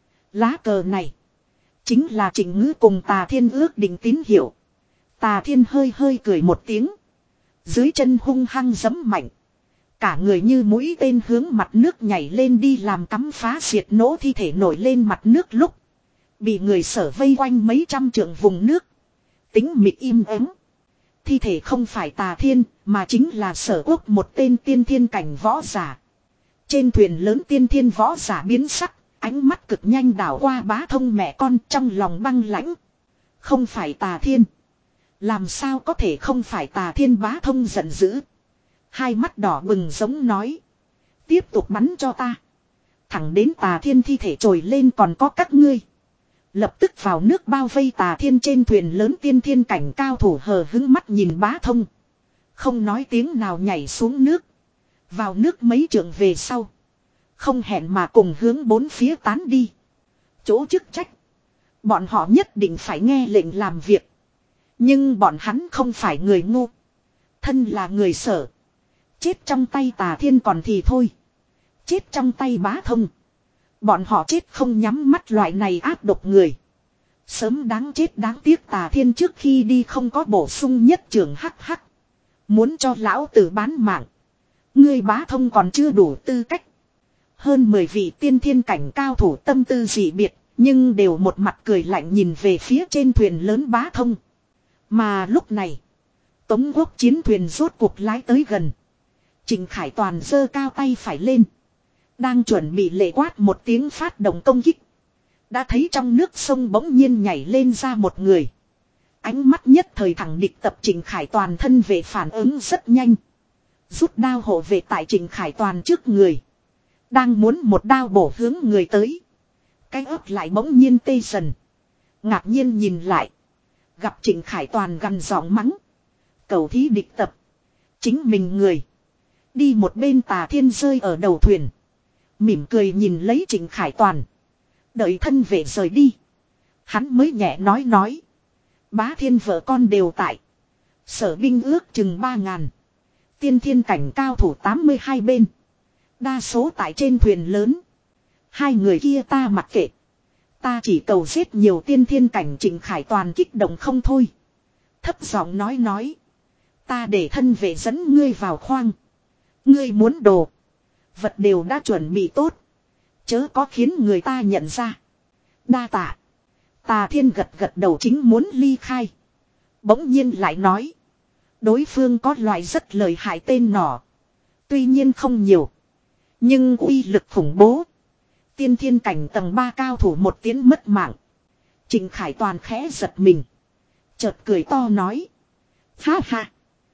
Lá cờ này. Chính là Trịnh Ngữ cùng Tà Thiên ước định tín hiệu. Tà Thiên hơi hơi cười một tiếng. Dưới chân hung hăng giẫm mạnh. Cả người như mũi tên hướng mặt nước nhảy lên đi, làm cắm phá diệt nỗ thi thể nổi lên mặt nước lúc. Bị người Sở vây quanh mấy trăm trượng vùng nước. Tính mịt im ắng. Thi thể không phải Tà Thiên, mà chính là Sở quốc một tên tiên thiên cảnh võ giả. Trên thuyền lớn tiên thiên võ giả biến sắc, ánh mắt cực nhanh đảo qua Bá Thông mẹ con, trong lòng băng lãnh. Không phải Tà Thiên. Làm sao có thể không phải Tà Thiên? Bá Thông giận dữ. Hai mắt đỏ bừng giống nói. Tiếp tục bắn cho ta. Thẳng đến Tà Thiên thi thể trồi lên còn có các ngươi. Lập tức vào nước bao vây Tà Thiên. Trên thuyền lớn tiên thiên cảnh cao thủ hờ hững mắt nhìn Bá Thông. Không nói tiếng nào nhảy xuống nước. Vào nước mấy trượng về sau. Không hẹn mà cùng hướng bốn phía tán đi. Chỗ chức trách. Bọn họ nhất định phải nghe lệnh làm việc. Nhưng bọn hắn không phải người ngu. Thân là người Sở. Chết trong tay Tà Thiên còn thì thôi. Chết trong tay Bá Thông. Bọn họ chết không nhắm mắt, loại này ác độc người. Sớm đáng chết, đáng tiếc Tà Thiên trước khi đi không có bổ sung nhất trưởng hắc hắc. Muốn cho lão tử bán mạng. Ngươi Bá Thông còn chưa đủ tư cách. Hơn mười vị tiên thiên cảnh cao thủ tâm tư dị biệt. Nhưng đều một mặt cười lạnh nhìn về phía trên thuyền lớn Bá Thông. Mà lúc này. Tống quốc chiến thuyền rốt cuộc lái tới gần. Trịnh Khải Toàn giơ cao tay phải lên. Đang chuẩn bị lệ quát một tiếng phát động công kích. Đã thấy trong nước sông bỗng nhiên nhảy lên ra một người. Ánh mắt nhất thời thẳng địch tập. Trịnh Khải Toàn thân vệ phản ứng rất nhanh. Rút đao hộ vệ tại Trịnh Khải Toàn trước người. Đang muốn một đao bổ hướng người tới. Cái ớt lại bỗng nhiên tê dần. Ngạc nhiên nhìn lại. Gặp Trịnh Khải Toàn gằn giọng mắng. Cầu thí địch tập. Chính mình người. Đi một bên. Tà Thiên rơi ở đầu thuyền. Mỉm cười nhìn lấy Trịnh Khải Toàn. Đợi thân vệ rời đi. Hắn mới nhẹ nói nói. Bá thiên vợ con đều tại. Sở binh ước chừng ba ngàn. Tiên thiên cảnh cao thủ tám mươi hai bên. Đa số tại trên thuyền lớn. Hai người kia ta mặc kệ. Ta chỉ cầu giết nhiều tiên thiên cảnh. Trịnh Khải Toàn kích động không thôi. Thấp giọng nói nói. Ta để thân vệ dẫn ngươi vào khoang. Ngươi muốn đồ. Vật đều đã chuẩn bị tốt. Chớ có khiến người ta nhận ra. Đa tạ. Tà Thiên gật gật đầu chính muốn ly khai. Bỗng nhiên lại nói. Đối phương có loại rất lợi hại tên nỏ. Tuy nhiên không nhiều. Nhưng uy lực khủng bố. Tiên thiên cảnh tầng ba cao thủ một tiếng mất mạng. Trịnh Khải Toàn khẽ giật mình. Chợt cười to nói. Ha ha.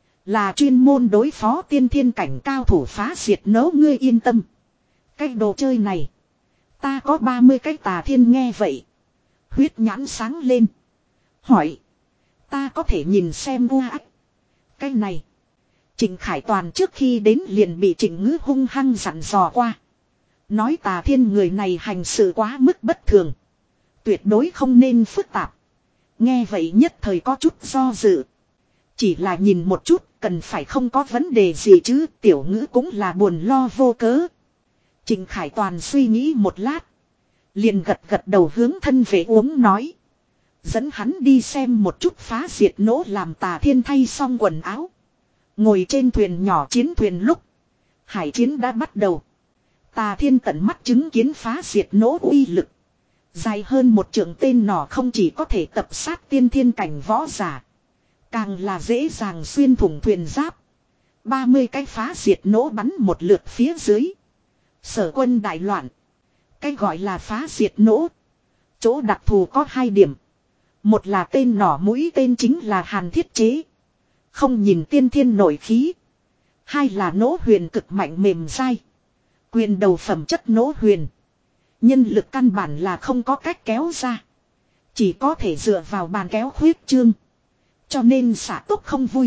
Là chuyên môn đối phó tiên thiên cảnh cao thủ phá diệt nấu ngươi yên tâm. Cái đồ chơi này. Ta có ba mươi cái. Tà Thiên nghe vậy. Huyết nhãn sáng lên. Hỏi. Ta có thể nhìn xem vua ách. Cái này. Trịnh Khải Toàn trước khi đến liền bị Trịnh Ngữ hung hăng dặn dò qua. Nói Tà Thiên người này hành sự quá mức bất thường. Tuyệt đối không nên phức tạp. Nghe vậy nhất thời có chút do dự. Chỉ là nhìn một chút cần phải không có vấn đề gì chứ. Tiểu Ngữ cũng là buồn lo vô cớ. Trịnh Khải Toàn suy nghĩ một lát. Liền gật gật đầu hướng thân vệ uống nói. Dẫn hắn đi xem một chút phá diệt nỗ làm Tà Thiên thay xong quần áo. Ngồi trên thuyền nhỏ chiến thuyền lúc. Hải chiến đã bắt đầu. Tà Thiên tận mắt chứng kiến phá diệt nỗ uy lực. Dài hơn một trượng tên nỏ không chỉ có thể tập sát tiên thiên cảnh võ giả. Càng là dễ dàng xuyên thủng thuyền giáp. ba mươi cái phá diệt nỗ bắn một lượt phía dưới. Sở quân đại loạn. Cái gọi là phá diệt nỗ. Chỗ đặc thù có hai điểm. Một là tên nỏ mũi tên chính là hàn thiết chế. Không nhìn tiên thiên nổi khí. Hai là nỗ huyền cực mạnh mềm dai. Quyền đầu phẩm chất nỗ huyền. Nhân lực căn bản là không có cách kéo ra. Chỉ có thể dựa vào bàn kéo khuyết trương. Cho nên xả tốc không vui.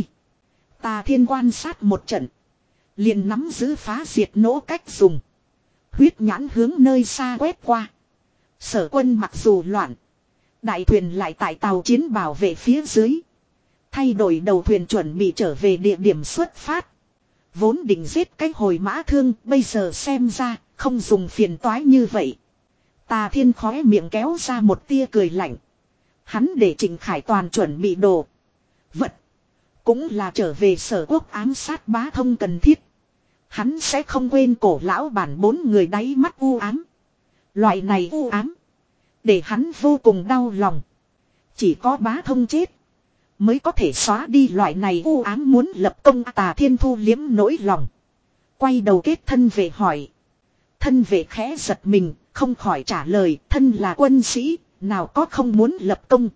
Tà Thiên quan sát một trận. Liền nắm giữ phá diệt nỗ cách dùng. Huyết nhãn hướng nơi xa quét qua. Sở quân mặc dù loạn. Đại thuyền lại tại tàu chiến bảo vệ phía dưới. Thay đổi đầu thuyền chuẩn bị trở về địa điểm xuất phát. Vốn định giết cái hồi mã thương. Bây giờ xem ra không dùng phiền toái như vậy. Tà Thiên khóe miệng kéo ra một tia cười lạnh. Hắn để Trịnh Khải Toàn chuẩn bị đồ. Vật. Cũng là trở về sở quốc ám sát bá thông cần thiết. Hắn sẽ không quên cổ lão bản bốn người đáy mắt u ám. Loại này u ám. Để hắn vô cùng đau lòng. Chỉ có bá thông chết. Mới có thể xóa đi loại này u ám muốn lập công. Tà Thiên thu liếm nỗi lòng. Quay đầu kết thân về hỏi. Thân vệ khẽ giật mình. Không khỏi trả lời. Thân là quân sĩ. Nào có không muốn lập công.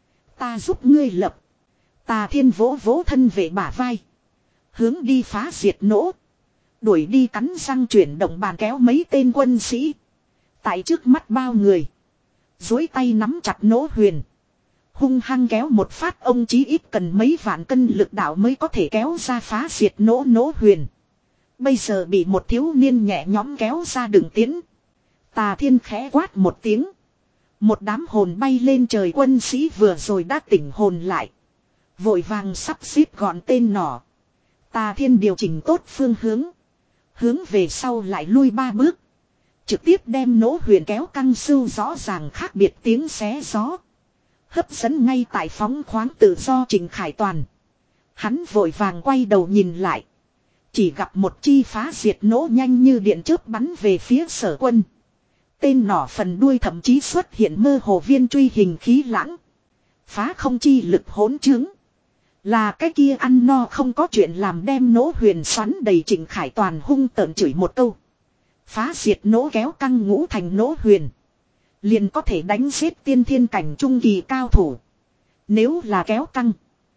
Ta giúp ngươi lập. Tà Thiên vỗ vỗ thân vệ bả vai. Hướng đi phá diệt nỗ. Đuổi đi cắn răng chuyển động bàn kéo mấy tên quân sĩ. Tại trước mắt bao người. Dối tay nắm chặt nỗ huyền. Hung hăng kéo một phát ông chí ít cần mấy vạn cân lực đạo mới có thể kéo ra phá diệt nỗ nỗ huyền. Bây giờ bị một thiếu niên nhẹ nhõm kéo ra đường tiến. Tà Thiên khẽ quát một tiếng. Một đám hồn bay lên trời quân sĩ vừa rồi đã tỉnh hồn lại. Vội vàng sắp xếp gọn tên nỏ. Tà Thiên điều chỉnh tốt phương hướng. Hướng về sau lại lui ba bước. Trực tiếp đem nỗ huyền kéo căng sưu rõ ràng khác biệt tiếng xé gió. Hấp dẫn ngay tại phóng khoáng tự do Trịnh Khải Toàn. Hắn vội vàng quay đầu nhìn lại. Chỉ gặp một chi phá diệt nỗ nhanh như điện chớp bắn về phía sở quân. Tên nỏ phần đuôi thậm chí xuất hiện mơ hồ viên truy hình khí lãng. Phá không chi lực hỗn chứng. Là cái kia ăn no không có chuyện làm đem nỗ huyền xoắn đầy. Trịnh Khải Toàn hung tợn chửi một câu. Phá diệt nỗ kéo căng ngũ thành nỗ huyền. Liền có thể đánh giết tiên thiên cảnh trung kỳ cao thủ. Nếu là kéo căng.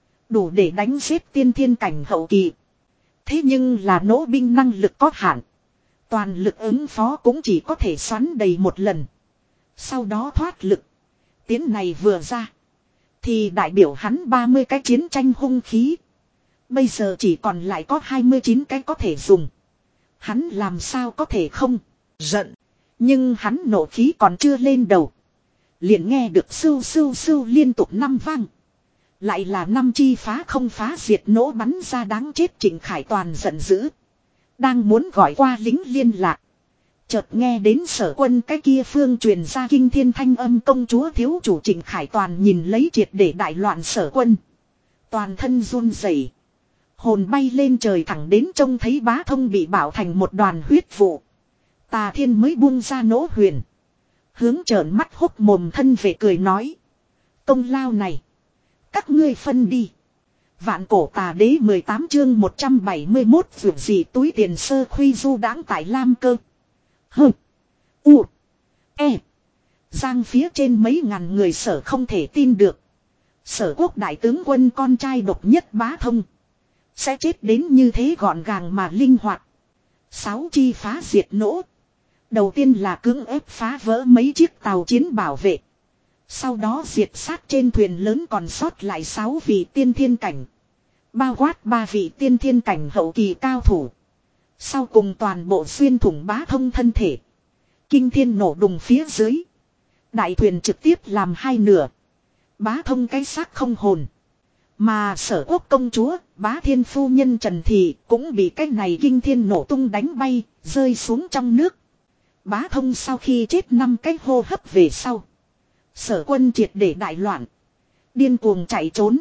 Đủ để đánh giết tiên thiên cảnh hậu kỳ. Thế nhưng là nỗ binh năng lực có hạn. Toàn lực ứng phó cũng chỉ có thể xoắn đầy một lần. Sau đó thoát lực. Tiến này vừa ra. Thì đại biểu hắn ba mươi cái chiến tranh hung khí. Bây giờ chỉ còn lại có hai mươi chín cái có thể dùng. Hắn làm sao có thể không giận. Nhưng hắn nộ khí còn chưa lên đầu. Liền nghe được sưu sưu sưu liên tục năm vang. Lại là năm chi phá không phá diệt nổ bắn ra đáng chết. Trịnh Khải Toàn giận dữ. Đang muốn gọi qua lính liên lạc. Chợt nghe đến Sở Quân cái kia phương truyền ra kinh thiên thanh âm công chúa thiếu chủ. Trịnh Khải Toàn nhìn lấy triệt để đại loạn Sở Quân. Toàn thân run rẩy, hồn bay lên trời thẳng đến trông thấy bá thông bị bảo thành một đoàn huyết vụ. Tà Thiên mới buông ra nỗ huyền. Hướng trợn mắt hốc mồm thân về cười nói. Công lao này. Các ngươi phân đi. Vạn cổ tà đế mười tám chương một trăm bảy mươi mốt vượt gì túi tiền sơ khuy du đãng tại Lam Cơ. Hừ. U. E. Giang phía trên mấy ngàn người Sở không thể tin được. Sở Quốc đại tướng quân con trai độc nhất bá thông. Sẽ chết đến như thế gọn gàng mà linh hoạt. Sáu chi phá diệt nỗ. Đầu tiên là cưỡng ép phá vỡ mấy chiếc tàu chiến bảo vệ. Sau đó diệt sát trên thuyền lớn còn sót lại sáu vị tiên thiên cảnh. Bao quát ba vị tiên thiên cảnh hậu kỳ cao thủ. Sau cùng toàn bộ xuyên thủng bá thông thân thể. Kinh thiên nổ đùng phía dưới. Đại thuyền trực tiếp làm hai nửa. Bá thông cái xác không hồn. Mà Sở Quốc công chúa, bá thiên phu nhân Trần Thị cũng bị cái này kinh thiên nổ tung đánh bay, rơi xuống trong nước. Bá thông sau khi chết năm cái hô hấp về sau. Sở Quân triệt để đại loạn. Điên cuồng chạy trốn.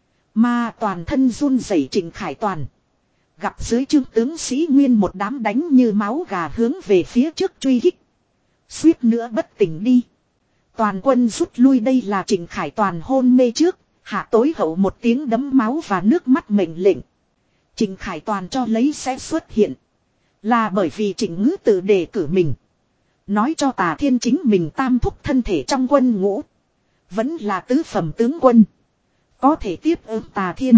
Mà toàn thân run rẩy Trịnh Khải Toàn. Gặp dưới trướng tướng sĩ nguyên một đám đánh như máu gà hướng về phía trước truy hích. Suýt nữa bất tỉnh đi. Toàn quân rút lui đây là Trịnh Khải Toàn hôn mê trước. Hạ tối hậu một tiếng đấm máu và nước mắt mệnh lệnh. Trịnh Khải Toàn cho lấy sẽ xuất hiện. Là bởi vì Trịnh Ngữ tự đề cử mình. Nói cho Tà Thiên chính mình tam thúc thân thể trong quân ngũ. Vẫn là tứ phẩm tướng quân. Có thể tiếp ứng Tà Thiên.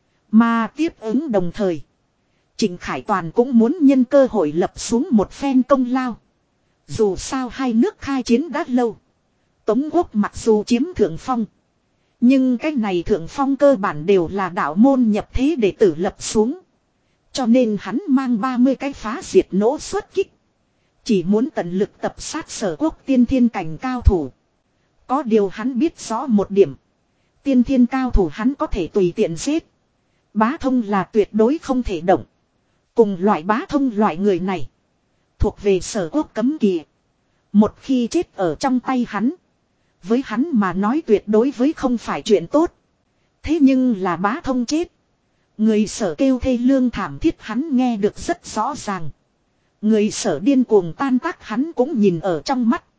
Mà tiếp ứng đồng thời. Trịnh Khải Toàn cũng muốn nhân cơ hội lập xuống một phen công lao. Dù sao hai nước khai chiến đã lâu. Tống Quốc mặc dù chiếm thượng phong. Nhưng cái này thượng phong cơ bản đều là đạo môn nhập thế để tử lập xuống. Cho nên hắn mang ba mươi cái phá diệt nỗ xuất kích. Chỉ muốn tận lực tập sát Sở Quốc tiên thiên cảnh cao thủ. Có điều hắn biết rõ một điểm. Tiên thiên cao thủ hắn có thể tùy tiện giết. Bá thông là tuyệt đối không thể động. Cùng loại bá thông loại người này. Thuộc về Sở Quốc cấm kỵ. Một khi chết ở trong tay hắn. Với hắn mà nói tuyệt đối với không phải chuyện tốt. Thế nhưng là bá thông chết. Người Sở kêu thê lương thảm thiết hắn nghe được rất rõ ràng. Người Sở điên cuồng tan tác hắn cũng nhìn ở trong mắt.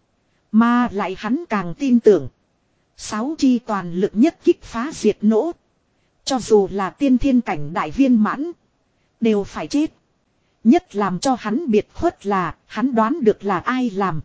Mà lại hắn càng tin tưởng. Sáu chi toàn lực nhất kích phá diệt nỗ. Cho dù là tiên thiên cảnh đại viên mãn. Đều phải chết. Nhất làm cho hắn biệt khuất là hắn đoán được là ai làm.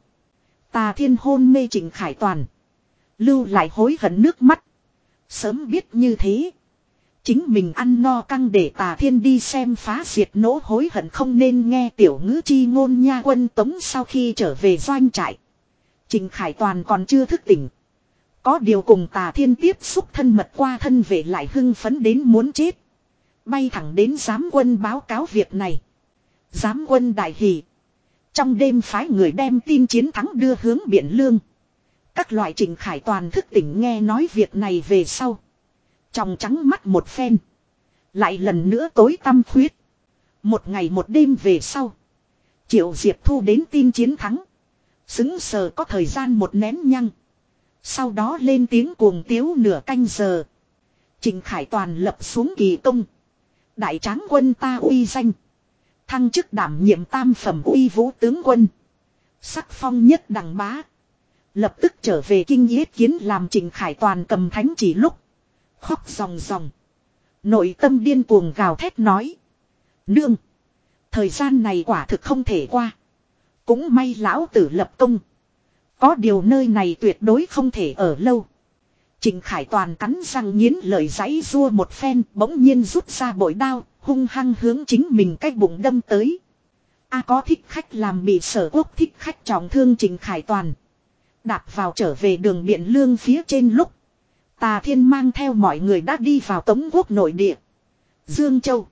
Tà Thiên hôn mê Trịnh Khải Toàn. Lưu lại hối hận nước mắt. Sớm biết như thế. Chính mình ăn no căng để Tà Thiên đi xem phá diệt nỗ hối hận không nên nghe tiểu ngữ chi ngôn nha. Quân Tống sau khi trở về doanh trại. Trịnh Khải Toàn còn chưa thức tỉnh. Có điều cùng Tà Thiên tiếp xúc thân mật qua thân về lại hưng phấn đến muốn chết. Bay thẳng đến giám quân báo cáo việc này. Giám quân đại hỷ. Trong đêm phái người đem tin chiến thắng đưa hướng Biển Lương. Các loại Trịnh Khải Toàn thức tỉnh nghe nói việc này về sau. Trong trắng mắt một phen. Lại lần nữa tối tăm khuyết. Một ngày một đêm về sau. Triệu Diệp thu đến tin chiến thắng. Xứng sờ có thời gian một nén nhăng. Sau đó lên tiếng cuồng tiếu nửa canh giờ. Trịnh Khải Toàn lập xuống kỳ công. Đại tráng quân ta uy danh. Thăng chức đảm nhiệm tam phẩm uy vũ tướng quân. Sắc phong nhất đẳng bá. Lập tức trở về kinh yết kiến làm Trịnh Khải Toàn cầm thánh chỉ lúc. Khóc ròng ròng. Nội tâm điên cuồng gào thét nói. Nương. Thời gian này quả thực không thể qua. Cũng may lão tử lập công. Có điều nơi này tuyệt đối không thể ở lâu. Trịnh Khải Toàn cắn răng nghiến lời giãy rua một phen bỗng nhiên rút ra bội đao. Hung hăng hướng chính mình cái bụng đâm tới. A có thích khách làm bị Sở Quốc thích khách trọng thương Trịnh Khải Toàn. Đạp vào trở về đường Biện Lương phía trên lúc. Tà Thiên mang theo mọi người đã đi vào Tống Quốc nội địa. Dương Châu.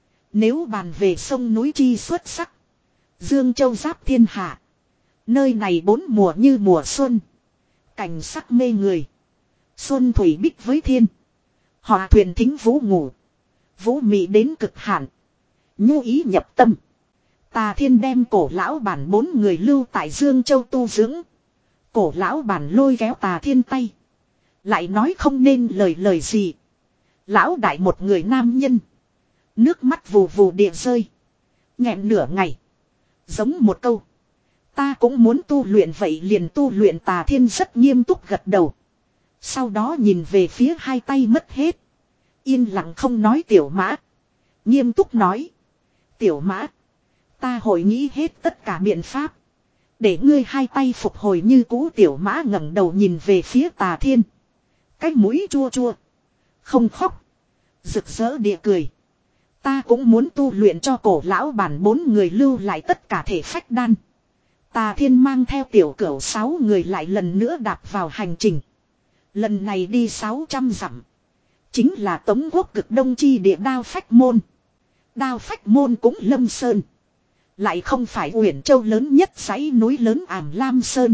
Nếu bàn về sông núi chi xuất sắc. Dương Châu giáp thiên hạ. Nơi này bốn mùa như mùa xuân. Cảnh sắc mê người. Xuân thủy bích với thiên. Họa thuyền thính vũ ngủ. Vũ mị đến cực hạn. Nhu ý nhập tâm. Tà Thiên đem cổ lão bản bốn người lưu tại Dương Châu tu dưỡng. Cổ lão bản lôi kéo Tà Thiên tay. Lại nói không nên lời lời gì. Lão đại một người nam nhân. Nước mắt vù vù địa rơi. Nghẹn nửa ngày. Giống một câu. Ta cũng muốn tu luyện vậy liền tu luyện. Tà Thiên rất nghiêm túc gật đầu. Sau đó nhìn về phía hai tay mất hết. Yên lặng không nói Tiểu Mã. Nghiêm túc nói. Tiểu Mã. Ta hội nghĩ hết tất cả biện pháp. Để ngươi hai tay phục hồi như cũ. Tiểu Mã ngẩng đầu nhìn về phía Tà Thiên. Cái mũi chua chua. Không khóc. Rực rỡ địa cười. Ta cũng muốn tu luyện cho cổ lão bản bốn người lưu lại tất cả thể phách đan. Tà Thiên mang theo tiểu cửu sáu người lại lần nữa đạp vào hành trình. Lần này đi sáu trăm dặm. Chính là Tống Quốc cực đông chi địa Đao Phách Môn. Đao Phách Môn cũng Lâm Sơn. Lại không phải Uyển Châu lớn nhất dãy núi lớn Ảm Lam Sơn.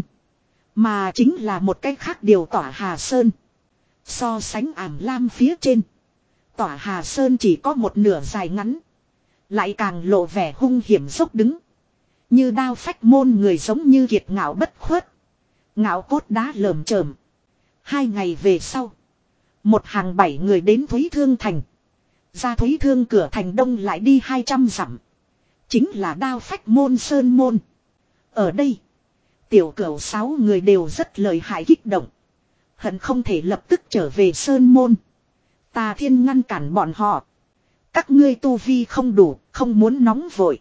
Mà chính là một cách khác điều Tỏa Hà Sơn. So sánh Ảm Lam phía trên. Tỏa Hà Sơn chỉ có một nửa dài ngắn. Lại càng lộ vẻ hung hiểm dốc đứng. Như Đao Phách Môn người giống như kiệt ngạo bất khuất. Ngạo cốt đá lởm chởm. Hai ngày về sau. Một hàng bảy người đến Thúy Thương Thành. Ra Thúy Thương cửa thành đông lại đi hai trăm dặm. Chính là Đao Phách Môn Sơn Môn. Ở đây. Tiểu cửu sáu người đều rất lợi hại kích động. Hận không thể lập tức trở về Sơn Môn. Tà Thiên ngăn cản bọn họ. Các ngươi tu vi không đủ, không muốn nóng vội.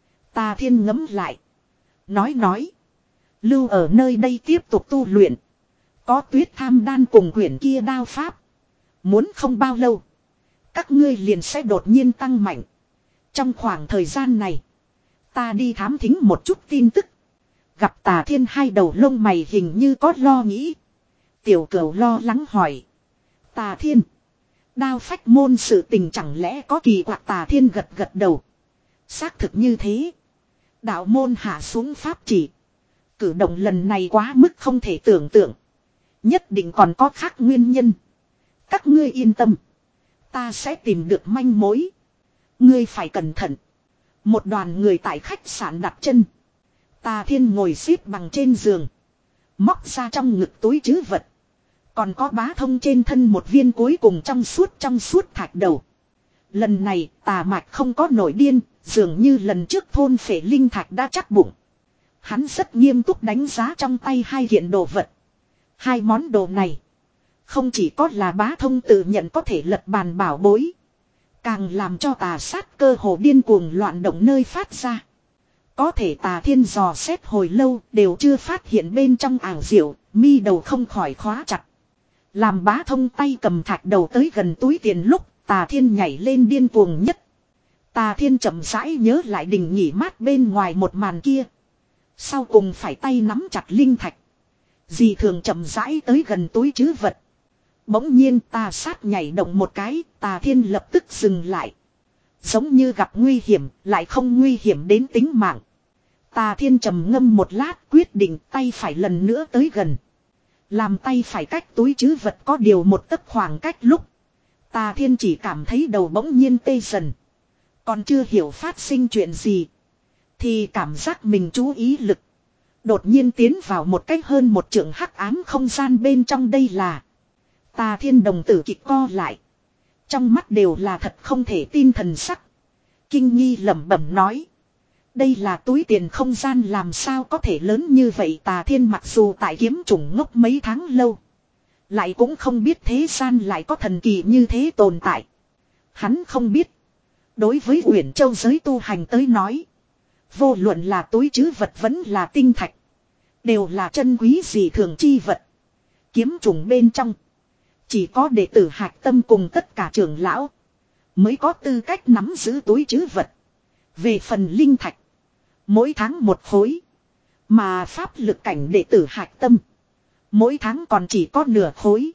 Tà Thiên ngẫm lại. Nói nói. Lưu ở nơi đây tiếp tục tu luyện. Có Tuyết Tham Đan cùng quyển kia đao pháp. Muốn không bao lâu. Các ngươi liền sẽ đột nhiên tăng mạnh. Trong khoảng thời gian này. Ta đi thám thính một chút tin tức. Gặp Tà Thiên hai đầu lông mày hình như có lo nghĩ. Tiểu Cửu lo lắng hỏi. Tà Thiên. Đao Phách Môn sự tình chẳng lẽ có kỳ quặc. Tà Thiên gật gật đầu. Xác thực như thế. Đạo môn hạ xuống pháp chỉ. Cử động lần này quá mức không thể tưởng tượng. Nhất định còn có khác nguyên nhân. Các ngươi yên tâm. Ta sẽ tìm được manh mối. Ngươi phải cẩn thận. Một đoàn người tại khách sạn đặt chân. Tà Thiên ngồi xếp bằng trên giường. Móc ra trong ngực túi trữ vật. Còn có Bá Thông trên thân một viên cuối cùng trong suốt trong suốt thạch đầu. Lần này Tà Mạch không có nổi điên. Dường như lần trước thôn phệ linh thạch đã chắc bụng. Hắn rất nghiêm túc đánh giá trong tay hai kiện đồ vật. Hai món đồ này. Không chỉ có là Bá Thông tự nhận có thể lật bàn bảo bối. Càng làm cho tà sát cơ hồ điên cuồng loạn động nơi phát ra. Có thể Tà Thiên dò xét hồi lâu đều chưa phát hiện bên trong ảo diệu. Mi đầu không khỏi khóa chặt. Làm Bá Thông tay cầm thạch đầu tới gần túi tiền lúc Tà Thiên nhảy lên điên cuồng nhất. Tà Thiên chậm rãi nhớ lại đình nghỉ mát bên ngoài một màn kia. Sau cùng phải tay nắm chặt linh thạch. Dì thường chậm rãi tới gần túi trữ vật. Bỗng nhiên tà sát nhảy động một cái. Tà Thiên lập tức dừng lại. Giống như gặp nguy hiểm. Lại không nguy hiểm đến tính mạng. Tà Thiên trầm ngâm một lát. Quyết định tay phải lần nữa tới gần. Làm tay phải cách túi trữ vật có điều một tấc khoảng cách lúc. Tà Thiên chỉ cảm thấy đầu bỗng nhiên tê dần. Còn chưa hiểu phát sinh chuyện gì. Thì cảm giác mình chú ý lực. Đột nhiên tiến vào một cách hơn một trượng hắc ám không gian bên trong. Đây là. Tà Thiên đồng tử kịch co lại. Trong mắt đều là thật không thể tin thần sắc. Kinh nghi lẩm bẩm nói. Đây là túi tiền không gian làm sao có thể lớn như vậy. Tà Thiên mặc dù tại kiếm chủng ngốc mấy tháng lâu. Lại cũng không biết thế gian lại có thần kỳ như thế tồn tại. Hắn không biết. Đối với Uyển Châu giới tu hành tới nói. Vô luận là túi trữ vật vẫn là tinh thạch. Đều là chân quý dị thường chi vật. Kiếm trùng bên trong. Chỉ có đệ tử hạch tâm cùng tất cả trưởng lão. Mới có tư cách nắm giữ túi trữ vật. Về phần linh thạch. Mỗi tháng một khối. Mà pháp lực cảnh đệ tử hạch tâm. Mỗi tháng còn chỉ có nửa khối.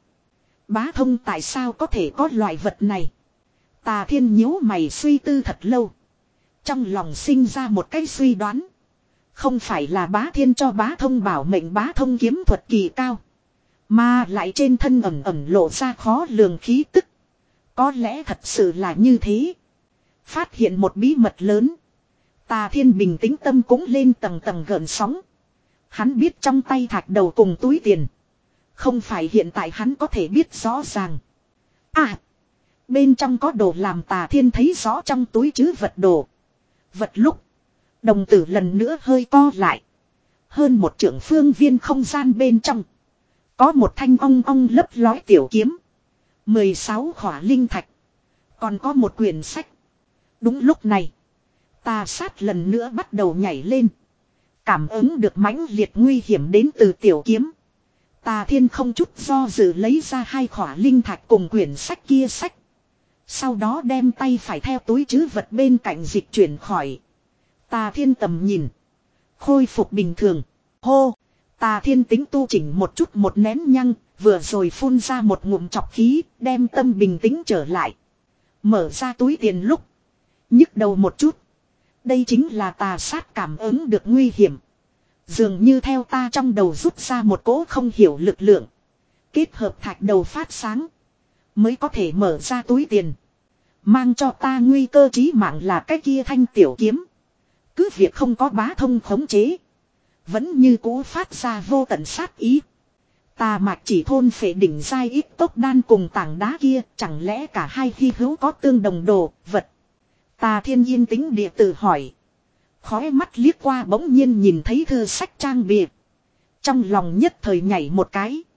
Bá Thông tại sao có thể có loại vật này. Tà Thiên nhíu mày suy tư thật lâu. Trong lòng sinh ra một cái suy đoán. Không phải là Bá Thiên cho Bá Thông bảo mệnh. Bá Thông kiếm thuật kỳ cao. Mà lại trên thân ẩm ẩm lộ ra khó lường khí tức. Có lẽ thật sự là như thế. Phát hiện một bí mật lớn. Tà Thiên bình tĩnh tâm cũng lên tầng tầng gợn sóng. Hắn biết trong tay thạch đầu cùng túi tiền. Không phải hiện tại hắn có thể biết rõ ràng. À! Bên trong có đồ làm Tà Thiên thấy rõ trong túi chứ vật đồ. Vật lúc. Đồng tử lần nữa hơi co lại. Hơn một trượng phương viên không gian bên trong. Có một thanh ong ong lấp lói tiểu kiếm. mười sáu khỏa linh thạch. Còn có một quyển sách. Đúng lúc này. Tà sát lần nữa bắt đầu nhảy lên. Cảm ứng được mãnh liệt nguy hiểm đến từ tiểu kiếm. Tà Thiên không chút do dự lấy ra hai khỏa linh thạch cùng quyển sách kia sách. Sau đó đem tay phải theo túi trữ vật bên cạnh dịch chuyển khỏi. Tà Thiên tầm nhìn. Khôi phục bình thường. Hô. Tà Thiên tính tu chỉnh một chút một nén nhăng. Vừa rồi phun ra một ngụm chọc khí. Đem tâm bình tĩnh trở lại. Mở ra túi tiền lúc. Nhức đầu một chút. Đây chính là tà sát cảm ứng được nguy hiểm. Dường như theo ta trong đầu rút ra một cỗ không hiểu lực lượng. Kết hợp thạch đầu phát sáng. Mới có thể mở ra túi tiền. Mang cho ta nguy cơ chí mạng là cái kia thanh tiểu kiếm. Cứ việc không có bá thông khống chế. Vẫn như cũ phát ra vô tận sát ý. Tà mạch chỉ thôn phệ đỉnh giai ít tốc đan cùng tảng đá kia. Chẳng lẽ cả hai hy hữu có tương đồng đồ, vật. Tà Thiên yên tĩnh địa tử hỏi. Khói mắt liếc qua bỗng nhiên nhìn thấy thư sách trang bìa. Trong lòng nhất thời nhảy một cái.